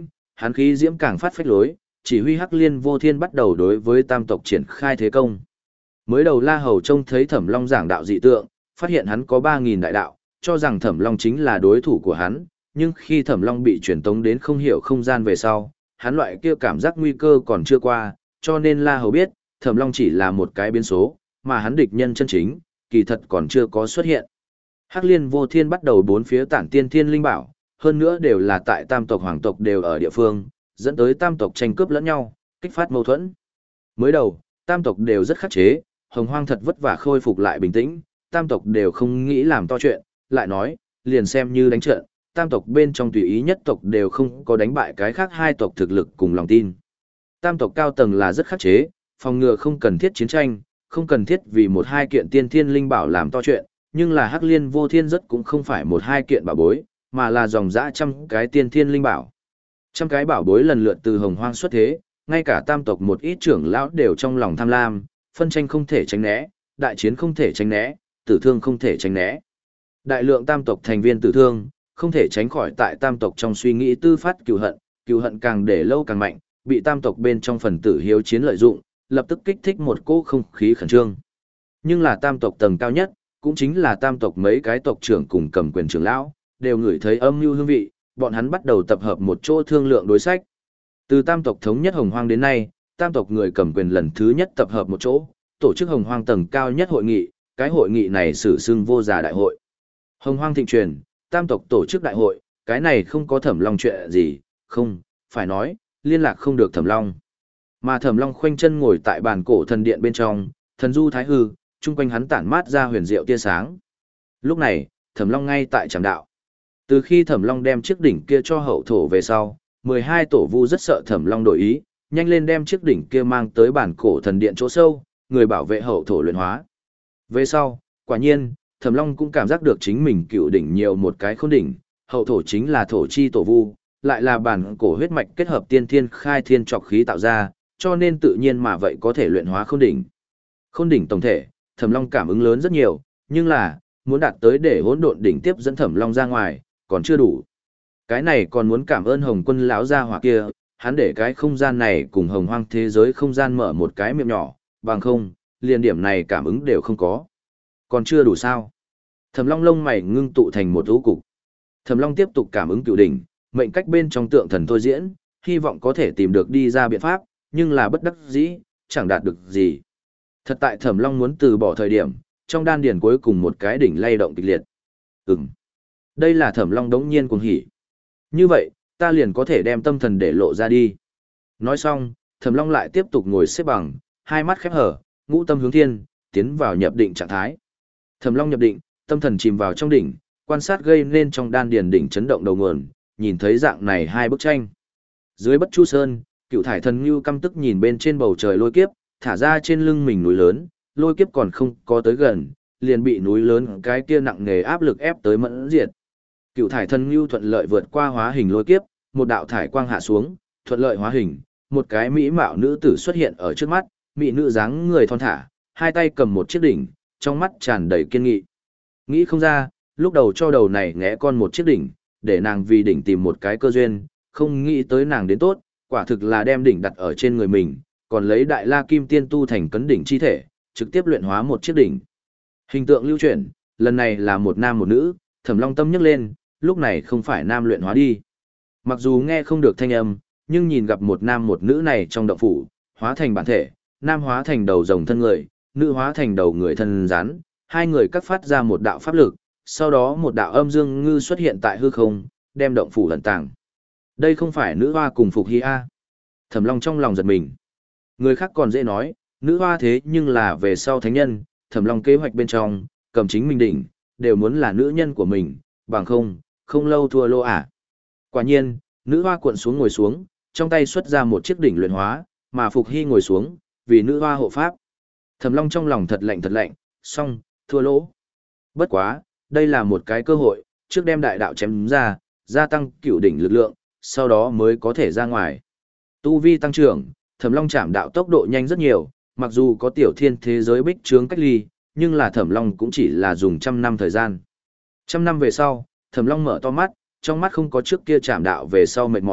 hắn khí diễm càng phát phách lối, chỉ huy Hắc Liên Vô Thiên bắt đầu đối với tam tộc triển khai thế công. Mới đầu La Hầu trông thấy Thẩm Long giảng đạo dị tượng, phát hiện hắn có ba nghìn đại đạo, cho rằng Thẩm Long chính là đối thủ của hắn, nhưng khi Thẩm Long bị truyền tống đến không hiểu không gian về sau, hắn loại kia cảm giác nguy cơ còn chưa qua, cho nên La Hầu biết, Thẩm Long chỉ là một cái biến số, mà hắn địch nhân chân chính, kỳ thật còn chưa có xuất hiện. Hắc Liên Vô Thiên bắt đầu bốn phía tản tiên thiên linh bảo, hơn nữa đều là tại tam tộc hoàng tộc đều ở địa phương, dẫn tới tam tộc tranh cướp lẫn nhau, kích phát mâu thuẫn. Mới đầu, tam tộc đều rất khắc chế, Hồng Hoang thật vất vả khôi phục lại bình tĩnh, tam tộc đều không nghĩ làm to chuyện, lại nói, liền xem như đánh trận, tam tộc bên trong tùy ý nhất tộc đều không có đánh bại cái khác hai tộc thực lực cùng lòng tin. Tam tộc cao tầng là rất khắc chế, phòng ngừa không cần thiết chiến tranh, không cần thiết vì một hai kiện tiên thiên linh bảo làm to chuyện, nhưng là Hắc Liên Vô Thiên rất cũng không phải một hai kiện bảo bối, mà là dòng dã trăm cái tiên thiên linh bảo. Trăm cái bảo bối lần lượt từ Hồng Hoang xuất thế, ngay cả tam tộc một ít trưởng lão đều trong lòng tham lam, phân tranh không thể tránh né, đại chiến không thể tránh né, tử thương không thể tránh né. Đại lượng tam tộc thành viên tử thương, không thể tránh khỏi tại tam tộc trong suy nghĩ tư phát cừu hận, cừu hận càng để lâu càng mạnh, bị tam tộc bên trong phần tử hiếu chiến lợi dụng, lập tức kích thích một cỗ không khí khẩn trương. Nhưng là tam tộc tầng cao nhất, cũng chính là tam tộc mấy cái tộc trưởng cùng cầm quyền trưởng lão, đều ngửi thấy âm mưu hương vị, bọn hắn bắt đầu tập hợp một chỗ thương lượng đối sách. Từ tam tộc thống nhất Hồng Hoang đến nay, tam tộc người cầm quyền lần thứ nhất tập hợp một chỗ, tổ chức Hồng Hoang tầng cao nhất hội nghị, cái hội nghị này sử xưng vô giả đại hội. Hồng Hoang thịnh truyền, tam tộc tổ chức đại hội, cái này không có Thẩm Long chuyện gì, không, phải nói, liên lạc không được Thẩm Long. Mà Thẩm Long khoanh chân ngồi tại bàn cổ thần điện bên trong, thần du thái hư, chung quanh hắn tản mát ra huyền diệu tia sáng. Lúc này, Thẩm Long ngay tại tràng đạo. Từ khi Thẩm Long đem chiếc đỉnh kia cho hậu thổ về sau, mười hai tổ vu rất sợ Thẩm Long đổi ý, nhanh lên đem chiếc đỉnh kia mang tới bản cổ thần điện chỗ sâu, người bảo vệ hậu thổ luyện hóa. Về sau, quả nhiên, Thẩm Long cũng cảm giác được chính mình cựu đỉnh nhiều một cái khôn đỉnh, hậu thổ chính là thổ chi tổ vu, lại là bản cổ huyết mạch kết hợp tiên thiên khai thiên trọc khí tạo ra, cho nên tự nhiên mà vậy có thể luyện hóa khôn đỉnh. Khôn đỉnh tổng thể, Thẩm Long cảm ứng lớn rất nhiều, nhưng là, muốn đạt tới để hỗn độn đỉnh tiếp dẫn Thẩm Long ra ngoài, còn chưa đủ. Cái này còn muốn cảm ơn Hồng Quân lão gia hỏa kia, hắn để cái không gian này cùng Hồng Hoang thế giới không gian mở một cái miệng nhỏ, bằng không, liền điểm này cảm ứng đều không có. Còn chưa đủ sao? Thẩm Long lông mày ngưng tụ thành một u cục. Thẩm Long tiếp tục cảm ứng cửu đỉnh, mệnh cách bên trong tượng thần thôi diễn, hy vọng có thể tìm được đi ra biện pháp, nhưng là bất đắc dĩ, chẳng đạt được gì. Thật tại Thẩm Long muốn từ bỏ thời điểm, trong đan điền cuối cùng một cái đỉnh lay động kịch liệt. Ừm. Đây là Thẩm Long đống nhiên cuồng hỉ. Như vậy, ta liền có thể đem tâm thần để lộ ra đi. Nói xong, Thẩm Long lại tiếp tục ngồi xếp bằng, hai mắt khép hở, ngũ tâm hướng thiên, tiến vào nhập định trạng thái. Thẩm Long nhập định, tâm thần chìm vào trong đỉnh, quan sát gây nên trong đan điền đỉnh chấn động đầu nguồn, nhìn thấy dạng này hai bức tranh. Dưới Bất Chu Sơn, Cựu Thải Thần Ngưu căm tức nhìn bên trên bầu trời lôi kiếp, thả ra trên lưng mình núi lớn, lôi kiếp còn không có tới gần, liền bị núi lớn cái kia nặng nề áp lực ép tới mẫn diệt. Cựu Thải Thần Ngưu thuận lợi vượt qua hóa hình lôi kiếp, một đạo thải quang hạ xuống, thuận lợi hóa hình, một cái mỹ mạo nữ tử xuất hiện ở trước mắt, mỹ nữ dáng người thon thả, hai tay cầm một chiếc đỉnh, trong mắt tràn đầy kiên nghị. Nghĩ không ra, lúc đầu cho đầu này ngẽ con một chiếc đỉnh, để nàng vì đỉnh tìm một cái cơ duyên, không nghĩ tới nàng đến tốt, quả thực là đem đỉnh đặt ở trên người mình, còn lấy đại la kim tiên tu thành cấn đỉnh chi thể, trực tiếp luyện hóa một chiếc đỉnh. Hình tượng lưu chuyển, lần này là một nam một nữ, Thẩm Long tâm nhấc lên, lúc này không phải nam luyện hóa đi. Mặc dù nghe không được thanh âm, nhưng nhìn gặp một nam một nữ này trong động phủ, hóa thành bản thể, nam hóa thành đầu rồng thân người, nữ hóa thành đầu người thân rắn, hai người cắt phát ra một đạo pháp lực, sau đó một đạo âm dương ngư xuất hiện tại hư không, đem động phủ lẩn tàng. Đây không phải nữ hoa cùng Phục Hy A. Thẩm Long trong lòng giật mình. Người khác còn dễ nói, nữ hoa thế nhưng là về sau thánh nhân, Thẩm Long kế hoạch bên trong, cầm chính mình đỉnh, đều muốn là nữ nhân của mình, bằng không, không lâu thua lô à. Quả nhiên, nữ hoa cuộn xuống ngồi xuống, trong tay xuất ra một chiếc đỉnh luyện hóa, mà Phục Hy ngồi xuống, vì nữ hoa hộ pháp. Thẩm Long trong lòng thật lạnh thật lạnh, xong, thua lỗ. Bất quá, đây là một cái cơ hội, trước đem đại đạo chém ra, gia tăng cửu đỉnh lực lượng, sau đó mới có thể ra ngoài. Tu vi tăng trưởng, Thẩm Long chạm đạo tốc độ nhanh rất nhiều, mặc dù có tiểu thiên thế giới bích trướng cách ly, nhưng là Thẩm Long cũng chỉ là dùng trăm năm thời gian. Trăm năm về sau, Thẩm Long mở to mắt, trong mắt không có trước kia chạm đạo về sau mệt mỏi,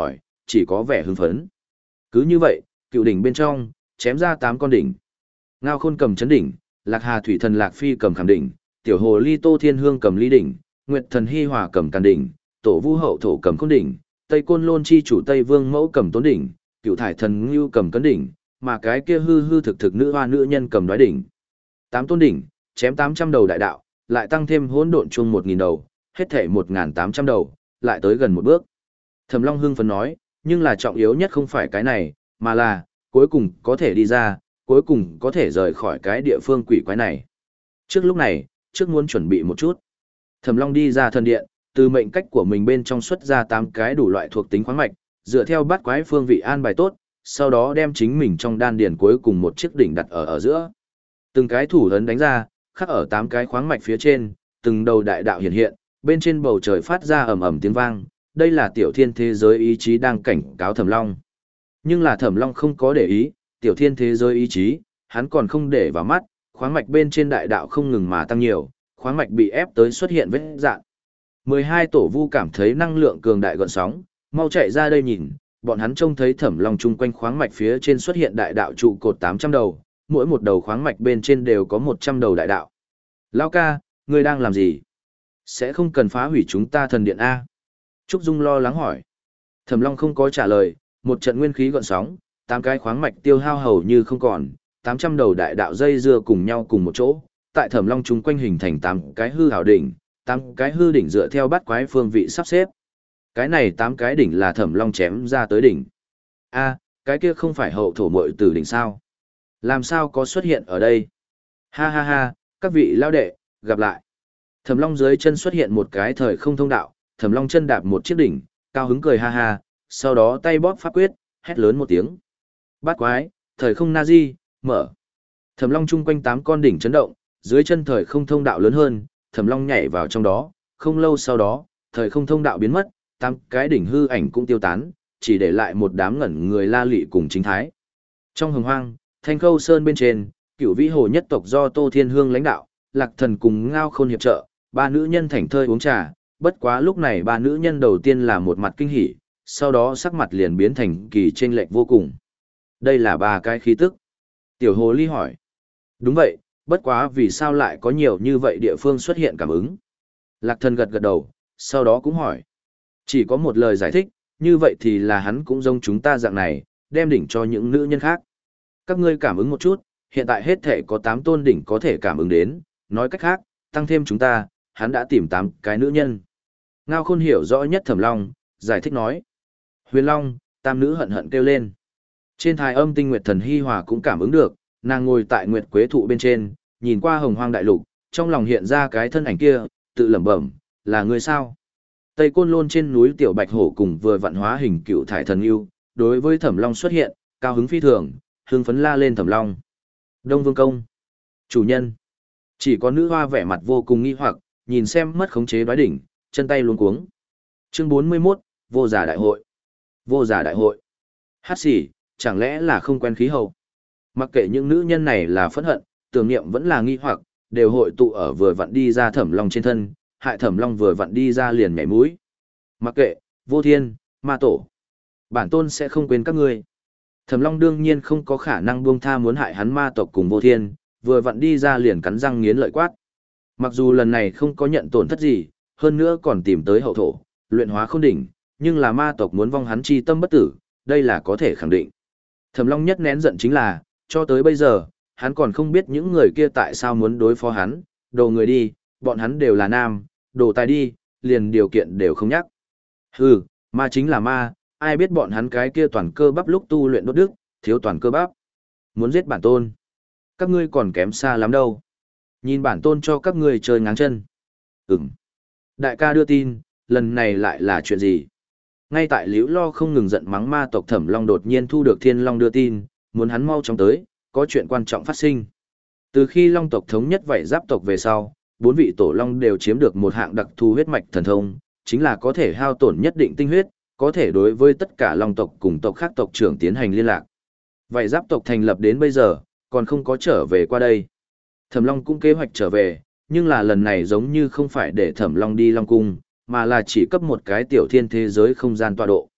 chỉ có vẻ hưng phấn. Cứ như vậy, cựu đỉnh bên trong, chém ra tám con đỉnh. Ngao Khôn cầm chấn đỉnh, Lạc Hà thủy thần Lạc Phi cầm khảm đỉnh, tiểu hồ ly Tô Thiên Hương cầm ly đỉnh, Nguyệt thần Hi Hòa cầm càn đỉnh, tổ vu hậu thổ cầm khôn đỉnh, Tây Côn Lôn chi chủ Tây Vương Mẫu cầm tốn đỉnh, cựu thải thần Ngưu cầm cấn đỉnh, mà cái kia hư hư thực thực nữ hoa nữ nhân cầm đoái đỉnh. Tám tôn đỉnh, chém tám trăm đầu đại đạo, lại tăng thêm hỗn độn chuông một nghìn đầu, hết thể một nghìn tám trăm đầu, lại tới gần một bước. Thẩm Long hưng phấn nói, nhưng là trọng yếu nhất không phải cái này, mà là, cuối cùng có thể đi ra, cuối cùng có thể rời khỏi cái địa phương quỷ quái này. Trước lúc này, trước muốn chuẩn bị một chút. Thẩm Long đi ra thần điện, từ mệnh cách của mình bên trong xuất ra tám cái đủ loại thuộc tính khoáng mạch, dựa theo bát quái phương vị an bài tốt, sau đó đem chính mình trong đan điền cuối cùng một chiếc đỉnh đặt ở ở giữa. Từng cái thủ ấn đánh ra, khắc ở tám cái khoáng mạch phía trên, từng đầu đại đạo hiện hiện, bên trên bầu trời phát ra ầm ầm tiếng vang, đây là tiểu thiên thế giới ý chí đang cảnh cáo Thẩm Long. Nhưng là Thẩm Long không có để ý, tiểu thiên thế giới ý chí, hắn còn không để vào mắt, khoáng mạch bên trên đại đạo không ngừng mà tăng nhiều, khoáng mạch bị ép tới xuất hiện vết rạn. mười hai tổ vu cảm thấy năng lượng cường đại gợn sóng, mau chạy ra đây nhìn, bọn hắn trông thấy Thẩm Long chung quanh khoáng mạch phía trên xuất hiện đại đạo trụ cột tám trăm đầu, mỗi một đầu khoáng mạch bên trên đều có một trăm đầu đại đạo. Lão ca, ngươi đang làm gì? Sẽ không cần phá hủy chúng ta thần điện A. Trúc Dung lo lắng hỏi. Thẩm Long không có trả lời, một trận nguyên khí gợn sóng, tám cái khoáng mạch tiêu hao hầu như không còn, tám trăm đầu đại đạo dây dưa cùng nhau cùng một chỗ, tại Thẩm Long chúng quanh hình thành tám cái hư hảo đỉnh, tám cái hư đỉnh dựa theo bát quái phương vị sắp xếp. Cái này tám cái đỉnh là Thẩm Long chém ra tới đỉnh. A, cái kia không phải hậu thổ muội tử đỉnh sao? Làm sao có xuất hiện ở đây? Ha ha ha, các vị lao đệ, gặp lại. Thẩm Long dưới chân xuất hiện một cái thời không thông đạo, Thẩm Long chân đạp một chiếc đỉnh, cao hứng cười ha ha, sau đó tay bóp pháp quyết, hét lớn một tiếng. Bát quái, thời không Nazi, mở. Thẩm Long chung quanh tám con đỉnh chấn động, dưới chân thời không thông đạo lớn hơn, Thẩm Long nhảy vào trong đó, không lâu sau đó, thời không thông đạo biến mất, tám cái đỉnh hư ảnh cũng tiêu tán, chỉ để lại một đám ngẩn người La Lị cùng Chính Thái. Trong hồng hoang, Thanh Khâu Sơn bên trên, Cửu Vĩ Hồ nhất tộc do Tô Thiên Hương lãnh đạo, Lạc Thần cùng Ngao Khôn hiệp trợ, ba nữ nhân thảnh thơi uống trà, bất quá lúc này ba nữ nhân đầu tiên là một mặt kinh hỉ, sau đó sắc mặt liền biến thành kỳ chênh lệch vô cùng. Đây là ba cái khí tức. Tiểu Hồ Ly hỏi. Đúng vậy, bất quá vì sao lại có nhiều như vậy địa phương xuất hiện cảm ứng? Lạc Thần gật gật đầu, sau đó cũng hỏi. Chỉ có một lời giải thích, như vậy thì là hắn cũng giống chúng ta dạng này, đem đỉnh cho những nữ nhân khác. Các ngươi cảm ứng một chút, hiện tại hết thể có tám tôn đỉnh có thể cảm ứng đến, nói cách khác, tăng thêm chúng ta, hắn đã tìm tám cái nữ nhân. Ngao Khôn hiểu rõ nhất Thẩm Long, giải thích nói. Huyền Long, tam nữ hận hận kêu lên. Trên thái âm tinh Nguyệt thần Hi Hòa cũng cảm ứng được, nàng ngồi tại Nguyệt Quế thụ bên trên, nhìn qua hồng hoang đại lục, trong lòng hiện ra cái thân ảnh kia, tự lẩm bẩm, là người sao? Tây Côn Lôn trên núi Tiểu Bạch Hổ cùng vừa vạn hóa hình cựu thải thần yêu, đối với Thẩm Long xuất hiện, cao hứng phi thường, hưng phấn la lên Thẩm Long. Đông Vương Công. Chủ nhân. Chỉ có nữ hoa vẻ mặt vô cùng nghi hoặc, nhìn xem mất khống chế đoái đỉnh, chân tay luống cuống. Chương bốn mươi mốt, Vô Giả Đại Hội. Vô Giả Đại Hội. Hát xỉ, chẳng lẽ là không quen khí hậu? Mặc kệ những nữ nhân này là phẫn hận, tưởng niệm vẫn là nghi hoặc, đều hội tụ ở vừa vặn đi ra Thẩm Long trên thân, hại Thẩm Long vừa vặn đi ra liền nhảy mũi. Mặc kệ, Vô Thiên, Ma Tổ. Bản tôn sẽ không quên các ngươi. Thẩm Long đương nhiên không có khả năng buông tha muốn hại hắn ma tộc cùng Vô Thiên, vừa vặn đi ra liền cắn răng nghiến lợi quát. Mặc dù lần này không có nhận tổn thất gì, hơn nữa còn tìm tới hậu thổ, luyện hóa khôn đỉnh, nhưng là ma tộc muốn vong hắn chi tâm bất tử, đây là có thể khẳng định. Thẩm Long nhất nén giận chính là, cho tới bây giờ, hắn còn không biết những người kia tại sao muốn đối phó hắn, đồ người đi, bọn hắn đều là nam, đồ tài đi, liền điều kiện đều không nhắc. Hừ, ma chính là ma, ai biết bọn hắn cái kia toàn cơ bắp lúc tu luyện đốt đức, thiếu toàn cơ bắp. Muốn giết bản tôn. Các ngươi còn kém xa lắm đâu. Nhìn bản tôn cho các ngươi chơi ngáng chân. Ừm. Đại ca đưa tin, lần này lại là chuyện gì? Ngay tại Liễu Lo không ngừng giận mắng ma tộc Thẩm Long đột nhiên thu được Thiên Long đưa tin, muốn hắn mau chóng tới, có chuyện quan trọng phát sinh. Từ khi Long tộc thống nhất vậy giáp tộc về sau, bốn vị tổ Long đều chiếm được một hạng đặc thù huyết mạch thần thông, chính là có thể hao tổn nhất định tinh huyết, có thể đối với tất cả Long tộc cùng tộc khác tộc trưởng tiến hành liên lạc. Vậy giáp tộc thành lập đến bây giờ, còn không có trở về qua đây. Thẩm Long cũng kế hoạch trở về, nhưng là lần này giống như không phải để Thẩm Long đi Long Cung, mà là chỉ cấp một cái tiểu thiên thế giới không gian tọa độ.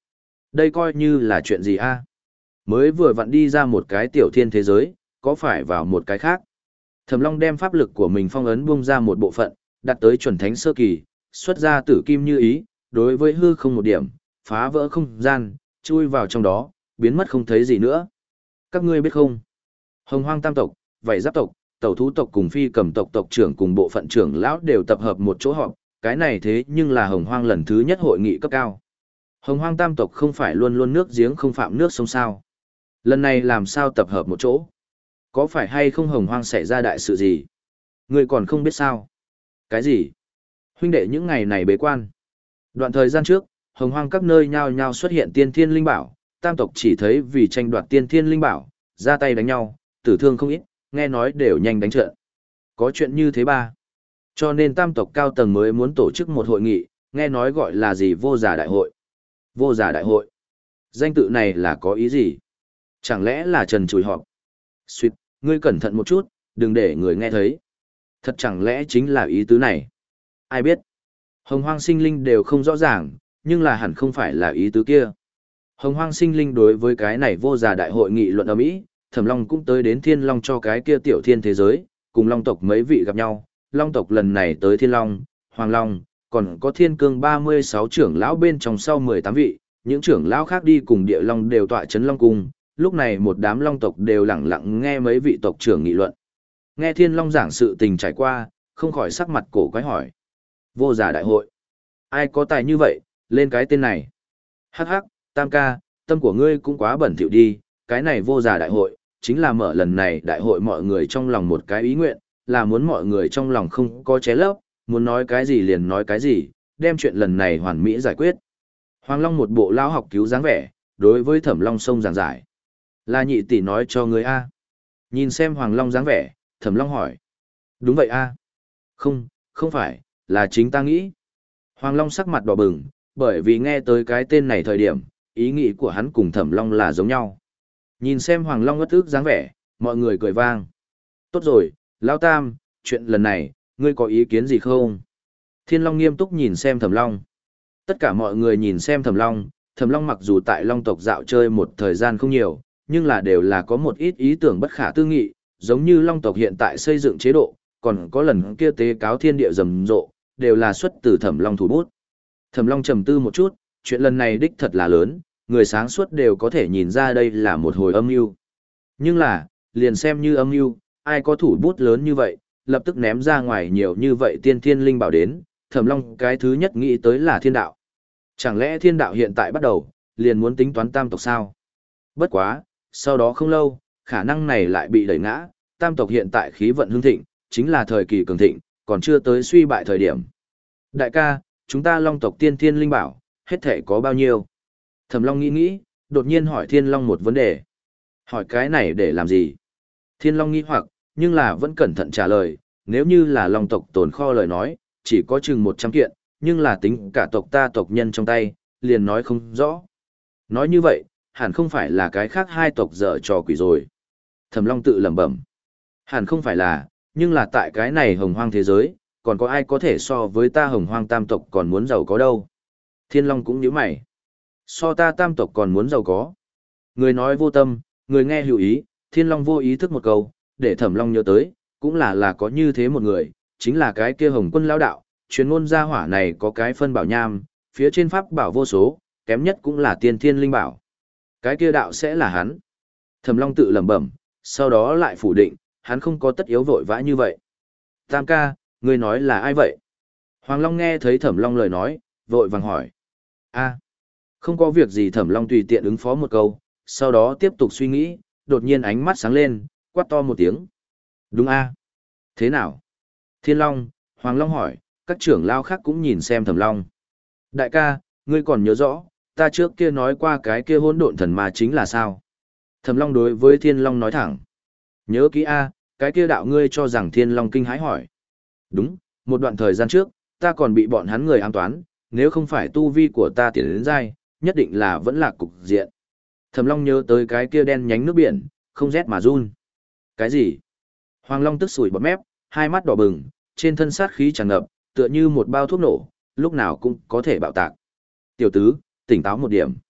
Đây coi như là chuyện gì a? Mới vừa vặn đi ra một cái tiểu thiên thế giới, có phải vào một cái khác? Thẩm Long đem pháp lực của mình phong ấn bung ra một bộ phận, đặt tới chuẩn thánh sơ kỳ, xuất ra tử kim như ý, đối với hư không một điểm, phá vỡ không gian, chui vào trong đó, biến mất không thấy gì nữa. Các ngươi biết không? Hồng Hoang Tam tộc, Vảy Giáp tộc, Tẩu Thú tộc cùng Phi Cầm tộc tộc trưởng cùng bộ phận trưởng lão đều tập hợp một chỗ họp, cái này thế nhưng là Hồng Hoang lần thứ nhất hội nghị cấp cao. Hồng Hoang Tam tộc không phải luôn luôn nước giếng không phạm nước sông sao? Lần này làm sao tập hợp một chỗ? Có phải hay không Hồng Hoang xảy ra đại sự gì? Ngươi còn không biết sao? Cái gì? Huynh đệ những ngày này bế quan. Đoạn thời gian trước, Hồng Hoang các nơi nhao nhao xuất hiện tiên thiên linh bảo, Tam tộc chỉ thấy vì tranh đoạt tiên thiên linh bảo, ra tay đánh nhau, tử thương không ít, nghe nói đều nhanh đánh trận. Có chuyện như thế ba. Cho nên Tam tộc cao tầng mới muốn tổ chức một hội nghị, nghe nói gọi là gì vô giả đại hội. Vô giả đại hội. Danh tự này là có ý gì? Chẳng lẽ là trần chùi họp? Xuyệt, ngươi cẩn thận một chút, đừng để người nghe thấy. Thật chẳng lẽ chính là ý tứ này? Ai biết? Hồng Hoang sinh linh đều không rõ ràng, nhưng là hẳn không phải là ý tứ kia. Hồng Hoang sinh linh đối với cái này vô giả đại hội nghị luận ầm ĩ, Thẩm Long cũng tới đến Thiên Long cho cái kia tiểu thiên thế giới, cùng Long tộc mấy vị gặp nhau. Long tộc lần này tới Thiên Long, Hoàng Long, còn có Thiên Cương ba mươi sáu trưởng lão bên trong sau mười tám vị, những trưởng lão khác đi cùng Địa Long đều tọa chấn Long cung. Lúc này một đám Long tộc đều lặng lặng nghe mấy vị tộc trưởng nghị luận. Nghe Thiên Long giảng sự tình trải qua, không khỏi sắc mặt cổ quái hỏi: vô giả đại hội, ai có tài như vậy, lên cái tên này? Hắc hắc, Tam ca, tâm của ngươi cũng quá bẩn thỉu đi, cái này vô giả đại hội, chính là mở lần này đại hội mọi người trong lòng một cái ý nguyện, là muốn mọi người trong lòng không có ché lấp, muốn nói cái gì liền nói cái gì, đem chuyện lần này hoàn mỹ giải quyết. Hoàng Long một bộ lao học cứu dáng vẻ, đối với Thẩm Long sông giảng giải. Là nhị tỷ nói cho ngươi a? Nhìn xem Hoàng Long dáng vẻ, Thẩm Long hỏi. Đúng vậy a. Không, không phải, là chính ta nghĩ. Hoàng Long sắc mặt đỏ bừng, bởi vì nghe tới cái tên này thời điểm, ý nghĩ của hắn cùng Thẩm Long là giống nhau. Nhìn xem Hoàng Long ngất ức dáng vẻ, mọi người cười vang. Tốt rồi, Lão Tam, chuyện lần này, ngươi có ý kiến gì không? Thiên Long nghiêm túc nhìn xem Thẩm Long. Tất cả mọi người nhìn xem Thẩm Long, Thẩm Long mặc dù tại Long tộc dạo chơi một thời gian không nhiều, nhưng là đều là có một ít ý tưởng bất khả tư nghị, giống như Long tộc hiện tại xây dựng chế độ, còn có lần kia tế cáo thiên địa rầm rộ, đều là xuất từ Thẩm Long thủ bút. Thẩm Long trầm tư một chút, chuyện lần này đích thật là lớn, người sáng suốt đều có thể nhìn ra đây là một hồi âm mưu. Nhưng là, liền xem như âm mưu, ai có thủ bút lớn như vậy, lập tức ném ra ngoài nhiều như vậy tiên thiên linh bảo đến, Thẩm Long cái thứ nhất nghĩ tới là thiên đạo. Chẳng lẽ thiên đạo hiện tại bắt đầu, liền muốn tính toán tam tộc sao? Bất quá, sau đó không lâu, khả năng này lại bị đẩy ngã, tam tộc hiện tại khí vận hưng thịnh, chính là thời kỳ cường thịnh, còn chưa tới suy bại thời điểm. Đại ca, chúng ta Long tộc tiên thiên linh bảo, hết thể có bao nhiêu? Thẩm Long nghĩ nghĩ, đột nhiên hỏi Thiên Long một vấn đề. Hỏi cái này để làm gì? Thiên Long nghi hoặc, nhưng là vẫn cẩn thận trả lời, nếu như là Long tộc tồn kho lời nói, chỉ có chừng một trăm kiện, nhưng là tính cả tộc ta tộc nhân trong tay, liền nói không rõ. Nói như vậy, hẳn không phải là cái khác hai tộc dở trò quỷ rồi. Thẩm Long tự lẩm bẩm. Hẳn không phải là, nhưng là tại cái này hồng hoang thế giới, còn có ai có thể so với ta hồng hoang tam tộc còn muốn giàu có đâu. Thiên Long cũng nhíu mày. So ta tam tộc còn muốn giàu có. Người nói vô tâm, người nghe hữu ý, Thiên Long vô ý thức một câu, để Thẩm Long nhớ tới, cũng là là có như thế một người, chính là cái kia Hồng Quân lão đạo, truyền ngôn gia hỏa này có cái phân bảo nham, phía trên pháp bảo vô số, kém nhất cũng là tiên thiên linh bảo. Cái kia đạo sẽ là hắn. Thẩm Long tự lẩm bẩm, sau đó lại phủ định, hắn không có tất yếu vội vã như vậy. Tam ca, ngươi nói là ai vậy? Hoàng Long nghe thấy Thẩm Long lời nói, vội vàng hỏi. A, không có việc gì. Thẩm Long tùy tiện ứng phó một câu, sau đó tiếp tục suy nghĩ, đột nhiên ánh mắt sáng lên, quát to một tiếng. Đúng a? Thế nào? Thiên Long, Hoàng Long hỏi, các trưởng lao khác cũng nhìn xem Thẩm Long. Đại ca, ngươi còn nhớ rõ, ta trước kia nói qua cái kia hỗn độn thần ma chính là sao? Thẩm Long đối với Thiên Long nói thẳng. Nhớ kỹ a, cái kia đạo ngươi cho rằng Thiên Long kinh hãi hỏi. Đúng, một đoạn thời gian trước, ta còn bị bọn hắn người ám toán, nếu không phải tu vi của ta tiến đến dai, nhất định là vẫn là cục diện. Thẩm Long nhớ tới cái kia đen nhánh nước biển, không rét mà run. Cái gì? Hoàng Long tức sủi bọt mép, hai mắt đỏ bừng, trên thân sát khí tràn ngập, tựa như một bao thuốc nổ, lúc nào cũng có thể bạo tạc. Tiểu tứ, tỉnh táo một điểm.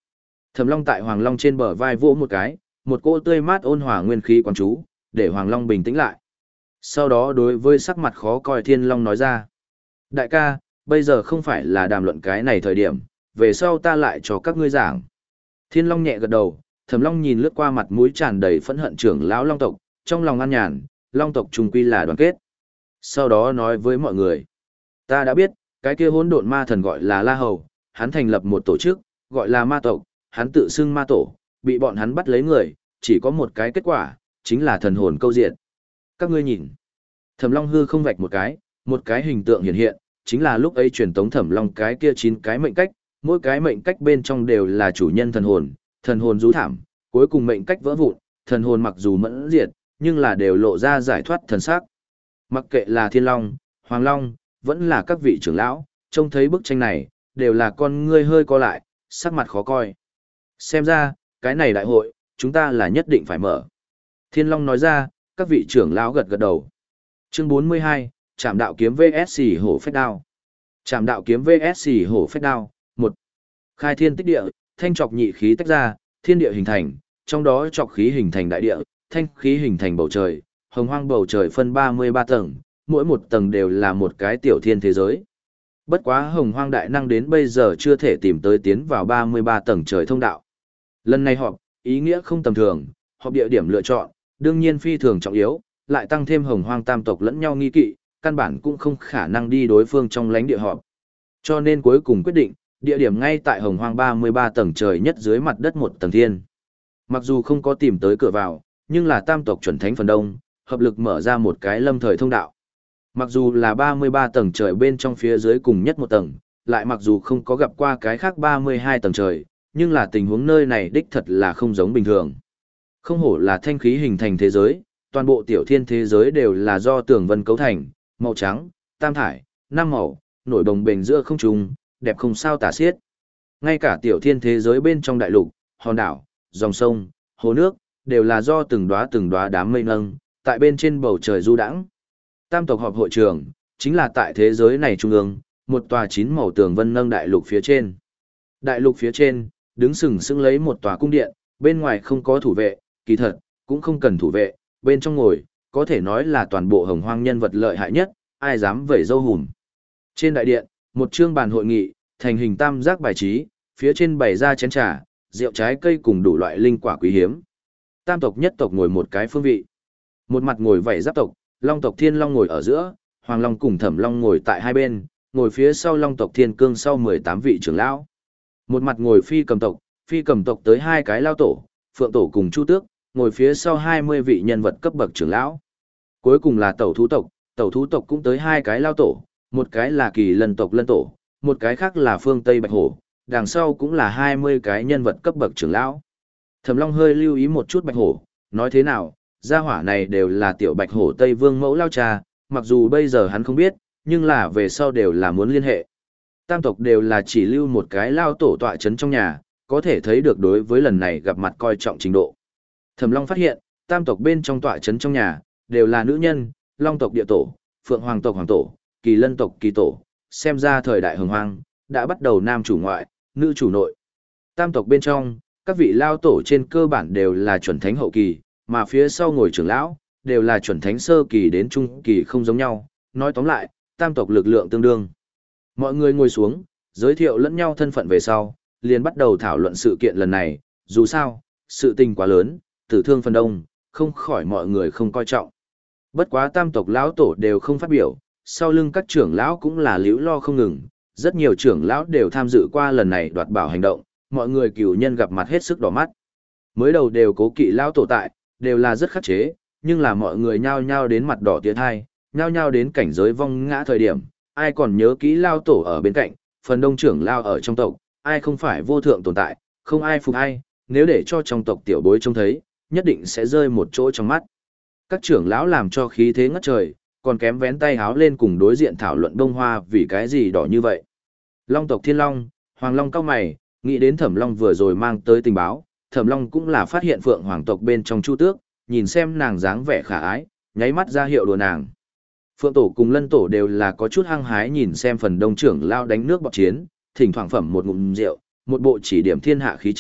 Thẩm Long tại Hoàng Long trên bờ vai vỗ một cái, một cỗ tươi mát ôn hòa nguyên khí quán chú, để Hoàng Long bình tĩnh lại. Sau đó đối với sắc mặt khó coi Thiên Long nói ra. Đại ca, bây giờ không phải là đàm luận cái này thời điểm, về sau ta lại cho các ngươi giảng. Thiên Long nhẹ gật đầu, Thẩm Long nhìn lướt qua mặt mũi tràn đầy phẫn hận trưởng lão Long tộc, trong lòng an nhàn, Long tộc trung quy là đoàn kết. Sau đó nói với mọi người, ta đã biết, cái kia hỗn độn ma thần gọi là La Hầu, hắn thành lập một tổ chức, gọi là ma tộc, hắn tự xưng ma tổ, bị bọn hắn bắt lấy người, chỉ có một cái kết quả, chính là thần hồn câu diệt. Các ngươi nhìn, Thẩm Long hư không vạch một cái, một cái hình tượng hiện hiện, chính là lúc ấy truyền tống Thẩm Long cái kia chín cái mệnh cách, mỗi cái mệnh cách bên trong đều là chủ nhân thần hồn, thần hồn rú thảm, cuối cùng mệnh cách vỡ vụn, thần hồn mặc dù mẫn diệt, nhưng là đều lộ ra giải thoát thần sắc. Mặc kệ là Thiên Long, Hoàng Long, vẫn là các vị trưởng lão, trông thấy bức tranh này, đều là con ngươi hơi co lại, sắc mặt khó coi. Xem ra, cái này đại hội, chúng ta là nhất định phải mở. Thiên Long nói ra, các vị trưởng lão gật gật đầu. Chương bốn mươi hai, Trảm đạo kiếm vs hổ phách đao. Trảm đạo kiếm vs hổ phách đao, một. Khai thiên tích địa, thanh trọc nhị khí tách ra, thiên địa hình thành, trong đó trọc khí hình thành đại địa, thanh khí hình thành bầu trời, hồng hoang bầu trời phân ba mươi ba tầng, mỗi một tầng đều là một cái tiểu thiên thế giới. Bất quá hồng hoang đại năng đến bây giờ chưa thể tìm tới tiến vào ba mươi ba tầng trời thông đạo. Lần này họp, ý nghĩa không tầm thường, họp địa điểm lựa chọn, đương nhiên phi thường trọng yếu, lại tăng thêm hồng hoang tam tộc lẫn nhau nghi kỵ, căn bản cũng không khả năng đi đối phương trong lãnh địa họp. Cho nên cuối cùng quyết định, địa điểm ngay tại hồng hoang ba mươi ba tầng trời nhất dưới mặt đất một tầng thiên. Mặc dù không có tìm tới cửa vào, nhưng là tam tộc chuẩn thánh phần đông, hợp lực mở ra một cái lâm thời thông đạo. Mặc dù là ba mươi ba tầng trời bên trong phía dưới cùng nhất một tầng, lại mặc dù không có gặp qua cái khác ba mươi hai tầng trời, nhưng là tình huống nơi này đích thật là không giống bình thường. Không hổ là thanh khí hình thành thế giới, toàn bộ tiểu thiên thế giới đều là do tường vân cấu thành, màu trắng, tam thải, năm màu, nổi đồng bền giữa không trung, đẹp không sao tả xiết. Ngay cả tiểu thiên thế giới bên trong đại lục, hòn đảo, dòng sông, hồ nước, đều là do từng đóa từng đóa đám mây nâng, tại bên trên bầu trời du đãng. Tam tộc họp hội trường, chính là tại thế giới này trung ương, một tòa chín màu tường vân nâng đại lục phía trên. Đại lục phía trên, đứng sừng sững lấy một tòa cung điện, bên ngoài không có thủ vệ, kỳ thật, cũng không cần thủ vệ, bên trong ngồi, có thể nói là toàn bộ hồng hoang nhân vật lợi hại nhất, ai dám vẩy dâu hùm. Trên đại điện, một chương bàn hội nghị, thành hình tam giác bài trí, phía trên bày ra chén trà, rượu trái cây cùng đủ loại linh quả quý hiếm. Tam tộc nhất tộc ngồi một cái phương vị. Một mặt ngồi vảy giáp tộc, Long tộc Thiên Long ngồi ở giữa, Hoàng Long cùng Thẩm Long ngồi tại hai bên, ngồi phía sau Long tộc Thiên Cương sau mười tám vị trưởng lão. Một mặt ngồi Phi Cầm tộc, Phi Cầm tộc tới hai cái lao tổ, Phượng tổ cùng Chu Tước, ngồi phía sau hai mươi vị nhân vật cấp bậc trưởng lão. Cuối cùng là Tẩu thú tộc, Tẩu thú tộc cũng tới hai cái lao tổ, một cái là Kỳ Lân tộc Lân tổ, một cái khác là Phương Tây Bạch Hổ, đằng sau cũng là hai mươi cái nhân vật cấp bậc trưởng lão. Thẩm Long hơi lưu ý một chút Bạch Hổ, nói thế nào, gia hỏa này đều là tiểu Bạch Hổ Tây Vương mẫu lao cha, mặc dù bây giờ hắn không biết, nhưng là về sau đều là muốn liên hệ. Tam tộc đều là chỉ lưu một cái lao tổ tọa chấn trong nhà, có thể thấy được đối với lần này gặp mặt coi trọng trình độ. Thẩm Long phát hiện, tam tộc bên trong tọa chấn trong nhà, đều là nữ nhân, Long tộc địa tổ, Phượng Hoàng tộc hoàng tổ, Kỳ Lân tộc kỳ tổ, xem ra thời đại hồng hoang, đã bắt đầu nam chủ ngoại, nữ chủ nội. Tam tộc bên trong, các vị lao tổ trên cơ bản đều là chuẩn thánh hậu kỳ, mà phía sau ngồi trưởng lão, đều là chuẩn thánh sơ kỳ đến trung kỳ không giống nhau. Nói tóm lại, tam tộc lực lượng tương đương. Mọi người ngồi xuống, giới thiệu lẫn nhau thân phận về sau, liền bắt đầu thảo luận sự kiện lần này, dù sao, sự tình quá lớn, tử thương phần đông, không khỏi mọi người không coi trọng. Bất quá tam tộc lão tổ đều không phát biểu, sau lưng các trưởng lão cũng là liễu lo không ngừng, rất nhiều trưởng lão đều tham dự qua lần này đoạt bảo hành động, mọi người cửu nhân gặp mặt hết sức đỏ mắt. Mới đầu đều cố kỵ lão tổ tại, đều là rất khắc chế, nhưng là mọi người nhao nhao đến mặt đỏ tía thai, nhao nhao đến cảnh giới vong ngã thời điểm, ai còn nhớ kỹ lão tổ ở bên cạnh, phần đông trưởng lão ở trong tộc, ai không phải vô thượng tồn tại, không ai phục ai, nếu để cho trong tộc tiểu bối trông thấy, nhất định sẽ rơi một chỗ trong mắt. Các trưởng lão làm cho khí thế ngất trời, còn kém vén tay háo lên cùng đối diện thảo luận bông hoa vì cái gì đỏ như vậy. Long tộc Thiên Long, Hoàng Long cao mày, nghĩ đến Thẩm Long vừa rồi mang tới tình báo, Thẩm Long cũng là phát hiện Phượng Hoàng tộc bên trong Chu Tước, nhìn xem nàng dáng vẻ khả ái, nháy mắt ra hiệu đùa nàng. Phượng tổ cùng Lân tổ đều là có chút hăng hái nhìn xem phần đông trưởng lao đánh nước bọt chiến, thỉnh thoảng phẩm một ngụm rượu, một bộ chỉ điểm thiên hạ khí chất,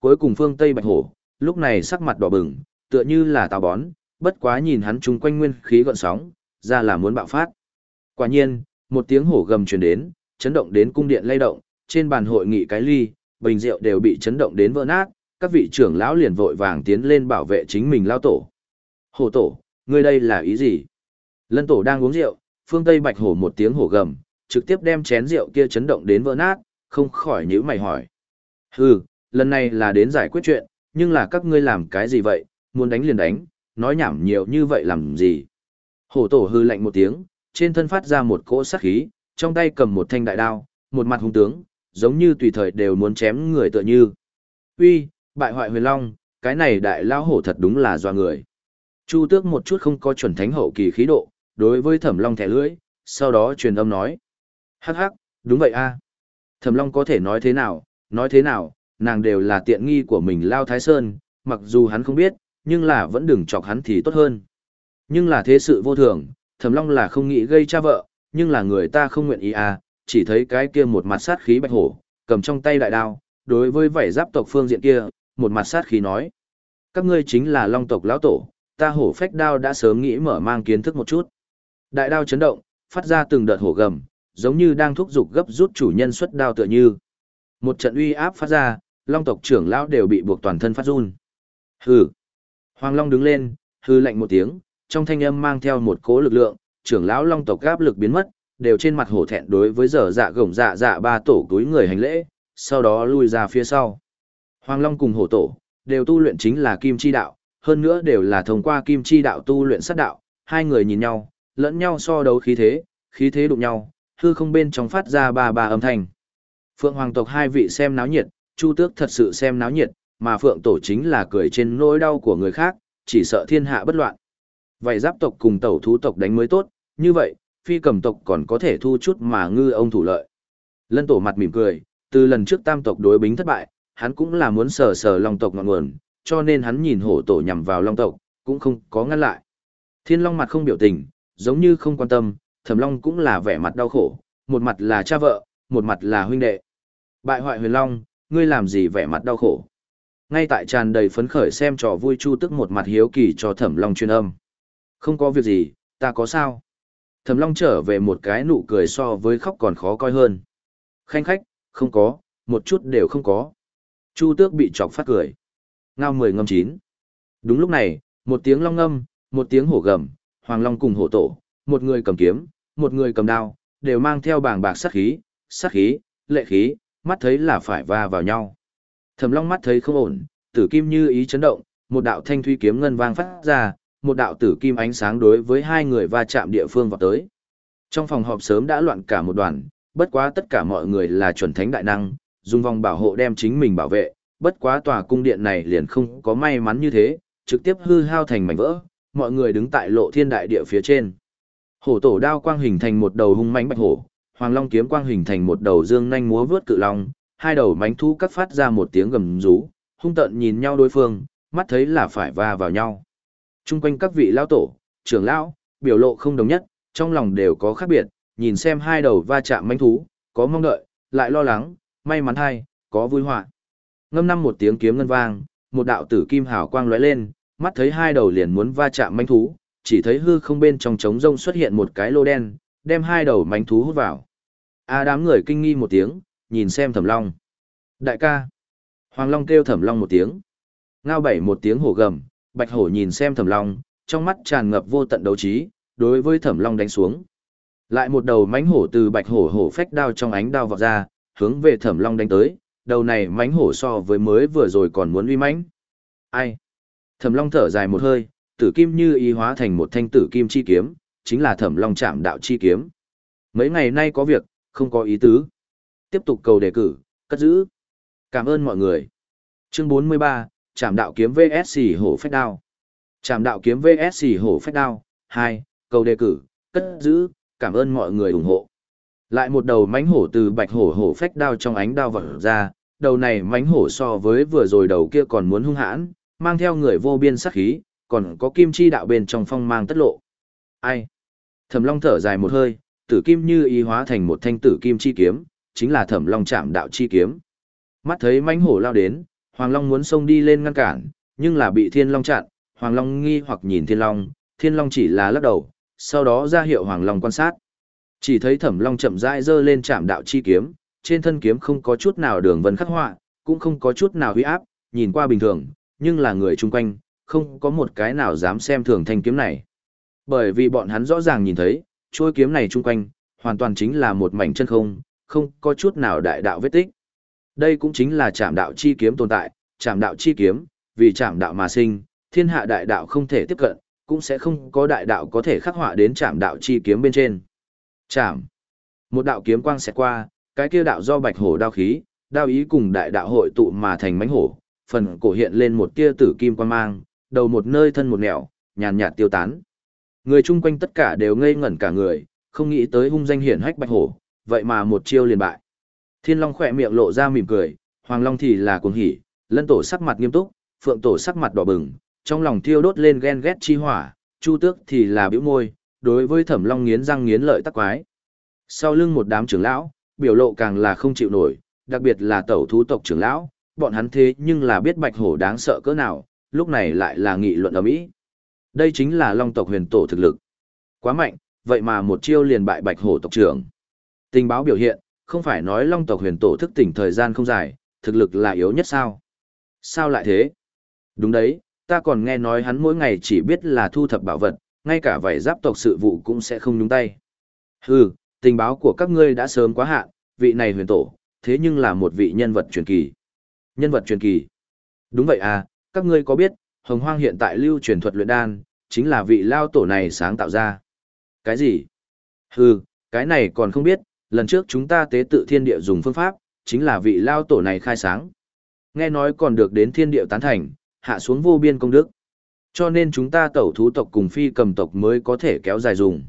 cuối cùng phương Tây Bạch Hổ, lúc này sắc mặt đỏ bừng, tựa như là táo bón, bất quá nhìn hắn chung quanh nguyên khí gợn sóng, ra là muốn bạo phát. Quả nhiên, một tiếng hổ gầm truyền đến, chấn động đến cung điện lay động, trên bàn hội nghị cái ly, bình rượu đều bị chấn động đến vỡ nát, các vị trưởng lão liền vội vàng tiến lên bảo vệ chính mình lao tổ. Hổ tổ, ngươi đây là ý gì? Lân tổ đang uống rượu, phương Tây Bạch Hổ một tiếng hổ gầm, trực tiếp đem chén rượu kia chấn động đến vỡ nát, không khỏi nhíu mày hỏi. Hừ, lần này là đến giải quyết chuyện, nhưng là các ngươi làm cái gì vậy, muốn đánh liền đánh, nói nhảm nhiều như vậy làm gì? Hổ tổ hư lạnh một tiếng, trên thân phát ra một cỗ sát khí, trong tay cầm một thanh đại đao, một mặt hung tướng, giống như tùy thời đều muốn chém người tựa như. Uy, bại hoại huyền long, cái này đại lao hổ thật đúng là doa người. Chu Tước một chút không có chuẩn thánh hậu kỳ khí độ, đối với Thẩm Long thẻ lưỡi, sau đó truyền âm nói. Hắc hắc, đúng vậy a. Thẩm Long có thể nói thế nào, nói thế nào, nàng đều là tiện nghi của mình Lao Thái Sơn, mặc dù hắn không biết, nhưng là vẫn đừng chọc hắn thì tốt hơn. Nhưng là thế sự vô thường, Thẩm Long là không nghĩ gây cha vợ, nhưng là người ta không nguyện ý à, chỉ thấy cái kia một mặt sát khí bạch hổ, cầm trong tay đại đao, đối với vảy giáp tộc phương diện kia, một mặt sát khí nói. Các ngươi chính là Long tộc lão tổ, ta hổ phách đao đã sớm nghĩ mở mang kiến thức một chút. Đại đao chấn động, phát ra từng đợt hổ gầm, giống như đang thúc giục gấp rút chủ nhân xuất đao tựa như. Một trận uy áp phát ra, Long tộc trưởng lão đều bị buộc toàn thân phát run. Hừ. Hoàng Long đứng lên, hừ lạnh một tiếng, trong thanh âm mang theo một cỗ lực lượng, trưởng lão Long tộc áp lực biến mất, đều trên mặt hổ thẹn đối với dở dạ gổng dạ dạ ba tổ túi người hành lễ, sau đó lui ra phía sau. Hoàng Long cùng hổ tổ, đều tu luyện chính là kim chi đạo, hơn nữa đều là thông qua kim chi đạo tu luyện sát đạo, hai người nhìn nhau, lẫn nhau so đấu khí thế, khí thế đụng nhau, hư không bên trong phát ra ba ba âm thanh. Phượng Hoàng tộc hai vị xem náo nhiệt, Chu Tước thật sự xem náo nhiệt, mà Phượng tổ chính là cười trên nỗi đau của người khác, chỉ sợ thiên hạ bất loạn. Vậy giáp tộc cùng tẩu thú tộc đánh mới tốt, như vậy, phi cầm tộc còn có thể thu chút mà ngư ông thủ lợi. Lân tổ mặt mỉm cười, từ lần trước tam tộc đối bính thất bại, hắn cũng là muốn sờ sờ long tộc ngọn nguồn, cho nên hắn nhìn hổ tổ nhằm vào long tộc, cũng không có ngăn lại. Thiên long mặt không biểu tình, giống như không quan tâm, Thẩm Long cũng là vẻ mặt đau khổ, một mặt là cha vợ, một mặt là huynh đệ. Bại hoại huyền long, ngươi làm gì vẻ mặt đau khổ? Ngay tại tràn đầy phấn khởi xem trò vui Chu Tức một mặt hiếu kỳ cho Thẩm Long truyền âm. Không có việc gì, ta có sao? Thẩm Long trở về một cái nụ cười so với khóc còn khó coi hơn. Khanh khách, không có, một chút đều không có. Chu Tước bị chọc phát cười. Ngao mười ngâm chín. Đúng lúc này, một tiếng long ngâm, một tiếng hổ gầm, Hoàng Long cùng hổ tổ, một người cầm kiếm, một người cầm đao, đều mang theo bàng bạc sát khí, sát khí, lệ khí, mắt thấy là phải va vào nhau. Thẩm Long mắt thấy không ổn, tử kim như ý chấn động, một đạo thanh thủy kiếm ngân vang phát ra, một đạo tử kim ánh sáng đối với hai người va chạm địa phương vào tới. Trong phòng họp sớm đã loạn cả một đoàn, bất quá tất cả mọi người là chuẩn thánh đại năng, dùng vòng bảo hộ đem chính mình bảo vệ, bất quá tòa cung điện này liền không có may mắn như thế, trực tiếp hư hao thành mảnh vỡ, mọi người đứng tại lộ thiên đại địa phía trên. Hổ tổ đao quang hình thành một đầu hung mãnh bạch hổ, Hoàng Long kiếm quang hình thành một đầu dương nhanh múa vướt cự long, hai đầu mãnh thú cắt phát ra một tiếng gầm rú, hung tợn nhìn nhau đối phương, mắt thấy là phải va vào nhau. Trung quanh các vị lão tổ, trưởng lão, biểu lộ không đồng nhất, trong lòng đều có khác biệt, nhìn xem hai đầu va chạm mãnh thú, có mong đợi, lại lo lắng, may mắn hay, có vui họa. Ngâm năm một tiếng kiếm ngân vang, một đạo tử kim hào quang lóe lên, mắt thấy hai đầu liền muốn va chạm mãnh thú, chỉ thấy hư không bên trong trống rông xuất hiện một cái lô đen, đem hai đầu mãnh thú hút vào. A đám người kinh nghi một tiếng, nhìn xem Thẩm Long. Đại ca. Hoàng Long kêu Thẩm Long một tiếng. Ngao bảy một tiếng hổ gầm, Bạch hổ nhìn xem Thẩm Long, trong mắt tràn ngập vô tận đấu trí, đối với Thẩm Long đánh xuống. Lại một đầu mãnh hổ từ Bạch hổ hổ phách đao trong ánh đao vọt ra, hướng về Thẩm Long đánh tới, đầu này mãnh hổ so với mới vừa rồi còn muốn uy mãnh. Ai? Thẩm Long thở dài một hơi, tử kim như ý hóa thành một thanh tử kim chi kiếm, chính là Thẩm Long Trảm Đạo chi kiếm. Mấy ngày nay có việc, không có ý tứ. Tiếp tục cầu đề cử, cất giữ. Cảm ơn mọi người. Chương bốn mươi ba, Trảm Đạo kiếm vs hổ phách đao. Trảm Đạo kiếm vs hổ phách đao, hai, cầu đề cử, cất giữ, cảm ơn mọi người ủng hộ. Lại một đầu mãnh hổ từ Bạch hổ hổ phách đao trong ánh đao vọt ra, đầu này mãnh hổ so với vừa rồi đầu kia còn muốn hung hãn, mang theo người vô biên sát khí, còn có kim chi đạo bên trong phong mang tất lộ. Ai? Thẩm Long thở dài một hơi, tử kim như ý hóa thành một thanh tử kim chi kiếm, chính là Thẩm Long Trảm Đạo chi kiếm. Mắt thấy mãnh hổ lao đến, Hoàng Long muốn xông đi lên ngăn cản, nhưng là bị Thiên Long chặn, Hoàng Long nghi hoặc nhìn Thiên Long, Thiên Long chỉ là lắc đầu, sau đó ra hiệu Hoàng Long quan sát. Chỉ thấy Thẩm Long chậm rãi giơ lên Trảm Đạo chi kiếm, trên thân kiếm không có chút nào đường vân khắc họa, cũng không có chút nào uy áp, nhìn qua bình thường, nhưng là người chung quanh, không có một cái nào dám xem thường thanh kiếm này. Bởi vì bọn hắn rõ ràng nhìn thấy, chuôi kiếm này chung quanh, hoàn toàn chính là một mảnh chân không, không có chút nào đại đạo vết tích. Đây cũng chính là Trảm Đạo chi kiếm tồn tại, Trảm Đạo chi kiếm, vì Trảm Đạo mà sinh, thiên hạ đại đạo không thể tiếp cận, cũng sẽ không có đại đạo có thể khắc họa đến Trảm Đạo chi kiếm bên trên. Trảm. Một đạo kiếm quang xẹt qua, cái kia đạo do bạch hổ đao khí, đao ý cùng đại đạo hội tụ mà thành mãnh hổ, phần cổ hiện lên một tia tử kim quang mang, đầu một nơi thân một nẻo, nhàn nhạt tiêu tán. Người chung quanh tất cả đều ngây ngẩn cả người, không nghĩ tới hung danh hiển hách bạch hổ, vậy mà một chiêu liền bại. Thiên Long khỏe miệng lộ ra mỉm cười, Hoàng Long thì là cuồng hỉ, Lân Tổ sắc mặt nghiêm túc, Phượng Tổ sắc mặt đỏ bừng, trong lòng thiêu đốt lên ghen ghét chi hỏa, Chu Tước thì là bĩu môi, đối với Thẩm Long nghiến răng nghiến lợi tắc quái. Sau lưng một đám trưởng lão, biểu lộ càng là không chịu nổi, đặc biệt là tẩu thú tộc trưởng lão, bọn hắn thế nhưng là biết bạch hổ đáng sợ cỡ nào, lúc này lại là nghị luận ầm ĩ. Đây chính là Long tộc Huyền Tổ thực lực. Quá mạnh, vậy mà một chiêu liền bại bạch hổ tộc trưởng. Tình báo biểu hiện, không phải nói Long tộc Huyền Tổ thức tỉnh thời gian không dài, thực lực là yếu nhất sao? Sao lại thế? Đúng đấy, ta còn nghe nói hắn mỗi ngày chỉ biết là thu thập bảo vật, ngay cả vảy giáp tộc sự vụ cũng sẽ không nhúng tay. Hừ, tình báo của các ngươi đã sớm quá hạn, vị này Huyền Tổ, thế nhưng là một vị nhân vật truyền kỳ. Nhân vật truyền kỳ? Đúng vậy à, các ngươi có biết, Hồng Hoang hiện tại lưu truyền thuật luyện đan, chính là vị lao tổ này sáng tạo ra. Cái gì? Hừ, cái này còn không biết, lần trước chúng ta tế tự thiên địa dùng phương pháp, chính là vị lao tổ này khai sáng. Nghe nói còn được đến thiên địa tán thành, hạ xuống vô biên công đức. Cho nên chúng ta tẩu thú tộc cùng phi cầm tộc mới có thể kéo dài dùng.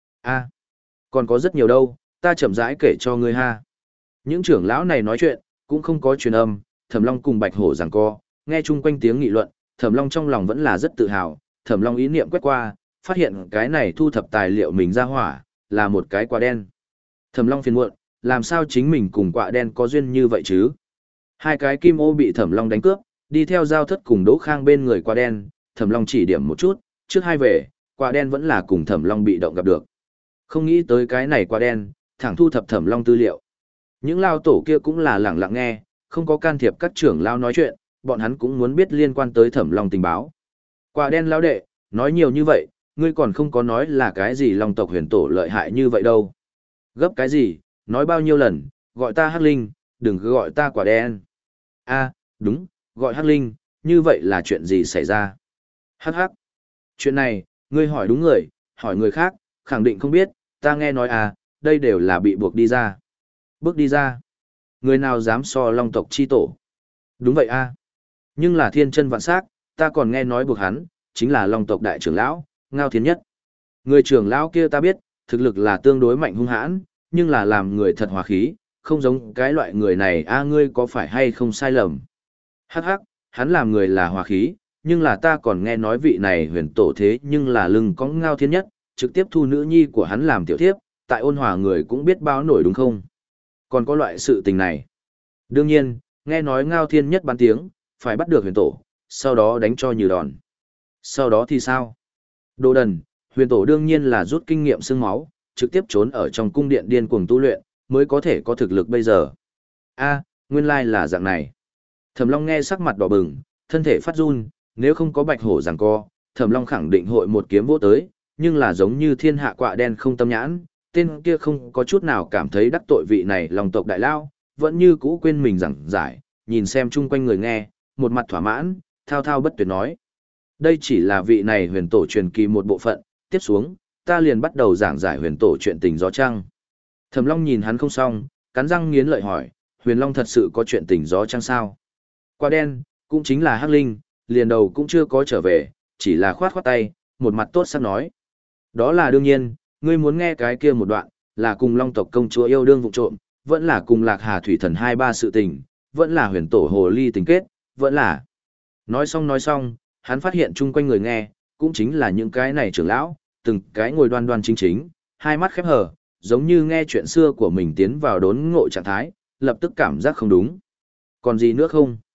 A, còn có rất nhiều đâu, ta chậm rãi kể cho ngươi ha. Những trưởng lão này nói chuyện, cũng không có truyền âm, Thẩm Long cùng Bạch Hổ giằng co, nghe chung quanh tiếng nghị luận, Thẩm Long trong lòng vẫn là rất tự hào, Thẩm Long ý niệm quét qua, phát hiện cái này thu thập tài liệu mình ra hỏa, là một cái quả đen. Thẩm Long phiền muộn, làm sao chính mình cùng quả đen có duyên như vậy chứ? Hai cái kim ô bị Thẩm Long đánh cướp, đi theo giao thất cùng Đỗ Khang bên người quả đen, Thẩm Long chỉ điểm một chút, trước hai về, quả đen vẫn là cùng Thẩm Long bị động gặp được. Không nghĩ tới cái này quả đen, thẳng thu thập Thẩm Long tư liệu. Những lao tổ kia cũng là lẳng lặng nghe, không có can thiệp các trưởng lao nói chuyện, bọn hắn cũng muốn biết liên quan tới Thẩm Long tình báo. Quả đen lao đệ, nói nhiều như vậy, ngươi còn không có nói là cái gì Long tộc Huyền Tổ lợi hại như vậy đâu. Gấp cái gì, nói bao nhiêu lần, gọi ta Hắc Linh, đừng cứ gọi ta quả đen. A, đúng, gọi Hắc Linh, như vậy là chuyện gì xảy ra? Hắc hắc. Chuyện này, ngươi hỏi đúng người, hỏi người khác, khẳng định không biết, ta nghe nói à, đây đều là bị buộc đi ra. Bước đi ra. Người nào dám so Long tộc chi tổ? Đúng vậy a. Nhưng là thiên chân vạn sắc, ta còn nghe nói buộc hắn, chính là Long tộc đại trưởng lão, Ngao Thiên Nhất. Người trưởng lão kia ta biết, thực lực là tương đối mạnh hung hãn, nhưng là làm người thật hòa khí, không giống cái loại người này a, ngươi có phải hay không sai lầm? Hắc hắc, hắn làm người là hòa khí, nhưng là ta còn nghe nói vị này Huyền Tổ thế nhưng là lưng có Ngao Thiên Nhất, trực tiếp thu nữ nhi của hắn làm tiểu thiếp, tại ôn hòa người cũng biết báo nổi đúng không? Còn có loại sự tình này. Đương nhiên, nghe nói Ngao Thiên Nhất bán tiếng, phải bắt được Huyền Tổ, sau đó đánh cho như đòn. Sau đó thì sao? Đồ đần, Huyền Tổ đương nhiên là rút kinh nghiệm xương máu, trực tiếp trốn ở trong cung điện điên cuồng tu luyện, mới có thể có thực lực bây giờ. A, nguyên lai là dạng này. Thẩm Long nghe sắc mặt đỏ bừng, thân thể phát run, nếu không có Bạch Hổ giằng co, Thẩm Long khẳng định hội một kiếm vỗ tới, nhưng là giống như thiên hạ quạ đen không tâm nhãn, tên kia không có chút nào cảm thấy đắc tội vị này Long tộc đại lao, vẫn như cũ quên mình giảng giải, nhìn xem chung quanh người nghe, một mặt thỏa mãn, thao thao bất tuyệt nói. Đây chỉ là vị này Huyền Tổ truyền kỳ một bộ phận, tiếp xuống, ta liền bắt đầu giảng giải Huyền Tổ chuyện tình gió trăng. Thẩm Long nhìn hắn không xong, cắn răng nghiến lợi hỏi, Huyền Long thật sự có chuyện tình gió trăng sao? Quả đen, cũng chính là Hắc Linh, liền đầu cũng chưa có trở về, chỉ là khoát khoát tay, một mặt tốt sắc nói. Đó là đương nhiên, ngươi muốn nghe cái kia một đoạn, là cùng Long tộc công chúa yêu đương vụ trộm, vẫn là cùng Lạc Hà thủy thần hai ba sự tình, vẫn là Huyền Tổ hồ ly tình kết, vẫn là. Nói xong nói xong, hắn phát hiện chung quanh người nghe, cũng chính là những cái này trưởng lão, từng cái ngồi đoan đoan chính chính, hai mắt khép hờ, giống như nghe chuyện xưa của mình tiến vào đốn ngộ trạng thái, lập tức cảm giác không đúng. Còn gì nữa không?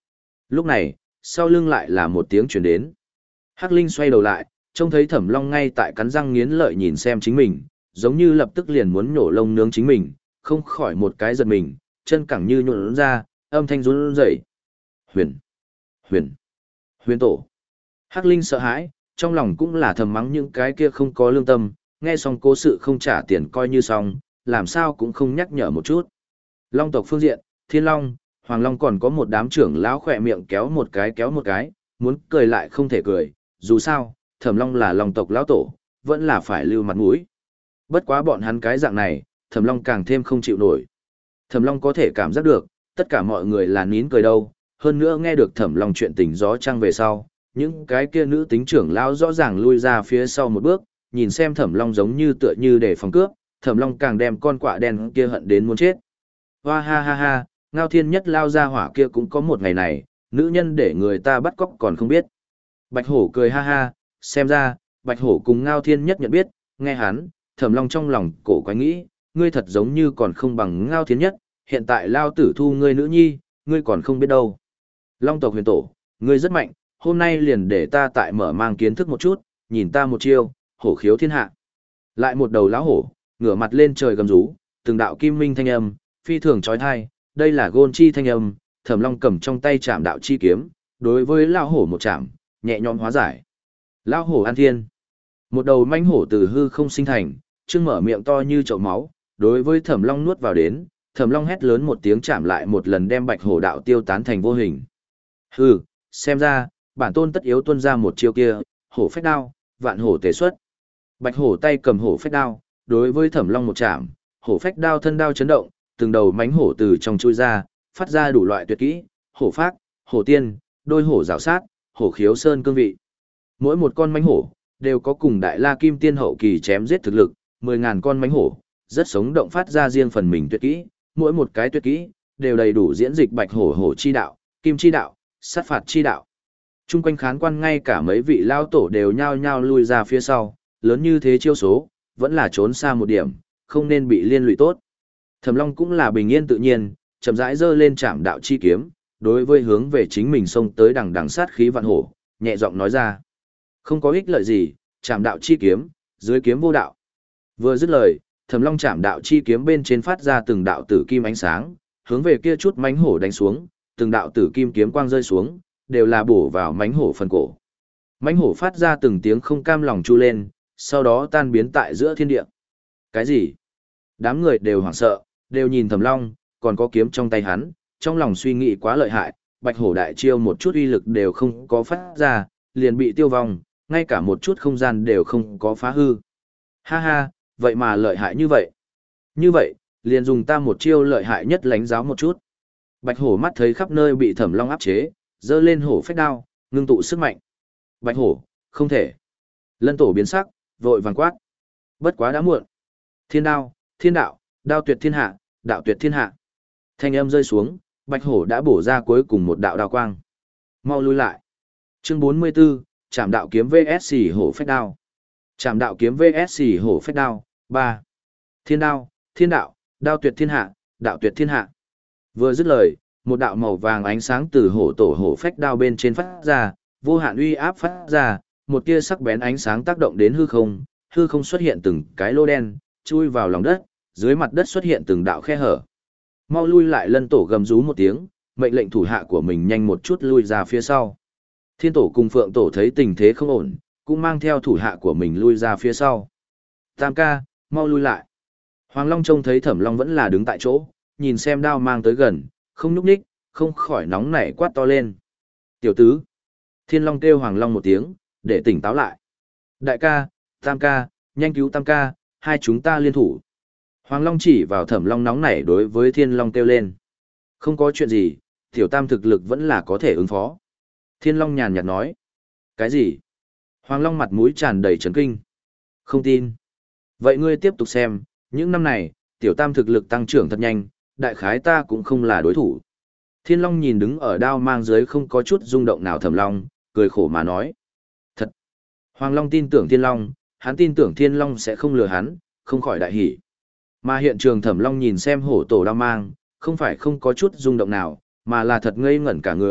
Lúc này, sau lưng lại là một tiếng chuyển đến. Hắc Linh xoay đầu lại, trông thấy Thẩm Long ngay tại cắn răng nghiến lợi nhìn xem chính mình, giống như lập tức liền muốn nhổ lông nướng chính mình, không khỏi một cái giật mình, chân cẳng như nhũn ra, âm thanh run rẩy. Huyền, Huyền, Huyền tổ. Hắc Linh sợ hãi, trong lòng cũng là thầm mắng những cái kia không có lương tâm, nghe xong cố sự không trả tiền coi như xong, làm sao cũng không nhắc nhở một chút. Long tộc phương diện, Thiên Long, Hoàng Long còn có một đám trưởng lão khỏe miệng kéo một cái kéo một cái, muốn cười lại không thể cười, dù sao, Thẩm Long là Long tộc lão tổ, vẫn là phải lưu mặt mũi. Bất quá bọn hắn cái dạng này, Thẩm Long càng thêm không chịu nổi. Thẩm Long có thể cảm giác được, tất cả mọi người là nín cười đâu, hơn nữa nghe được Thẩm Long chuyện tình gió trăng về sau, những cái kia nữ tính trưởng lão rõ ràng lui ra phía sau một bước, nhìn xem Thẩm Long giống như tựa như để phòng cướp, Thẩm Long càng đem con quạ đen kia hận đến muốn chết. Hoa ha ha ha, Ngao Thiên Nhất lao ra hỏa kia cũng có một ngày này, nữ nhân để người ta bắt cóc còn không biết. Bạch Hổ cười ha ha, xem ra, Bạch Hổ cùng Ngao Thiên Nhất nhận biết, nghe hắn, Thẩm Long trong lòng cổ quái nghĩ, ngươi thật giống như còn không bằng Ngao Thiên Nhất, hiện tại lao tử thu ngươi nữ nhi, ngươi còn không biết đâu. Long tộc huyền tổ, ngươi rất mạnh, hôm nay liền để ta tại mở mang kiến thức một chút, nhìn ta một chiêu, hổ khiếu thiên hạ. Lại một đầu lão hổ, ngửa mặt lên trời gầm rú, từng đạo kim minh thanh âm, phi thường chói tai, đây là gôn chi thanh âm, Thẩm Long cầm trong tay chạm đạo chi kiếm, đối với lão hổ một chạm, nhẹ nhõm hóa giải. Lão hổ an thiên. Một đầu manh hổ từ hư không sinh thành, trưng mở miệng to như chậu máu, đối với Thẩm Long nuốt vào đến, Thẩm Long hét lớn một tiếng chạm lại một lần đem Bạch Hổ đạo tiêu tán thành vô hình. Hừ, xem ra, bản tôn tất yếu tuân ra một chiêu kia, hổ phách đao, vạn hổ tế xuất. Bạch Hổ tay cầm hổ phách đao, đối với Thẩm Long một chạm, hổ phách đao thân đao chấn động, từng đầu mánh hổ từ trong chui ra, phát ra đủ loại tuyệt kỹ, hổ phác, hổ tiên, đôi hổ rào sát, hổ khiếu sơn cương vị. Mỗi một con mánh hổ, đều có cùng đại la kim tiên hậu kỳ chém giết thực lực, mười ngàn con mánh hổ, rất sống động phát ra riêng phần mình tuyệt kỹ, mỗi một cái tuyệt kỹ, đều đầy đủ diễn dịch bạch hổ hổ chi đạo, kim chi đạo, sát phạt chi đạo. Trung quanh khán quan ngay cả mấy vị lao tổ đều nhao nhao lui ra phía sau, lớn như thế chiêu số, vẫn là trốn xa một điểm, không nên bị liên lụy tốt. Thẩm Long cũng là bình yên tự nhiên, chậm rãi giơ lên trảm đạo chi kiếm, đối với hướng về chính mình xông tới đằng đằng sát khí vạn hổ, nhẹ giọng nói ra. Không có ích lợi gì, trảm đạo chi kiếm, dưới kiếm vô đạo. Vừa dứt lời, Thẩm Long trảm đạo chi kiếm bên trên phát ra từng đạo tử kim ánh sáng, hướng về kia chút mánh hổ đánh xuống, từng đạo tử kim kiếm quang rơi xuống, đều là bổ vào mánh hổ phần cổ. Mánh hổ phát ra từng tiếng không cam lòng chu lên, sau đó tan biến tại giữa thiên địa. Cái gì? Đám người đều hoảng sợ, đều nhìn Thẩm Long, còn có kiếm trong tay hắn, trong lòng suy nghĩ quá lợi hại, bạch hổ đại chiêu một chút uy lực đều không có phát ra, liền bị tiêu vong, ngay cả một chút không gian đều không có phá hư. Ha ha, vậy mà lợi hại như vậy. Như vậy, liền dùng ta một chiêu lợi hại nhất lánh giáo một chút. Bạch hổ mắt thấy khắp nơi bị Thẩm Long áp chế, giơ lên hổ phách đao, ngưng tụ sức mạnh. Bạch hổ, không thể. Lân tổ biến sắc, vội vàng quát. Bất quá đã muộn. Thiên đao, thiên đạo, đao tuyệt thiên hạ, đạo tuyệt thiên hạ. Thanh âm rơi xuống, bạch hổ đã bổ ra cuối cùng một đạo đao quang. Mau lui lại. Chương bốn mươi 44, Trảm đạo kiếm vs hổ phách đao. Trảm đạo kiếm vs hổ phách đao, ba. Thiên đao, thiên đạo, đao tuyệt thiên hạ, đạo tuyệt thiên hạ. Vừa dứt lời, một đạo màu vàng ánh sáng từ hổ tổ hổ phách đao bên trên phát ra, vô hạn uy áp phát ra, một tia sắc bén ánh sáng tác động đến hư không, hư không xuất hiện từng cái lô đen, chui vào lòng đất, dưới mặt đất xuất hiện từng đạo khe hở. Mau lui lại, Lân tổ gầm rú một tiếng, mệnh lệnh thủ hạ của mình nhanh một chút lui ra phía sau. Thiên tổ cùng Phượng tổ thấy tình thế không ổn, cũng mang theo thủ hạ của mình lui ra phía sau. Tam ca, mau lui lại. Hoàng Long trông thấy Thẩm Long vẫn là đứng tại chỗ, nhìn xem đao mang tới gần, không nhúc nhích, không khỏi nóng nảy quát to lên. Tiểu tứ. Thiên Long kêu Hoàng Long một tiếng, để tỉnh táo lại. Đại ca, Tam ca, nhanh cứu Tam ca, hai chúng ta liên thủ. Hoàng Long chỉ vào Thẩm Long nóng nảy đối với Thiên Long kêu lên. Không có chuyện gì, Tiểu Tam thực lực vẫn là có thể ứng phó. Thiên Long nhàn nhạt nói. Cái gì? Hoàng Long mặt mũi tràn đầy chấn kinh. Không tin. Vậy ngươi tiếp tục xem, những năm này, Tiểu Tam thực lực tăng trưởng thật nhanh, đại khái ta cũng không là đối thủ. Thiên Long nhìn đứng ở đao mang dưới không có chút rung động nào Thẩm Long, cười khổ mà nói. Thật. Hoàng Long tin tưởng Thiên Long, hắn tin tưởng Thiên Long sẽ không lừa hắn, không khỏi đại hỉ. Mà hiện trường Thẩm Long nhìn xem hổ tổ đao mang, không phải không có chút rung động nào, mà là thật ngây ngẩn cả người,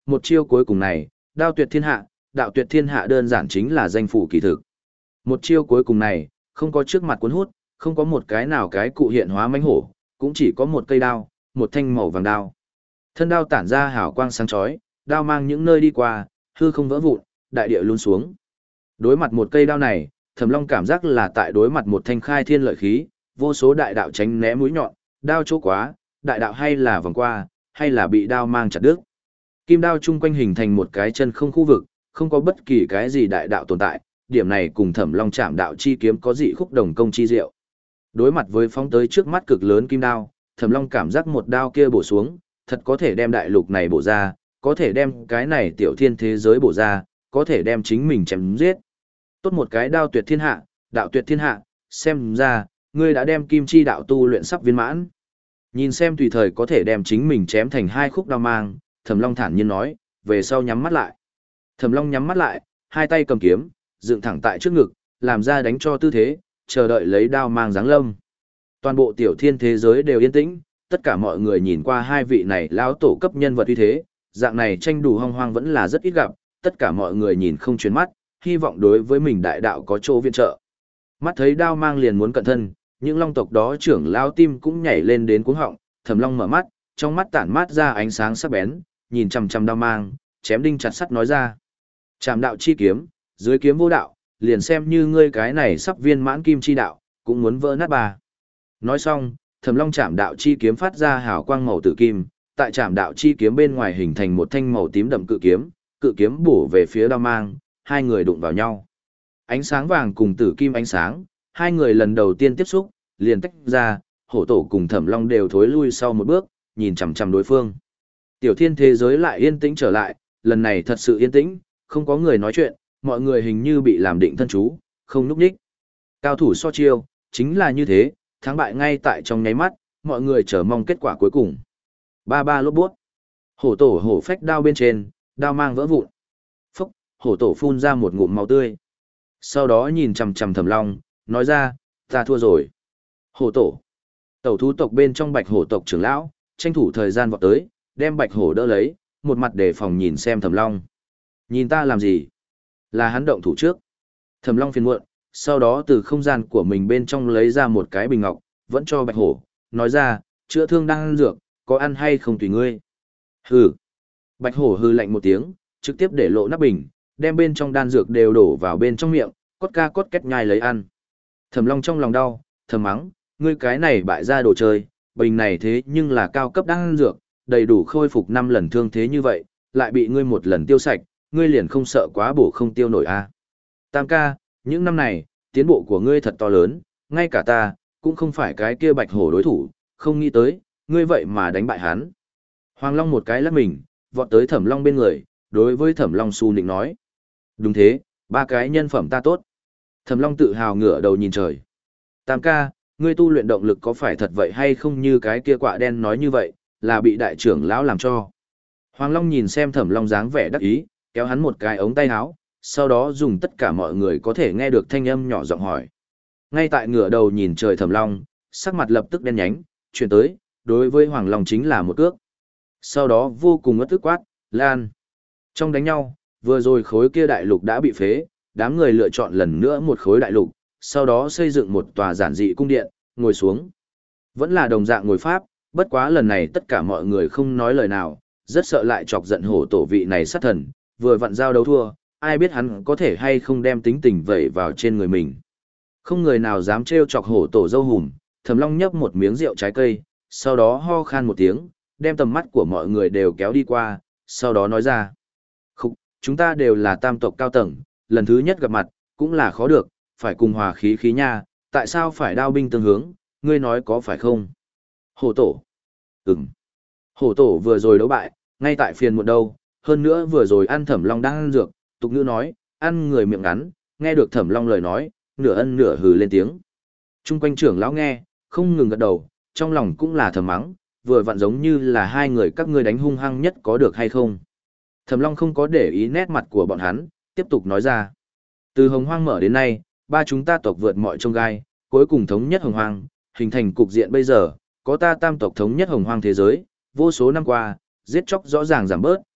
một chiêu cuối cùng này, đao tuyệt thiên hạ, đạo tuyệt thiên hạ đơn giản chính là danh phủ kỳ thực. Một chiêu cuối cùng này, không có trước mặt cuốn hút, không có một cái nào cái cụ hiện hóa mãnh hổ, cũng chỉ có một cây đao, một thanh màu vàng đao. Thân đao tản ra hào quang sáng chói, đao mang những nơi đi qua, hư không vỡ vụn, đại địa luôn xuống. Đối mặt một cây đao này, Thẩm Long cảm giác là tại đối mặt một thanh khai thiên lợi khí, vô số đại đạo tránh né mũi nhọn, đao chỗ quá, đại đạo hay là vòng qua, hay là bị đao mang chặt đứt. Kim đao chung quanh hình thành một cái chân không khu vực, không có bất kỳ cái gì đại đạo tồn tại, điểm này cùng Thẩm Long Chạm Đạo chi kiếm có dị khúc đồng công chi diệu. Đối mặt với phóng tới trước mắt cực lớn kim đao, Thẩm Long cảm giác một đao kia bổ xuống, thật có thể đem đại lục này bổ ra, có thể đem cái này tiểu thiên thế giới bổ ra, có thể đem chính mình chém giết. Tốt một cái đao tuyệt thiên hạ, đạo tuyệt thiên hạ, xem ra, ngươi đã đem kim chi đạo tu luyện sắp viên mãn. Nhìn xem tùy thời có thể đem chính mình chém thành hai khúc đao mang, Thẩm Long thản nhiên nói, về sau nhắm mắt lại. Thẩm Long nhắm mắt lại, hai tay cầm kiếm, dựng thẳng tại trước ngực, làm ra đánh cho tư thế, chờ đợi lấy đao mang giáng lâm. Toàn bộ tiểu thiên thế giới đều yên tĩnh, tất cả mọi người nhìn qua hai vị này lão tổ cấp nhân vật uy thế, dạng này tranh đủ hong hoang vẫn là rất ít gặp, tất cả mọi người nhìn không chuyển mắt, hy vọng đối với mình đại đạo có chỗ viện trợ. Mắt thấy đao mang liền muốn cận thân, những long tộc đó trưởng lão tim cũng nhảy lên đến cuống họng, Thẩm Long mở mắt, trong mắt tản mát ra ánh sáng sắc bén, nhìn chằm chằm đao mang, chém đinh chặt sắt nói ra: "Trảm đạo chi kiếm, dưới kiếm vô đạo, liền xem như ngươi cái này sắp viên mãn kim chi đạo, cũng muốn vỡ nát bà." Nói xong, Thẩm Long Trảm đạo chi kiếm phát ra hào quang màu tử kim, tại Trảm đạo chi kiếm bên ngoài hình thành một thanh màu tím đậm cự kiếm, cự kiếm bổ về phía đao mang, hai người đụng vào nhau. Ánh sáng vàng cùng tử kim ánh sáng, hai người lần đầu tiên tiếp xúc, liền tách ra, hổ tổ cùng Thẩm Long đều thối lui sau một bước, nhìn chằm chằm đối phương. Tiểu thiên thế giới lại yên tĩnh trở lại, lần này thật sự yên tĩnh, không có người nói chuyện, mọi người hình như bị làm định thân chú, không núp nhích. Cao thủ so chiêu, chính là như thế, thắng bại ngay tại trong nháy mắt, mọi người chờ mong kết quả cuối cùng. Ba ba lốp bút. Hổ tổ hổ phách đao bên trên, đao mang vỡ vụn. Phốc, hổ tổ phun ra một ngụm máu tươi. Sau đó nhìn chằm chằm Thẩm Long, nói ra, ta thua rồi. Hổ tổ. Tẩu thú tộc bên trong bạch hổ tộc trưởng lão, tranh thủ thời gian vọt tới, đem bạch hổ đỡ lấy, một mặt đề phòng nhìn xem Thẩm Long. Nhìn ta làm gì? Là hắn động thủ trước. Thẩm Long phiền muộn, sau đó từ không gian của mình bên trong lấy ra một cái bình ngọc, vẫn cho bạch hổ, nói ra, chữa thương đang ăn dược, có ăn hay không tùy ngươi. Hừ. Bạch hổ hừ lạnh một tiếng, trực tiếp để lộ nắp bình, đem bên trong đan dược đều đổ vào bên trong miệng, cốt ca cốt két nhai lấy ăn. Thẩm Long trong lòng đau, thầm mắng, ngươi cái này bại ra đồ chơi, bình này thế nhưng là cao cấp đan dược, đầy đủ khôi phục năm lần thương thế như vậy, lại bị ngươi một lần tiêu sạch, ngươi liền không sợ quá bổ không tiêu nổi a? À? Tam ca, những năm này, tiến bộ của ngươi thật to lớn, ngay cả ta, cũng không phải cái kia bạch hổ đối thủ, không nghĩ tới, ngươi vậy mà đánh bại hắn. Hoàng Long một cái lắc mình, vọt tới Thẩm Long bên người, đối với Thẩm Long su nịnh nói. Đúng thế, ba cái nhân phẩm ta tốt. Thẩm Long tự hào ngửa đầu nhìn trời. Tam ca, ngươi tu luyện động lực có phải thật vậy hay không như cái kia quạ đen nói như vậy, là bị đại trưởng lão làm cho. Hoàng Long nhìn xem Thẩm Long dáng vẻ đắc ý, kéo hắn một cái ống tay áo, sau đó dùng tất cả mọi người có thể nghe được thanh âm nhỏ giọng hỏi. Ngay tại ngửa đầu nhìn trời Thẩm Long, sắc mặt lập tức đen nhánh, chuyển tới, đối với Hoàng Long chính là một cước. Sau đó vô cùng ngất tức quát, lan. Trong đánh nhau, vừa rồi khối kia đại lục đã bị phế, đám người lựa chọn lần nữa một khối đại lục, sau đó xây dựng một tòa giản dị cung điện, ngồi xuống. Vẫn là đồng dạng ngồi pháp, bất quá lần này tất cả mọi người không nói lời nào, rất sợ lại chọc giận hổ tổ vị này sát thần, vừa vặn giao đấu thua, ai biết hắn có thể hay không đem tính tình vẩy vào trên người mình. Không người nào dám trêu chọc hổ tổ dâu hùm, Thẩm Long nhấp một miếng rượu trái cây, sau đó ho khan một tiếng, đem tầm mắt của mọi người đều kéo đi qua, sau đó nói ra. Khúc, chúng ta đều là tam tộc cao tầng, lần thứ nhất gặp mặt, cũng là khó được, phải cùng hòa khí khí nha, tại sao phải đao binh tương hướng, ngươi nói có phải không? Hổ tổ. Ừm. Hổ tổ vừa rồi đấu bại, ngay tại phiền muộn đâu, hơn nữa vừa rồi ăn Thẩm Long đang ăn dược, tục ngữ nói, ăn người miệng ngắn, nghe được Thẩm Long lời nói, nửa ân nửa hừ lên tiếng. Trung quanh trưởng lão nghe, không ngừng gật đầu, trong lòng cũng là thầm mắng, vừa vặn giống như là hai người các ngươi đánh hung hăng nhất có được hay không. Thẩm Long không có để ý nét mặt của bọn hắn, tiếp tục nói ra. Từ Hồng Hoang mở đến nay, ba chúng ta tộc vượt mọi chông gai, cuối cùng thống nhất Hồng Hoang, hình thành cục diện bây giờ, có ta tam tộc thống nhất Hồng Hoang thế giới, vô số năm qua, giết chóc rõ ràng giảm bớt,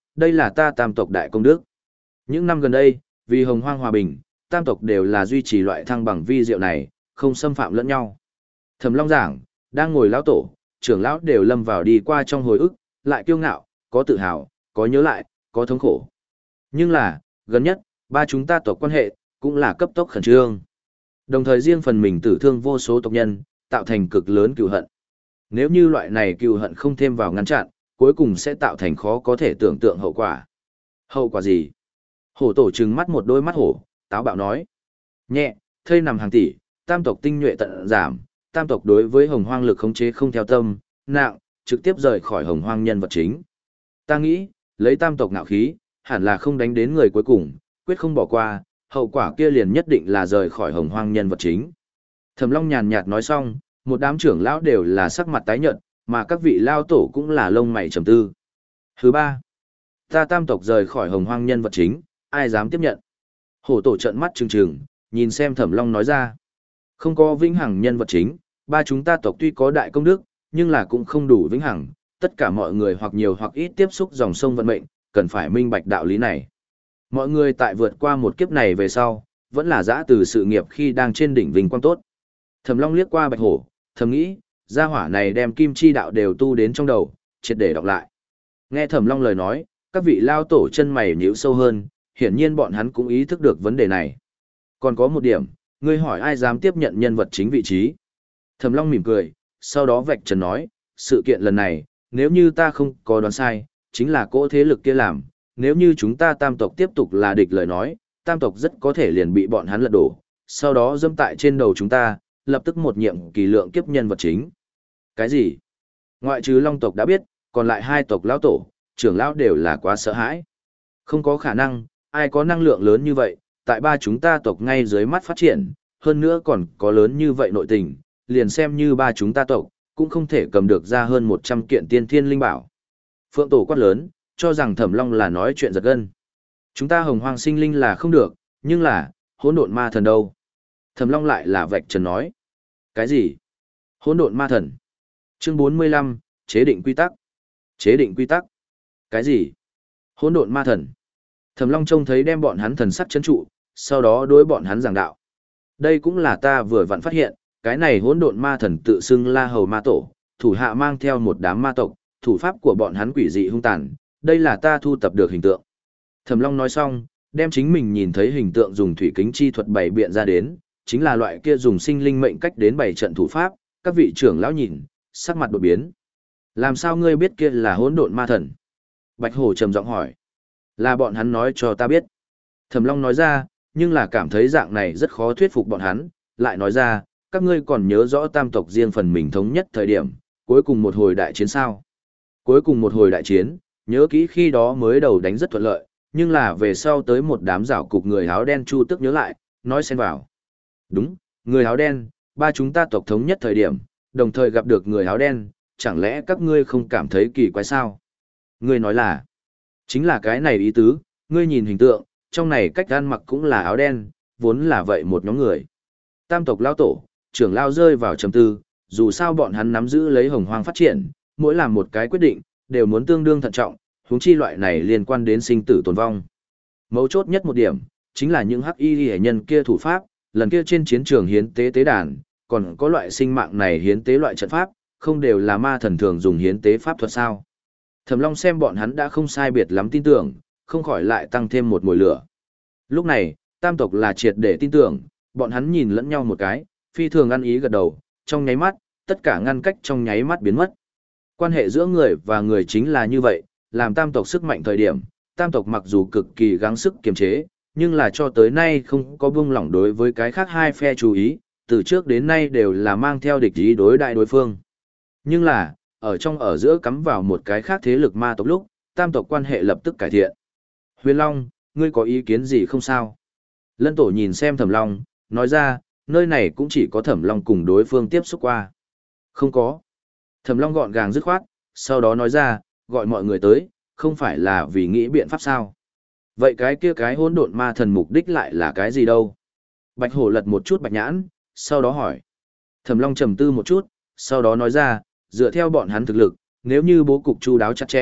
đây là ta tam tộc đại công đức. Những năm gần đây, vì hồng hoang hòa bình, tam tộc đều là duy trì loại thăng bằng vi diệu này, không xâm phạm lẫn nhau. Thẩm Long giảng, đang ngồi lão tổ, trưởng lão đều lâm vào đi qua trong hồi ức, lại kiêu ngạo, có tự hào, có nhớ lại, có thống khổ. Nhưng là, gần nhất, ba chúng ta tộc quan hệ, cũng là cấp tốc khẩn trương. Đồng thời riêng phần mình tử thương vô số tộc nhân, tạo thành cực lớn cừu hận. Nếu như loại này cừu hận không thêm vào ngăn chặn, cuối cùng sẽ tạo thành khó có thể tưởng tượng hậu quả. Hậu quả gì? Hổ tổ trừng mắt một đôi mắt hổ, táo bạo nói. Nhẹ, thây nằm hàng tỷ, tam tộc tinh nhuệ tận giảm, tam tộc đối với hồng hoang lực khống chế không theo tâm, nặng, trực tiếp rời khỏi hồng hoang nhân vật chính. Ta nghĩ, lấy tam tộc ngạo khí, hẳn là không đánh đến người cuối cùng, quyết không bỏ qua, hậu quả kia liền nhất định là rời khỏi hồng hoang nhân vật chính. Thẩm Long nhàn nhạt nói xong, một đám trưởng lão đều là sắc mặt tái nhợt, mà các vị lao tổ cũng là lông mày trầm tư. Thứ ba, ta tam tộc rời khỏi hồng hoang nhân vật chính, ai dám tiếp nhận? Hổ tổ trợn mắt trừng trừng, nhìn xem Thẩm Long nói ra. Không có vĩnh hằng nhân vật chính, ba chúng ta tộc tuy có đại công đức, nhưng là cũng không đủ vĩnh hằng, tất cả mọi người hoặc nhiều hoặc ít tiếp xúc dòng sông vận mệnh, cần phải minh bạch đạo lý này. Mọi người tại vượt qua một kiếp này về sau, vẫn là giã từ sự nghiệp khi đang trên đỉnh vinh quang tốt. Thẩm Long liếc qua Bạch Hổ, thầm nghĩ, gia hỏa này đem kim chi đạo đều tu đến trong đầu, triệt để đọc lại. Nghe Thẩm Long lời nói, các vị lao tổ chân mày nhíu sâu hơn, hiển nhiên bọn hắn cũng ý thức được vấn đề này. Còn có một điểm, ngươi hỏi ai dám tiếp nhận nhân vật chính vị trí? Thẩm Long mỉm cười, sau đó vạch trần nói, sự kiện lần này, nếu như ta không có đoán sai, chính là cỗ thế lực kia làm, nếu như chúng ta tam tộc tiếp tục là địch lời nói, tam tộc rất có thể liền bị bọn hắn lật đổ, sau đó dâm tại trên đầu chúng ta, lập tức một nhiệm kỳ lượng kiếp nhân vật chính. Cái gì? Ngoại trừ Long tộc đã biết, còn lại hai tộc lão tổ, trưởng lão đều là quá sợ hãi. Không có khả năng, ai có năng lượng lớn như vậy, tại ba chúng ta tộc ngay dưới mắt phát triển, hơn nữa còn có lớn như vậy nội tình, liền xem như ba chúng ta tộc, cũng không thể cầm được ra hơn một trăm kiện tiên thiên linh bảo. Phượng tổ quát lớn, cho rằng Thẩm Long là nói chuyện giật gân. Chúng ta hồng hoang sinh linh là không được, nhưng là, hỗn độn ma thần đâu? Thẩm Long lại là vạch trần nói. Cái gì? Hỗn độn ma thần? Chương bốn mươi lăm, chế định quy tắc. Chế định quy tắc? Cái gì? Hỗn độn ma thần? Thẩm Long trông thấy đem bọn hắn thần sắc chấn trụ, sau đó đối bọn hắn giảng đạo. Đây cũng là ta vừa vặn phát hiện, cái này hỗn độn ma thần tự xưng La Hầu Ma Tổ, thủ hạ mang theo một đám ma tộc, thủ pháp của bọn hắn quỷ dị hung tàn, đây là ta thu tập được hình tượng. Thẩm Long nói xong, đem chính mình nhìn thấy hình tượng dùng thủy kính chi thuật bày biện ra đến, chính là loại kia dùng sinh linh mệnh cách đến bày trận thủ pháp, các vị trưởng lão nhìn, sắc mặt đột biến. Làm sao ngươi biết kia là hỗn độn ma thần? Bạch Hổ trầm giọng hỏi. Là bọn hắn nói cho ta biết. Thẩm Long nói ra, nhưng là cảm thấy dạng này rất khó thuyết phục bọn hắn, lại nói ra, các ngươi còn nhớ rõ tam tộc riêng phần mình thống nhất thời điểm, cuối cùng một hồi đại chiến sao? Cuối cùng một hồi đại chiến, nhớ kỹ khi đó mới đầu đánh rất thuận lợi, nhưng là về sau tới một đám rảo cục người áo đen Chu Tức nhớ lại, nói xen vào. Đúng, người áo đen, ba chúng ta tộc thống nhất thời điểm, đồng thời gặp được người áo đen, chẳng lẽ các ngươi không cảm thấy kỳ quái sao? Ngươi nói là, chính là cái này ý tứ, ngươi nhìn hình tượng, trong này cách ăn mặc cũng là áo đen, vốn là vậy một nhóm người. Tam tộc lao tổ, trưởng lao rơi vào trầm tư, dù sao bọn hắn nắm giữ lấy hồng hoang phát triển, mỗi làm một cái quyết định, đều muốn tương đương thận trọng, huống chi loại này liên quan đến sinh tử tồn vong. Mấu chốt nhất một điểm, chính là những hắc y hệ nhân kia thủ pháp, lần kia trên chiến trường hiến tế tế đàn, còn có loại sinh mạng này hiến tế loại trận pháp, không đều là ma thần thường dùng hiến tế pháp thuật sao. Thẩm Long xem bọn hắn đã không sai biệt lắm tin tưởng, không khỏi lại tăng thêm một mùi lửa. Lúc này, tam tộc là triệt để tin tưởng, bọn hắn nhìn lẫn nhau một cái, phi thường ăn ý gật đầu, trong nháy mắt, tất cả ngăn cách trong nháy mắt biến mất. Quan hệ giữa người và người chính là như vậy, làm tam tộc sức mạnh thời điểm, tam tộc mặc dù cực kỳ gắng sức kiềm chế, nhưng là cho tới nay không có buông lỏng đối với cái khác hai phe chú ý, từ trước đến nay đều là mang theo địch ý đối đại đối phương. Nhưng là, ở trong ở giữa cắm vào một cái khác thế lực ma tộc lúc, tam tộc quan hệ lập tức cải thiện. Huyền Long, ngươi có ý kiến gì không sao? Lân Tổ nhìn xem Thẩm Long, nói ra, nơi này cũng chỉ có Thẩm Long cùng đối phương tiếp xúc qua. Không có. Thẩm Long gọn gàng dứt khoát, sau đó nói ra, gọi mọi người tới, không phải là vì nghĩ biện pháp sao. Vậy cái kia cái hỗn độn ma thần mục đích lại là cái gì đâu? Bạch Hổ lật một chút bạch nhãn, sau đó hỏi. Thẩm Long trầm tư một chút, sau đó nói ra, dựa theo bọn hắn thực lực, nếu như bố cục chu đáo chặt chẽ,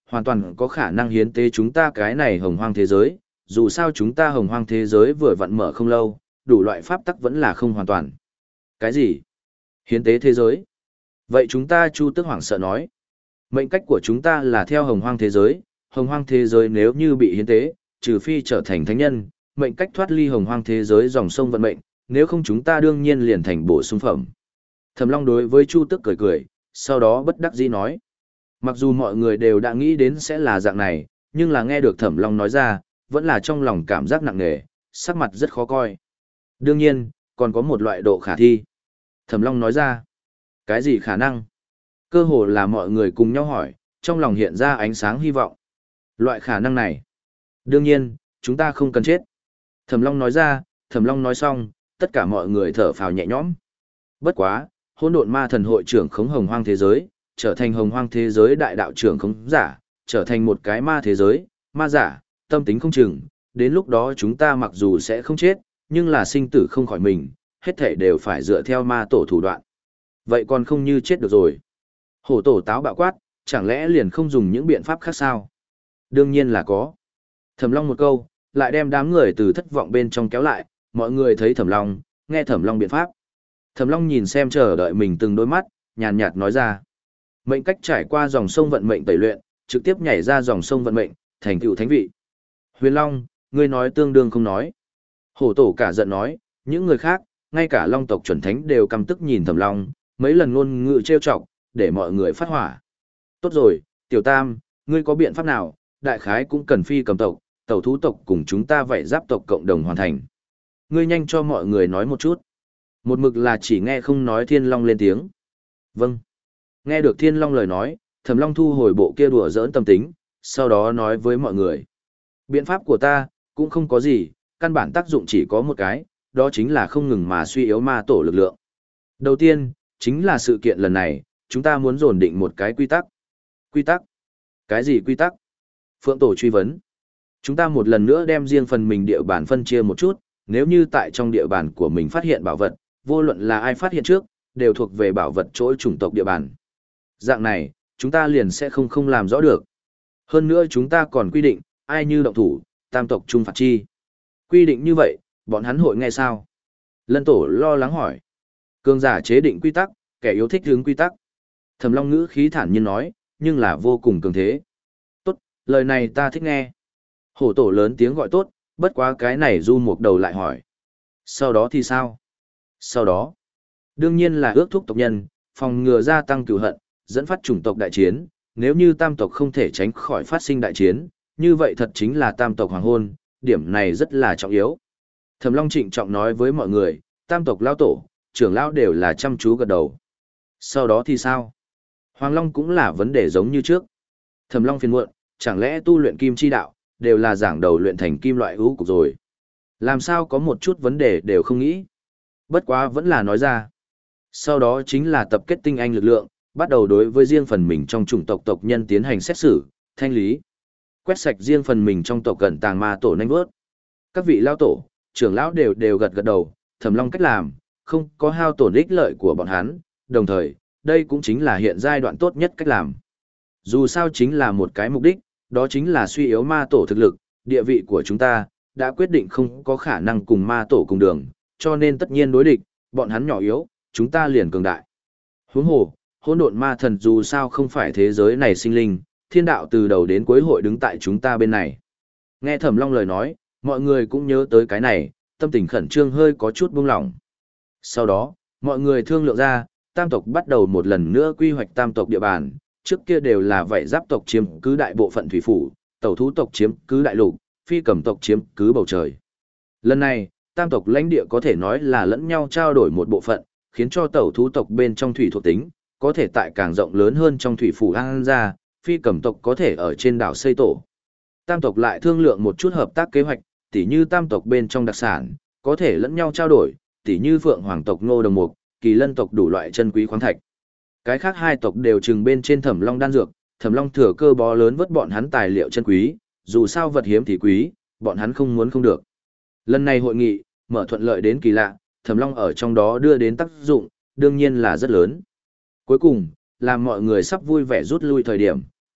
hoàn toàn có khả năng hiến tế chúng ta cái này hồng hoang thế giới, dù sao chúng ta hồng hoang thế giới vừa vặn mở không lâu, đủ loại pháp tắc vẫn là không hoàn toàn. Cái gì? Hiến tế thế giới? Vậy chúng ta Chu Tước hoảng sợ nói. Mệnh cách của chúng ta là theo hồng hoang thế giới, hồng hoang thế giới nếu như bị hiến tế, trừ phi trở thành thánh nhân, mệnh cách thoát ly hồng hoang thế giới dòng sông vận mệnh, nếu không chúng ta đương nhiên liền thành bổ sung phẩm. Thẩm Long đối với Chu Tước cười cười, sau đó bất đắc dĩ nói. Mặc dù mọi người đều đã nghĩ đến sẽ là dạng này, nhưng là nghe được Thẩm Long nói ra, vẫn là trong lòng cảm giác nặng nề, sắc mặt rất khó coi. Đương nhiên, còn có một loại độ khả thi. Thẩm Long nói ra. Cái gì khả năng? Cơ hồ là mọi người cùng nhau hỏi, trong lòng hiện ra ánh sáng hy vọng. Loại khả năng này. Đương nhiên, chúng ta không cần chết. Thẩm Long nói ra, Thẩm Long nói xong, tất cả mọi người thở phào nhẹ nhõm. Bất quá, hỗn độn ma thần hội trưởng khống hồng hoang thế giới, trở thành hồng hoang thế giới đại đạo trưởng khống giả, trở thành một cái ma thế giới, ma giả, tâm tính không chừng, đến lúc đó chúng ta mặc dù sẽ không chết, nhưng là sinh tử không khỏi mình, hết thể đều phải dựa theo ma tổ thủ đoạn. Vậy còn không như chết được rồi. Hổ tổ táo bạo quát, chẳng lẽ liền không dùng những biện pháp khác sao? Đương nhiên là có. Thẩm Long một câu, lại đem đám người từ thất vọng bên trong kéo lại, mọi người thấy Thẩm Long, nghe Thẩm Long biện pháp. Thẩm Long nhìn xem chờ đợi mình từng đôi mắt, nhàn nhạt nói ra. Mệnh cách trải qua dòng sông vận mệnh tẩy luyện, trực tiếp nhảy ra dòng sông vận mệnh, thành tựu thánh vị. Huyền Long, ngươi nói tương đương không nói. Hổ tổ cả giận nói, những người khác, ngay cả Long tộc chuẩn thánh đều căm tức nhìn Thẩm Long, mấy lần ngôn ngữ trêu chọc, để mọi người phát hỏa. Tốt rồi, Tiểu Tam, ngươi có biện pháp nào, đại khái cũng cần phi cầm tộc, tẩu thú tộc cùng chúng ta vậy giáp tộc cộng đồng hoàn thành. Ngươi nhanh cho mọi người nói một chút. Một mực là chỉ nghe không nói Thiên Long lên tiếng. Vâng. Nghe được Thiên Long lời nói, Thẩm Long thu hồi bộ kia đùa giỡn tâm tính, sau đó nói với mọi người. Biện pháp của ta, cũng không có gì, căn bản tác dụng chỉ có một cái, đó chính là không ngừng mà suy yếu ma tổ lực lượng. Đầu tiên, chính là sự kiện lần này, chúng ta muốn dồn định một cái quy tắc. Quy tắc? Cái gì quy tắc? Phượng tổ truy vấn. Chúng ta một lần nữa đem riêng phần mình địa bàn phân chia một chút, nếu như tại trong địa bàn của mình phát hiện bảo vật, vô luận là ai phát hiện trước, đều thuộc về bảo vật chỗ chủng tộc địa bàn. Dạng này, chúng ta liền sẽ không không làm rõ được. Hơn nữa chúng ta còn quy định, ai như động thủ, tam tộc trung phạt chi. Quy định như vậy, bọn hắn hội nghe sao? Lân tổ lo lắng hỏi. Cường giả chế định quy tắc, kẻ yếu thích hướng quy tắc. Thẩm Long ngữ khí thản nhiên nói, nhưng là vô cùng cường thế. Tốt, lời này ta thích nghe. Hổ tổ lớn tiếng gọi tốt, bất quá cái này Du Mục đầu lại hỏi. Sau đó thì sao? Sau đó, đương nhiên là ước thúc tộc nhân, phòng ngừa gia tăng cửu hận, dẫn phát chủng tộc đại chiến. Nếu như tam tộc không thể tránh khỏi phát sinh đại chiến, như vậy thật chính là tam tộc hoàng hôn, điểm này rất là trọng yếu. Thẩm Long trịnh trọng nói với mọi người, tam tộc lao tổ, trưởng lão đều là chăm chú gật đầu. Sau đó thì sao? Hoàng Long cũng là vấn đề giống như trước. Thẩm Long phiền muộn, chẳng lẽ tu luyện kim chi đạo, đều là giảng đầu luyện thành kim loại hữu cục rồi. Làm sao có một chút vấn đề đều không nghĩ. Bất quá vẫn là nói ra. Sau đó chính là tập kết tinh anh lực lượng, bắt đầu đối với riêng phần mình trong chủng tộc tộc nhân tiến hành xét xử, thanh lý. Quét sạch riêng phần mình trong tộc cẩn tàng ma tổ nanh vớt. Các vị lao tổ, trưởng lão đều đều gật gật đầu, Thẩm Long cách làm, không có hao tổn ích lợi của bọn hắn, đồng thời, đây cũng chính là hiện giai đoạn tốt nhất cách làm. Dù sao chính là một cái mục đích, đó chính là suy yếu ma tổ thực lực, địa vị của chúng ta, đã quyết định không có khả năng cùng ma tổ cùng đường, cho nên tất nhiên đối địch, bọn hắn nhỏ yếu, chúng ta liền cường đại. Huống hồ, hỗn độn ma thần dù sao không phải thế giới này sinh linh, thiên đạo từ đầu đến cuối hội đứng tại chúng ta bên này. Nghe Thẩm Long lời nói, mọi người cũng nhớ tới cái này, tâm tình khẩn trương hơi có chút buông lỏng. Sau đó, mọi người thương lượng ra, tam tộc bắt đầu một lần nữa quy hoạch tam tộc địa bàn, trước kia đều là vậy giáp tộc chiếm cứ đại bộ phận thủy phủ, tẩu thú tộc chiếm cứ đại lục, phi cầm tộc chiếm cứ bầu trời. Lần này, tam tộc lãnh địa có thể nói là lẫn nhau trao đổi một bộ phận, khiến cho tẩu thú tộc bên trong thủy thuộc tính, có thể tại càng rộng lớn hơn trong thủy phủ an ra, phi cầm tộc có thể ở trên đảo xây tổ. Tam tộc lại thương lượng một chút hợp tác kế hoạch, tỉ như tam tộc bên trong đặc sản, có thể lẫn nhau trao đổi, tỉ như phượng hoàng tộc ngô đồng mục, kỳ lân tộc đủ loại chân quý khoáng thạch. Cái khác hai tộc đều trừng bên trên Thẩm Long đan dược, Thẩm Long thừa cơ bó lớn vớt bọn hắn tài liệu chân quý, dù sao vật hiếm thì quý, bọn hắn không muốn không được. Lần này hội nghị, mở thuận lợi đến kỳ lạ, Thẩm Long ở trong đó đưa đến tác dụng, đương nhiên là rất lớn. Cuối cùng, làm mọi người sắp vui vẻ rút lui thời điểm,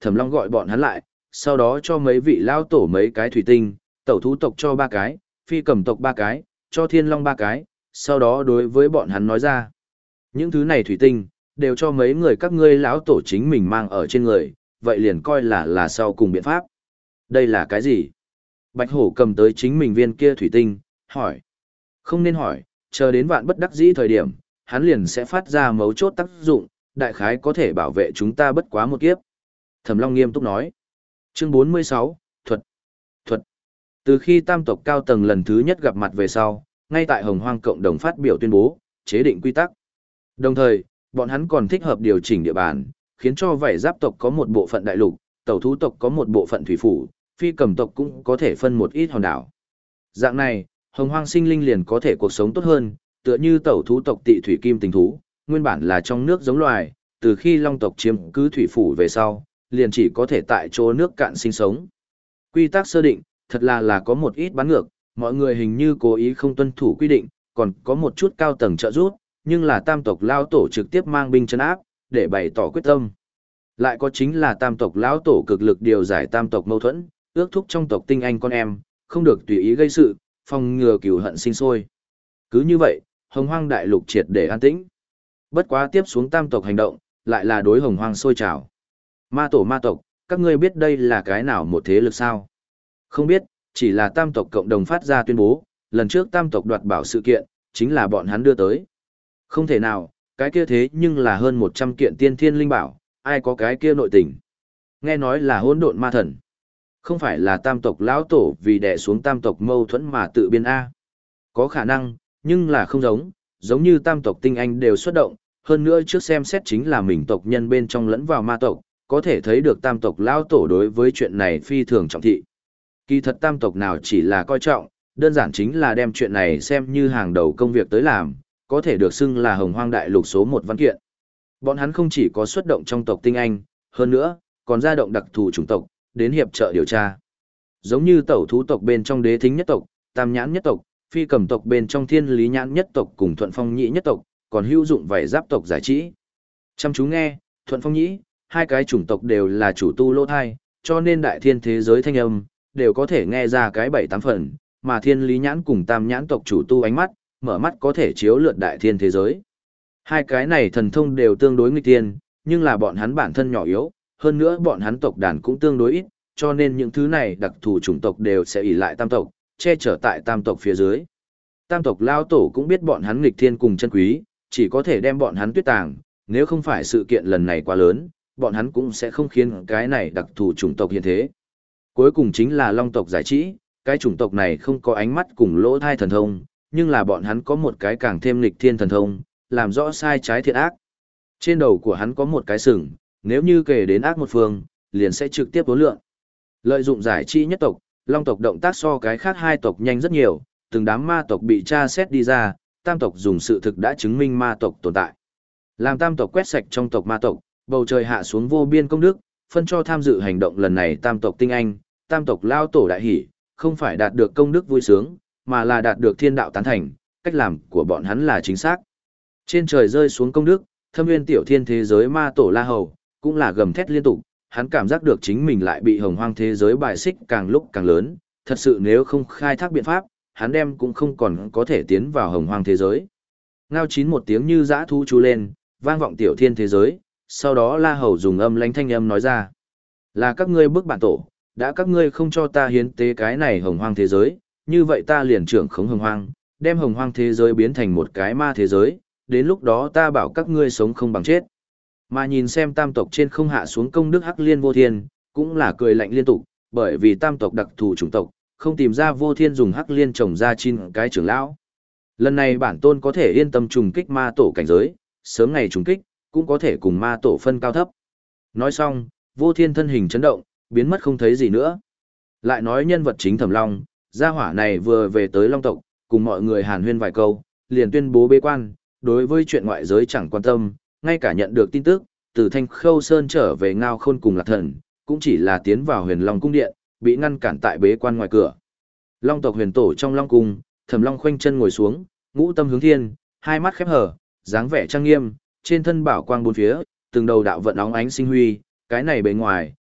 Thẩm Long gọi bọn hắn lại, sau đó cho mấy vị lao tổ mấy cái thủy tinh, tẩu thú tộc cho ba cái, phi cầm tộc ba cái, cho thiên long ba cái, sau đó đối với bọn hắn nói ra. Những thứ này thủy tinh, đều cho mấy người các ngươi lão tổ chính mình mang ở trên người, vậy liền coi là là sau cùng biện pháp. Đây là cái gì? Bạch hổ cầm tới chính mình viên kia thủy tinh, hỏi. Không nên hỏi, chờ đến vạn bất đắc dĩ thời điểm, hắn liền sẽ phát ra mấu chốt tác dụng, đại khái có thể bảo vệ chúng ta bất quá một kiếp. Thẩm Long nghiêm túc nói. Chương bốn mươi sáu, Thuật. Thuật. Từ khi tam tộc cao tầng lần thứ nhất gặp mặt về sau, ngay tại Hồng Hoang cộng đồng phát biểu tuyên bố, chế định quy tắc. Đồng thời, bọn hắn còn thích hợp điều chỉnh địa bàn, khiến cho vảy giáp tộc có một bộ phận đại lục, tẩu thú tộc có một bộ phận thủy phủ, phi cầm tộc cũng có thể phân một ít hòn đảo. Dạng này, Hồng Hoang sinh linh liền có thể cuộc sống tốt hơn, tựa như tẩu thú tộc Tị Thủy Kim Tình thú, nguyên bản là trong nước giống loài, từ khi Long tộc chiếm cứ thủy phủ về sau, liền chỉ có thể tại chỗ nước cạn sinh sống. Quy tắc sơ định, thật là là có một ít bán ngược, mọi người hình như cố ý không tuân thủ quy định, còn có một chút cao tầng trợ giúp, nhưng là tam tộc lao tổ trực tiếp mang binh trấn áp, để bày tỏ quyết tâm. Lại có chính là tam tộc lão tổ cực lực điều giải tam tộc mâu thuẫn, ước thúc trong tộc tinh anh con em, không được tùy ý gây sự, phòng ngừa cừu hận sinh sôi. Cứ như vậy, Hồng Hoang đại lục triệt để an tĩnh. Bất quá tiếp xuống tam tộc hành động, lại là đối Hồng Hoang sôi trào. Ma tổ ma tộc, các ngươi biết đây là cái nào một thế lực sao? Không biết, chỉ là tam tộc cộng đồng phát ra tuyên bố, lần trước tam tộc đoạt bảo sự kiện, chính là bọn hắn đưa tới. Không thể nào, cái kia thế nhưng là hơn một trăm kiện tiên thiên linh bảo, ai có cái kia nội tình. Nghe nói là hỗn độn ma thần. Không phải là tam tộc lão tổ vì đè xuống tam tộc mâu thuẫn mà tự biên A. Có khả năng, nhưng là không giống, giống như tam tộc tinh anh đều xuất động, hơn nữa trước xem xét chính là mình tộc nhân bên trong lẫn vào ma tộc, có thể thấy được tam tộc lão tổ đối với chuyện này phi thường trọng thị. Kỳ thật tam tộc nào chỉ là coi trọng, đơn giản chính là đem chuyện này xem như hàng đầu công việc tới làm, có thể được xưng là Hồng Hoang đại lục số một văn kiện. Bọn hắn không chỉ có xuất động trong tộc tinh anh, hơn nữa, còn ra động đặc thù chủng tộc, đến hiệp trợ điều tra. Giống như tẩu thú tộc bên trong đế thính nhất tộc, tam nhãn nhất tộc, phi cầm tộc bên trong thiên lý nhãn nhất tộc cùng thuận phong nhĩ nhất tộc, còn hữu dụng vảy giáp tộc giải trí. Chăm chú nghe, thuận phong nhĩ, hai cái chủng tộc đều là chủ tu lỗ thai, cho nên đại thiên thế giới thanh âm, đều có thể nghe ra cái bảy tám phần, mà thiên lý nhãn cùng tam nhãn tộc chủ tu ánh mắt, mở mắt có thể chiếu lượt đại thiên thế giới. Hai cái này thần thông đều tương đối nghịch thiên, nhưng là bọn hắn bản thân nhỏ yếu, hơn nữa bọn hắn tộc đàn cũng tương đối ít, cho nên những thứ này đặc thù chủng tộc đều sẽ ỷ lại tam tộc, che chở tại tam tộc phía dưới. Tam tộc lao tổ cũng biết bọn hắn nghịch thiên cùng chân quý, chỉ có thể đem bọn hắn tuyết tàng, nếu không phải sự kiện lần này quá lớn, bọn hắn cũng sẽ không khiến cái này đặc thù chủng tộc hiện thế. Cuối cùng chính là long tộc giải trí, cái chủng tộc này không có ánh mắt cùng lỗ thai thần thông, nhưng là bọn hắn có một cái càng thêm nghịch thiên thần thông, làm rõ sai trái thiện ác. Trên đầu của hắn có một cái sừng, nếu như kể đến ác một phương, liền sẽ trực tiếp tố lượng. Lợi dụng giải trí nhất tộc, long tộc động tác so cái khác hai tộc nhanh rất nhiều, từng đám ma tộc bị tra xét đi ra, tam tộc dùng sự thực đã chứng minh ma tộc tồn tại. Làm tam tộc quét sạch trong tộc ma tộc, bầu trời hạ xuống vô biên công đức, phân cho tham dự hành động lần này tam tộc tinh anh, tam tộc lao tổ đại hỷ, không phải đạt được công đức vui sướng, mà là đạt được thiên đạo tán thành, cách làm của bọn hắn là chính xác. Trên trời rơi xuống công đức, thâm nguyên tiểu thiên thế giới ma tổ La Hầu, cũng là gầm thét liên tục, hắn cảm giác được chính mình lại bị hồng hoang thế giới bài xích càng lúc càng lớn, thật sự nếu không khai thác biện pháp, hắn đem cũng không còn có thể tiến vào hồng hoang thế giới. Ngao chín một tiếng như dã thú chú lên, vang vọng tiểu thiên thế giới, sau đó La Hầu dùng âm lãnh thanh âm nói ra. Là các ngươi bức bản tổ, đã các ngươi không cho ta hiến tế cái này hồng hoang thế giới, như vậy ta liền trưởng khống hồng hoang, đem hồng hoang thế giới biến thành một cái ma thế giới, đến lúc đó ta bảo các ngươi sống không bằng chết. Mà nhìn xem tam tộc trên không hạ xuống công đức hắc liên vô thiên, cũng là cười lạnh liên tục, bởi vì tam tộc đặc thù chủng tộc, không tìm ra vô thiên dùng hắc liên trồng ra chín cái trưởng lão. Lần này bản tôn có thể yên tâm trùng kích ma tổ cảnh giới, sớm ngày trùng kích, cũng có thể cùng ma tổ phân cao thấp. Nói xong, vô thiên thân hình chấn động, biến mất không thấy gì nữa. Lại nói nhân vật chính Thẩm Long, gia hỏa này vừa về tới Long tộc, cùng mọi người hàn huyên vài câu, liền tuyên bố bế quan, đối với chuyện ngoại giới chẳng quan tâm, ngay cả nhận được tin tức, từ Thanh Khâu Sơn trở về Ngao Khôn cùng Lạc Thần, cũng chỉ là tiến vào Huyền Long cung điện, bị ngăn cản tại bế quan ngoài cửa. Long tộc huyền tổ trong Long cung, Thẩm Long khoanh chân ngồi xuống, ngũ tâm hướng thiên, hai mắt khép hờ, dáng vẻ trang nghiêm, trên thân bảo quang bốn phía, từng đầu đạo vận óng ánh sinh huy, cái này bề ngoài,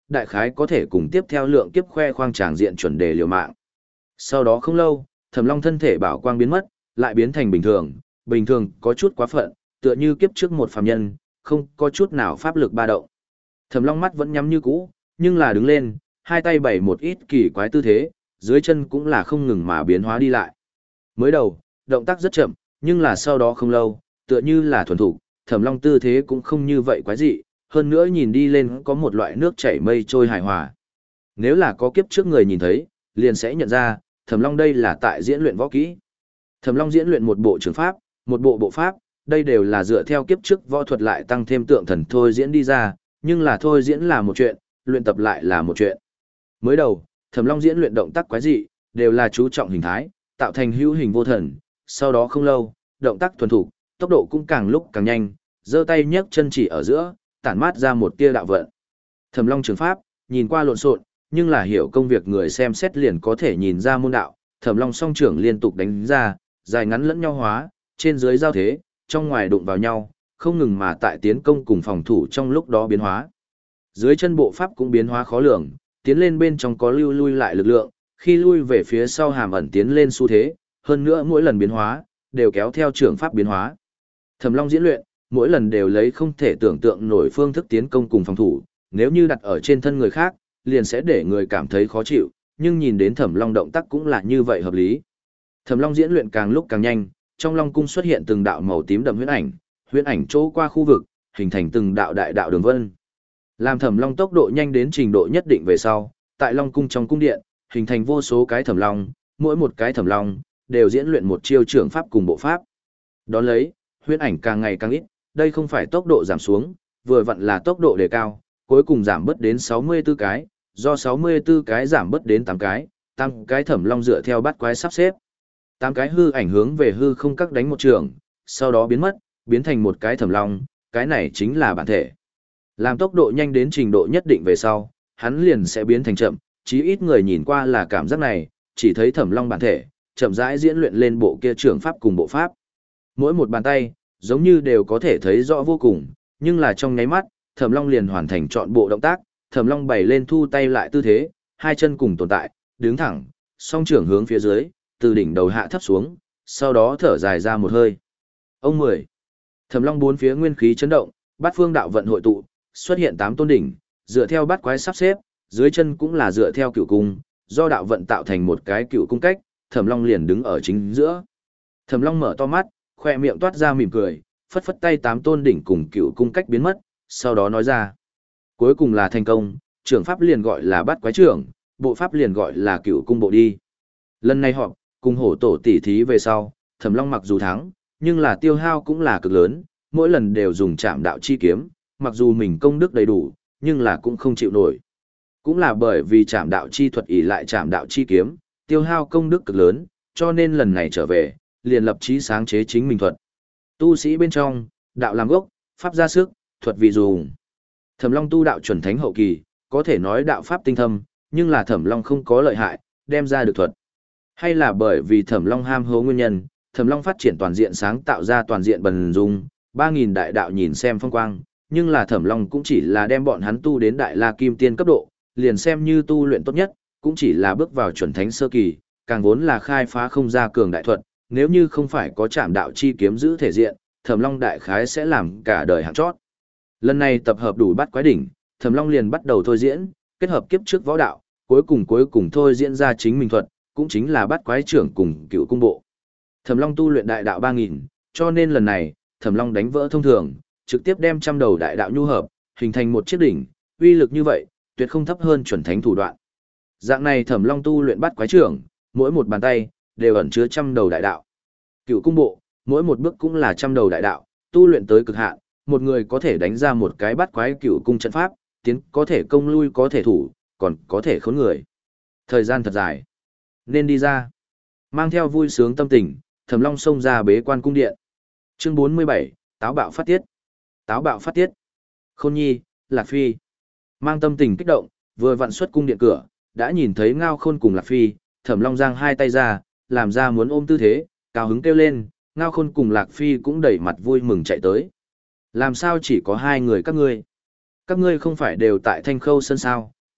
đại khái có thể cùng tiếp theo lượng kiếp khoe khoang tràng diện chuẩn đề liều mạng. Sau đó không lâu, Thẩm Long thân thể bảo quang biến mất, lại biến thành bình thường, bình thường có chút quá phận, tựa như kiếp trước một phàm nhân, không có chút nào pháp lực ba động. Thẩm Long mắt vẫn nhắm như cũ, nhưng là đứng lên, hai tay bày một ít kỳ quái tư thế, dưới chân cũng là không ngừng mà biến hóa đi lại. Mới đầu, động tác rất chậm, nhưng là sau đó không lâu, tựa như là thuần thủ, Thẩm Long tư thế cũng không như vậy quái dị, hơn nữa nhìn đi lên có một loại nước chảy mây trôi hài hòa. Nếu là có kiếp trước người nhìn thấy, liền sẽ nhận ra, Thẩm Long đây là tại diễn luyện võ kỹ. Thẩm Long diễn luyện một bộ trường pháp, một bộ bộ pháp, đây đều là dựa theo kiếp trước võ thuật lại tăng thêm tượng thần thôi diễn đi ra, nhưng là thôi diễn là một chuyện, luyện tập lại là một chuyện. Mới đầu, Thẩm Long diễn luyện động tác quái dị, đều là chú trọng hình thái, tạo thành hữu hình vô thần, sau đó không lâu, động tác thuần thục, tốc độ cũng càng lúc càng nhanh, giơ tay nhấc chân chỉ ở giữa, tản mát ra một tia đạo vận. Thẩm Long trường pháp, nhìn qua lộn xộn, nhưng là hiểu công việc người xem xét liền có thể nhìn ra môn đạo. Thẩm Long song trưởng liên tục đánh ra, dài ngắn lẫn nhau hóa, trên dưới giao thế, trong ngoài đụng vào nhau, không ngừng mà tại tiến công cùng phòng thủ trong lúc đó biến hóa. Dưới chân bộ pháp cũng biến hóa khó lường, tiến lên bên trong có lưu lui lại lực lượng, khi lui về phía sau hàm ẩn tiến lên xu thế, hơn nữa mỗi lần biến hóa, đều kéo theo trưởng pháp biến hóa. Thẩm Long diễn luyện, mỗi lần đều lấy không thể tưởng tượng nổi phương thức tiến công cùng phòng thủ, nếu như đặt ở trên thân người khác, liền sẽ để người cảm thấy khó chịu, nhưng nhìn đến Thẩm Long động tác cũng là như vậy hợp lý. Thẩm Long diễn luyện càng lúc càng nhanh, trong Long cung xuất hiện từng đạo màu tím đậm huyễn ảnh, huyễn ảnh chỗ qua khu vực, hình thành từng đạo đại đạo đường vân. Làm Thẩm Long tốc độ nhanh đến trình độ nhất định về sau, tại Long cung trong cung điện, hình thành vô số cái Thẩm Long, mỗi một cái Thẩm Long đều diễn luyện một chiêu trưởng pháp cùng bộ pháp. Đón lấy, huyễn ảnh càng ngày càng ít, đây không phải tốc độ giảm xuống, vừa vặn là tốc độ đề cao, cuối cùng giảm bớt đến sáu mươi tư cái, do sáu mươi tư cái giảm bớt đến tám cái, tám cái Thẩm Long dựa theo bắt quái sắp xếp. tám cái hư ảnh hướng về hư không các đánh một trường, sau đó biến mất, biến thành một cái Thẩm Long, cái này chính là bản thể. Làm tốc độ nhanh đến trình độ nhất định về sau, hắn liền sẽ biến thành chậm, chí ít người nhìn qua là cảm giác này, chỉ thấy Thẩm Long bản thể, chậm rãi diễn luyện lên bộ kia trưởng pháp cùng bộ pháp. Mỗi một bàn tay, giống như đều có thể thấy rõ vô cùng, nhưng là trong nháy mắt, Thẩm Long liền hoàn thành trọn bộ động tác, Thẩm Long bày lên thu tay lại tư thế, hai chân cùng tồn tại, đứng thẳng, song trưởng hướng phía dưới, từ đỉnh đầu hạ thấp xuống, sau đó thở dài ra một hơi. Ông mười. Thẩm Long bốn phía nguyên khí chấn động, bát phương đạo vận hội tụ, xuất hiện tám tôn đỉnh, dựa theo bát quái sắp xếp, dưới chân cũng là dựa theo cửu cung, do đạo vận tạo thành một cái cửu cung cách, Thẩm Long liền đứng ở chính giữa. Thẩm Long mở to mắt, khoe miệng toát ra mỉm cười, phất phất tay tám tôn đỉnh cùng cửu cung cách biến mất, sau đó nói ra. Cuối cùng là thành công, trưởng pháp liền gọi là bát quái trưởng, bộ pháp liền gọi là cửu cung bộ đi. Lần này họp, cùng hổ tổ tỉ thí về sau, Thẩm Long mặc dù thắng, nhưng là tiêu hao cũng là cực lớn, mỗi lần đều dùng trảm đạo chi kiếm, mặc dù mình công đức đầy đủ, nhưng là cũng không chịu nổi. Cũng là bởi vì trảm đạo chi thuật ỷ lại trảm đạo chi kiếm, tiêu hao công đức cực lớn, cho nên lần này trở về, liền lập chí sáng chế chính mình thuật. Tu sĩ bên trong, đạo làm gốc, pháp ra sức, thuật vì dùng. Thẩm Long tu đạo chuẩn thánh hậu kỳ, có thể nói đạo pháp tinh thâm, nhưng là Thẩm Long không có lợi hại, đem ra được thuật. Hay là bởi vì Thẩm Long ham hố nguyên nhân, Thẩm Long phát triển toàn diện sáng tạo ra toàn diện bần dung, ba nghìn đại đạo nhìn xem phong quang, nhưng là Thẩm Long cũng chỉ là đem bọn hắn tu đến đại la kim tiên cấp độ, liền xem như tu luyện tốt nhất, cũng chỉ là bước vào chuẩn thánh sơ kỳ, càng vốn là khai phá không ra cường đại thuật, nếu như không phải có trảm đạo chi kiếm giữ thể diện, Thẩm Long đại khái sẽ làm cả đời hạng chót. Lần này tập hợp đủ bát quái đỉnh, Thẩm Long liền bắt đầu thôi diễn, kết hợp kiếp trước võ đạo, cuối cùng cuối cùng thôi diễn ra chính mình thuật, cũng chính là bát quái trưởng cùng cựu cung bộ. Thẩm Long tu luyện đại đạo ba nghìn, cho nên lần này, Thẩm Long đánh vỡ thông thường, trực tiếp đem trăm đầu đại đạo nhu hợp, hình thành một chiếc đỉnh, uy lực như vậy, tuyệt không thấp hơn chuẩn thánh thủ đoạn. Dạng này Thẩm Long tu luyện bát quái trưởng, mỗi một bàn tay đều ẩn chứa trăm đầu đại đạo. Cựu cung bộ, mỗi một bước cũng là trăm đầu đại đạo, tu luyện tới cực hạn, một người có thể đánh ra một cái bát quái cựu cung trận pháp, tiến có thể công lui có thể thủ, còn có thể khốn người. Thời gian thật dài, nên đi ra. Mang theo vui sướng tâm tình, Thẩm Long xông ra bế quan cung điện. Chương bốn mươi bảy, táo bạo phát tiết. Táo bạo phát tiết. Khôn Nhi, Lạc Phi. Mang tâm tình kích động, vừa vặn xuất cung điện cửa, đã nhìn thấy Ngao Khôn cùng Lạc Phi, Thẩm Long giang hai tay ra, làm ra muốn ôm tư thế, cao hứng kêu lên, Ngao Khôn cùng Lạc Phi cũng đẩy mặt vui mừng chạy tới. Làm sao chỉ có hai người các ngươi? Các ngươi không phải đều tại Thanh Khâu Sơn sao,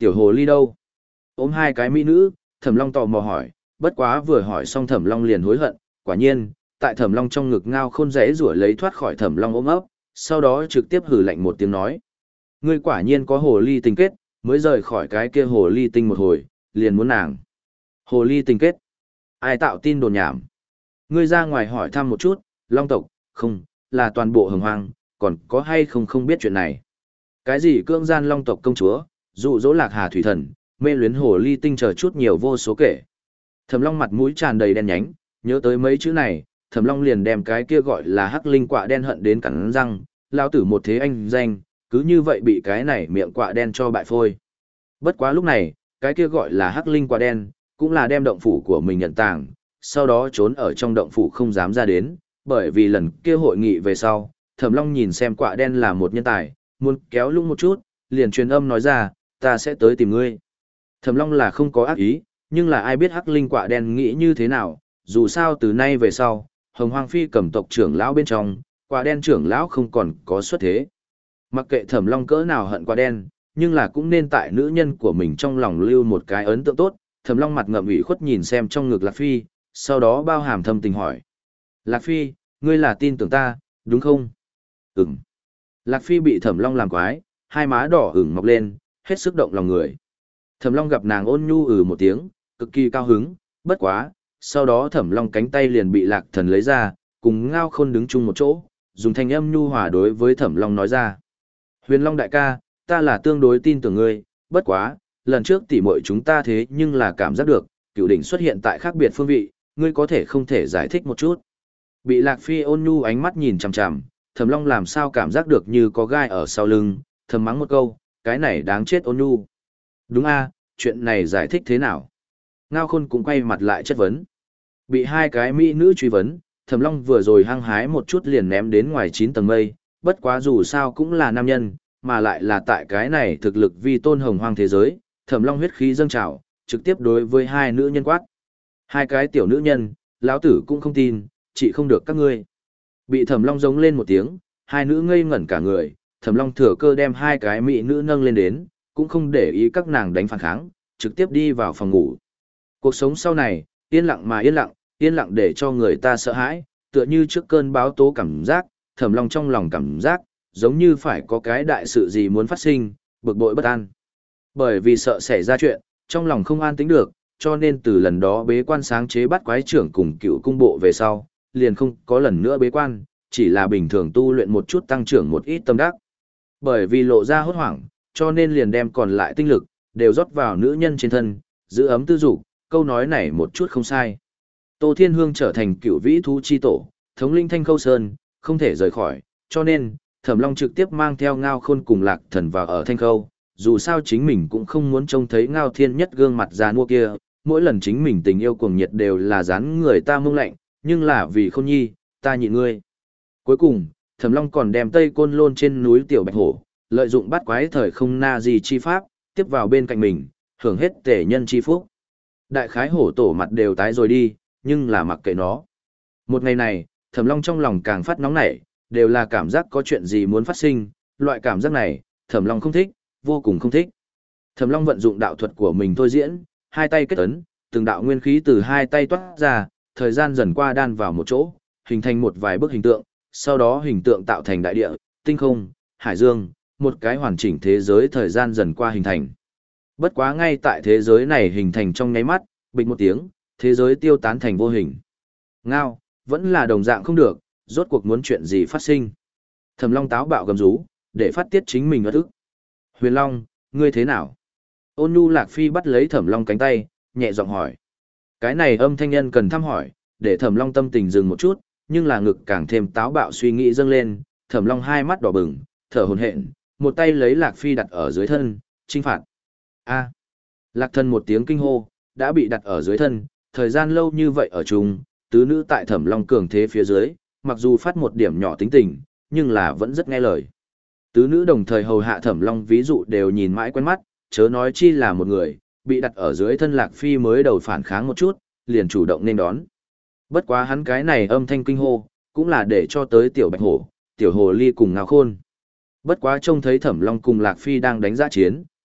Tiểu hồ ly đâu? Ôm hai cái mỹ nữ, Thẩm Long tò mò hỏi, bất quá vừa hỏi xong Thẩm Long liền hối hận, quả nhiên, tại Thẩm Long trong ngực Ngao Khôn rẽ rủa lấy thoát khỏi Thẩm Long ôm ấp, sau đó trực tiếp hừ lạnh một tiếng nói: "Ngươi quả nhiên có hồ ly tình kết, mới rời khỏi cái kia hồ ly tinh một hồi, liền muốn nàng." Hồ ly tình kết? Ai tạo tin đồn nhảm? Ngươi ra ngoài hỏi thăm một chút, Long tộc, không, là toàn bộ Hồng Hoang, còn có hay không không biết chuyện này. Cái gì cưỡng gian Long tộc công chúa, dụ dỗ Lạc Hà thủy thần, mê luyến hồ ly tinh chờ chút nhiều vô số kể. Thẩm Long mặt mũi tràn đầy đen nhánh, nhớ tới mấy chữ này, Thẩm Long liền đem cái kia gọi là hắc linh quạ đen hận đến cắn răng, lao tử một thế anh danh, cứ như vậy bị cái này miệng quạ đen cho bại phôi. Bất quá lúc này, cái kia gọi là hắc linh quạ đen, cũng là đem động phủ của mình nhận tàng, sau đó trốn ở trong động phủ không dám ra đến, bởi vì lần kia hội nghị về sau, Thẩm Long nhìn xem quạ đen là một nhân tài, muốn kéo lung một chút, liền truyền âm nói ra, ta sẽ tới tìm ngươi. Thẩm Long là không có ác ý, nhưng là ai biết hắc linh quạ đen nghĩ như thế nào, dù sao từ nay về sau, Hồng Hoang Phi cầm tộc trưởng lão bên trong, quạ đen trưởng lão không còn có xuất thế. Mặc kệ Thẩm Long cỡ nào hận quạ đen, nhưng là cũng nên tại nữ nhân của mình trong lòng lưu một cái ấn tượng tốt. Thẩm Long mặt ngậm ủy khuất nhìn xem trong ngực Lạc Phi, sau đó bao hàm thâm tình hỏi: Lạc Phi, ngươi là tin tưởng ta, đúng không? Ừm. Lạc Phi bị Thẩm Long làm quái, hai má đỏ ửng mọc lên, hết sức động lòng người. Thẩm Long gặp nàng ôn nhu ừ một tiếng, cực kỳ cao hứng, bất quá, sau đó Thẩm Long cánh tay liền bị Lạc Thần lấy ra, cùng Ngao Khôn đứng chung một chỗ, dùng thanh âm nhu hòa đối với Thẩm Long nói ra: Huyền Long đại ca, ta là tương đối tin tưởng ngươi, bất quá, lần trước tỉ muội chúng ta thế nhưng là cảm giác được, cựu đỉnh xuất hiện tại khác biệt phương vị, ngươi có thể không thể giải thích một chút. Bị Lạc Phi ôn nhu ánh mắt nhìn chằm chằm, Thẩm Long làm sao cảm giác được như có gai ở sau lưng, thầm mắng một câu, cái này đáng chết ôn nhu. Đúng a, chuyện này giải thích thế nào? Ngao Khôn cũng quay mặt lại chất vấn. Bị hai cái mỹ nữ truy vấn, Thẩm Long vừa rồi hăng hái một chút liền ném đến ngoài chín tầng mây, bất quá dù sao cũng là nam nhân, mà lại là tại cái này thực lực vi tôn hồng hoang thế giới, Thẩm Long huyết khí dâng trào, trực tiếp đối với hai nữ nhân quát. Hai cái tiểu nữ nhân, lão tử cũng không tin, chỉ không được các ngươi. Bị Thẩm Long giống lên một tiếng, hai nữ ngây ngẩn cả người, Thẩm Long thừa cơ đem hai cái mỹ nữ nâng lên đến, cũng không để ý các nàng đánh phản kháng, trực tiếp đi vào phòng ngủ. Cuộc sống sau này, yên lặng mà yên lặng, yên lặng để cho người ta sợ hãi, tựa như trước cơn báo tố cảm giác, Thẩm Long trong lòng cảm giác, giống như phải có cái đại sự gì muốn phát sinh, bực bội bất an. Bởi vì sợ xảy ra chuyện, trong lòng không an tĩnh được, cho nên từ lần đó bế quan sáng chế bắt quái trưởng cùng cựu cung bộ về sau, liền không có lần nữa bế quan, chỉ là bình thường tu luyện một chút tăng trưởng một ít tâm đắc. Bởi vì lộ ra hốt hoảng, cho nên liền đem còn lại tinh lực, đều rót vào nữ nhân trên thân, giữ ấm tư dục, câu nói này một chút không sai. Tô Thiên Hương trở thành cựu vĩ thú chi tổ, thống linh Thanh Khâu Sơn, không thể rời khỏi, cho nên, Thẩm Long trực tiếp mang theo Ngao Khôn cùng Lạc Thần vào ở Thanh Khâu, dù sao chính mình cũng không muốn trông thấy Ngao Thiên Nhất gương mặt già nua kia, mỗi lần chính mình tình yêu cuồng nhiệt đều là dán người ta mông lạnh, nhưng là vì Khôn Nhi, ta nhịn ngươi. Cuối cùng, Thẩm Long còn đem Tây Côn Lôn trên núi Tiểu Bạch Hổ, lợi dụng bắt quái thời không na gì chi pháp, tiếp vào bên cạnh mình, hưởng hết tể nhân chi phúc. Đại khái hổ tổ mặt đều tái rồi đi, nhưng là mặc kệ nó. Một ngày này, Thẩm Long trong lòng càng phát nóng nảy, đều là cảm giác có chuyện gì muốn phát sinh, loại cảm giác này, Thẩm Long không thích, vô cùng không thích. Thẩm Long vận dụng đạo thuật của mình thôi diễn, hai tay kết ấn, từng đạo nguyên khí từ hai tay toát ra, thời gian dần qua đan vào một chỗ, hình thành một vài bức hình tượng, sau đó hình tượng tạo thành đại địa, tinh không, hải dương, một cái hoàn chỉnh thế giới thời gian dần qua hình thành. Bất quá ngay tại thế giới này hình thành trong nháy mắt, bịch một tiếng, thế giới tiêu tán thành vô hình. Ngao, vẫn là đồng dạng không được, rốt cuộc muốn chuyện gì phát sinh. Thẩm Long táo bạo gầm rú, để phát tiết chính mình uất ức. Huyền Long, ngươi thế nào? Ôn Nhu Lạc Phi bắt lấy Thẩm Long cánh tay, nhẹ giọng hỏi. Cái này âm thanh nhân cần thăm hỏi, để Thẩm Long tâm tình dừng một chút, nhưng là ngực càng thêm táo bạo suy nghĩ dâng lên, Thẩm Long hai mắt đỏ bừng, thở hổn hển, một tay lấy Lạc Phi đặt ở dưới thân, chinh phạt. A. Lạc Thần một tiếng kinh hô, đã bị đặt ở dưới thân, thời gian lâu như vậy ở chung, tứ nữ tại Thẩm Long cường thế phía dưới, mặc dù phát một điểm nhỏ tính tình, nhưng là vẫn rất nghe lời. Tứ nữ đồng thời hầu hạ Thẩm Long ví dụ đều nhìn mãi quen mắt, chớ nói chi là một người, bị đặt ở dưới thân Lạc Phi mới đầu phản kháng một chút, liền chủ động nên đón. Bất quá hắn cái này âm thanh kinh hô, cũng là để cho tới tiểu Bạch Hổ, tiểu Hồ Ly cùng Ngao Khôn. Bất quá trông thấy Thẩm Long cùng Lạc Phi đang đánh giã chiến,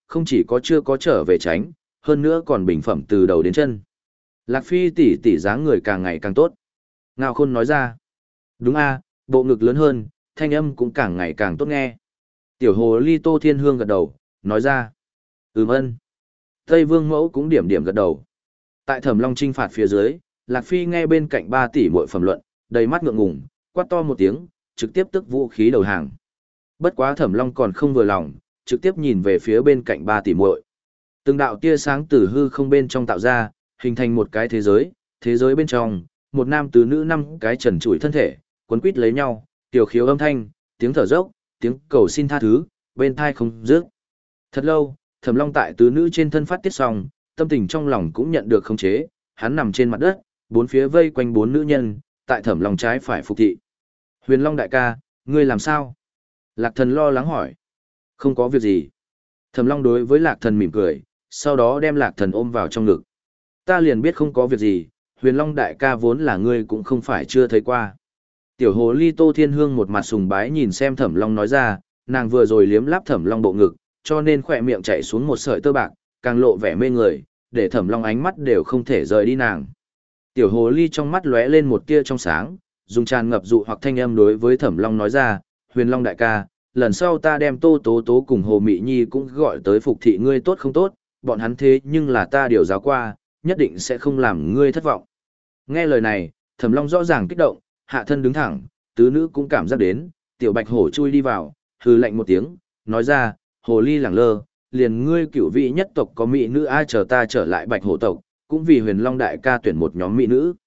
không chỉ có chưa có trở về tránh, hơn nữa còn bình phẩm từ đầu đến chân. Lạc Phi tỷ tỷ dáng người càng ngày càng tốt. Ngao Khôn nói ra. Đúng a, bộ ngực lớn hơn, thanh âm cũng càng ngày càng tốt nghe. Tiểu hồ ly Tô Thiên Hương gật đầu, nói ra. Ừm ân. Tây Vương Mẫu cũng điểm điểm gật đầu. Tại Thẩm Long trinh phạt phía dưới, Lạc Phi nghe bên cạnh ba tỷ muội phẩm luận, đầy mắt ngượng ngùng, quát to một tiếng, trực tiếp tức vũ khí đầu hàng. Bất quá Thẩm Long còn không vừa lòng, trực tiếp nhìn về phía bên cạnh ba tỷ muội. Từng đạo tia sáng từ hư không bên trong tạo ra, hình thành một cái thế giới, thế giới bên trong, một nam tứ nữ năm cái trần trụi thân thể, quấn quít lấy nhau, tiểu khiếu âm thanh, tiếng thở dốc, tiếng cầu xin tha thứ, bên thai không dứt. Thật lâu, Thẩm Long tại tứ nữ trên thân phát tiết xong, tâm tình trong lòng cũng nhận được khống chế, hắn nằm trên mặt đất, bốn phía vây quanh bốn nữ nhân, tại Thẩm Long trái phải phục thị. Huyền Long đại ca, ngươi làm sao? Lạc Thần lo lắng hỏi. Không có việc gì. Thẩm Long đối với Lạc Thần mỉm cười, sau đó đem Lạc Thần ôm vào trong ngực. Ta liền biết không có việc gì, Huyền Long đại ca vốn là ngươi cũng không phải chưa thấy qua. Tiểu hồ ly Tô Thiên Hương một mặt sùng bái nhìn xem Thẩm Long nói ra, nàng vừa rồi liếm láp Thẩm Long bộ ngực, cho nên khỏe miệng chảy xuống một sợi tơ bạc, càng lộ vẻ mê người, để Thẩm Long ánh mắt đều không thể rời đi nàng. Tiểu hồ ly trong mắt lóe lên một tia trong sáng, dùng tràn ngập dụ hoặc thanh âm đối với Thẩm Long nói ra, Huyền Long đại ca, lần sau ta đem Tô Tố Tố cùng Hồ Mị Nhi cũng gọi tới phục thị ngươi tốt không tốt, bọn hắn thế nhưng là ta điều giáo qua, nhất định sẽ không làm ngươi thất vọng. Nghe lời này, Thẩm Long rõ ràng kích động, hạ thân đứng thẳng, tứ nữ cũng cảm giác đến, tiểu bạch hổ chui đi vào, hừ lạnh một tiếng, nói ra, hồ ly lẳng lơ, liền ngươi cửu vị nhất tộc có mỹ nữ ai chờ ta trở lại bạch hổ tộc, cũng vì Huyền Long đại ca tuyển một nhóm mỹ nữ.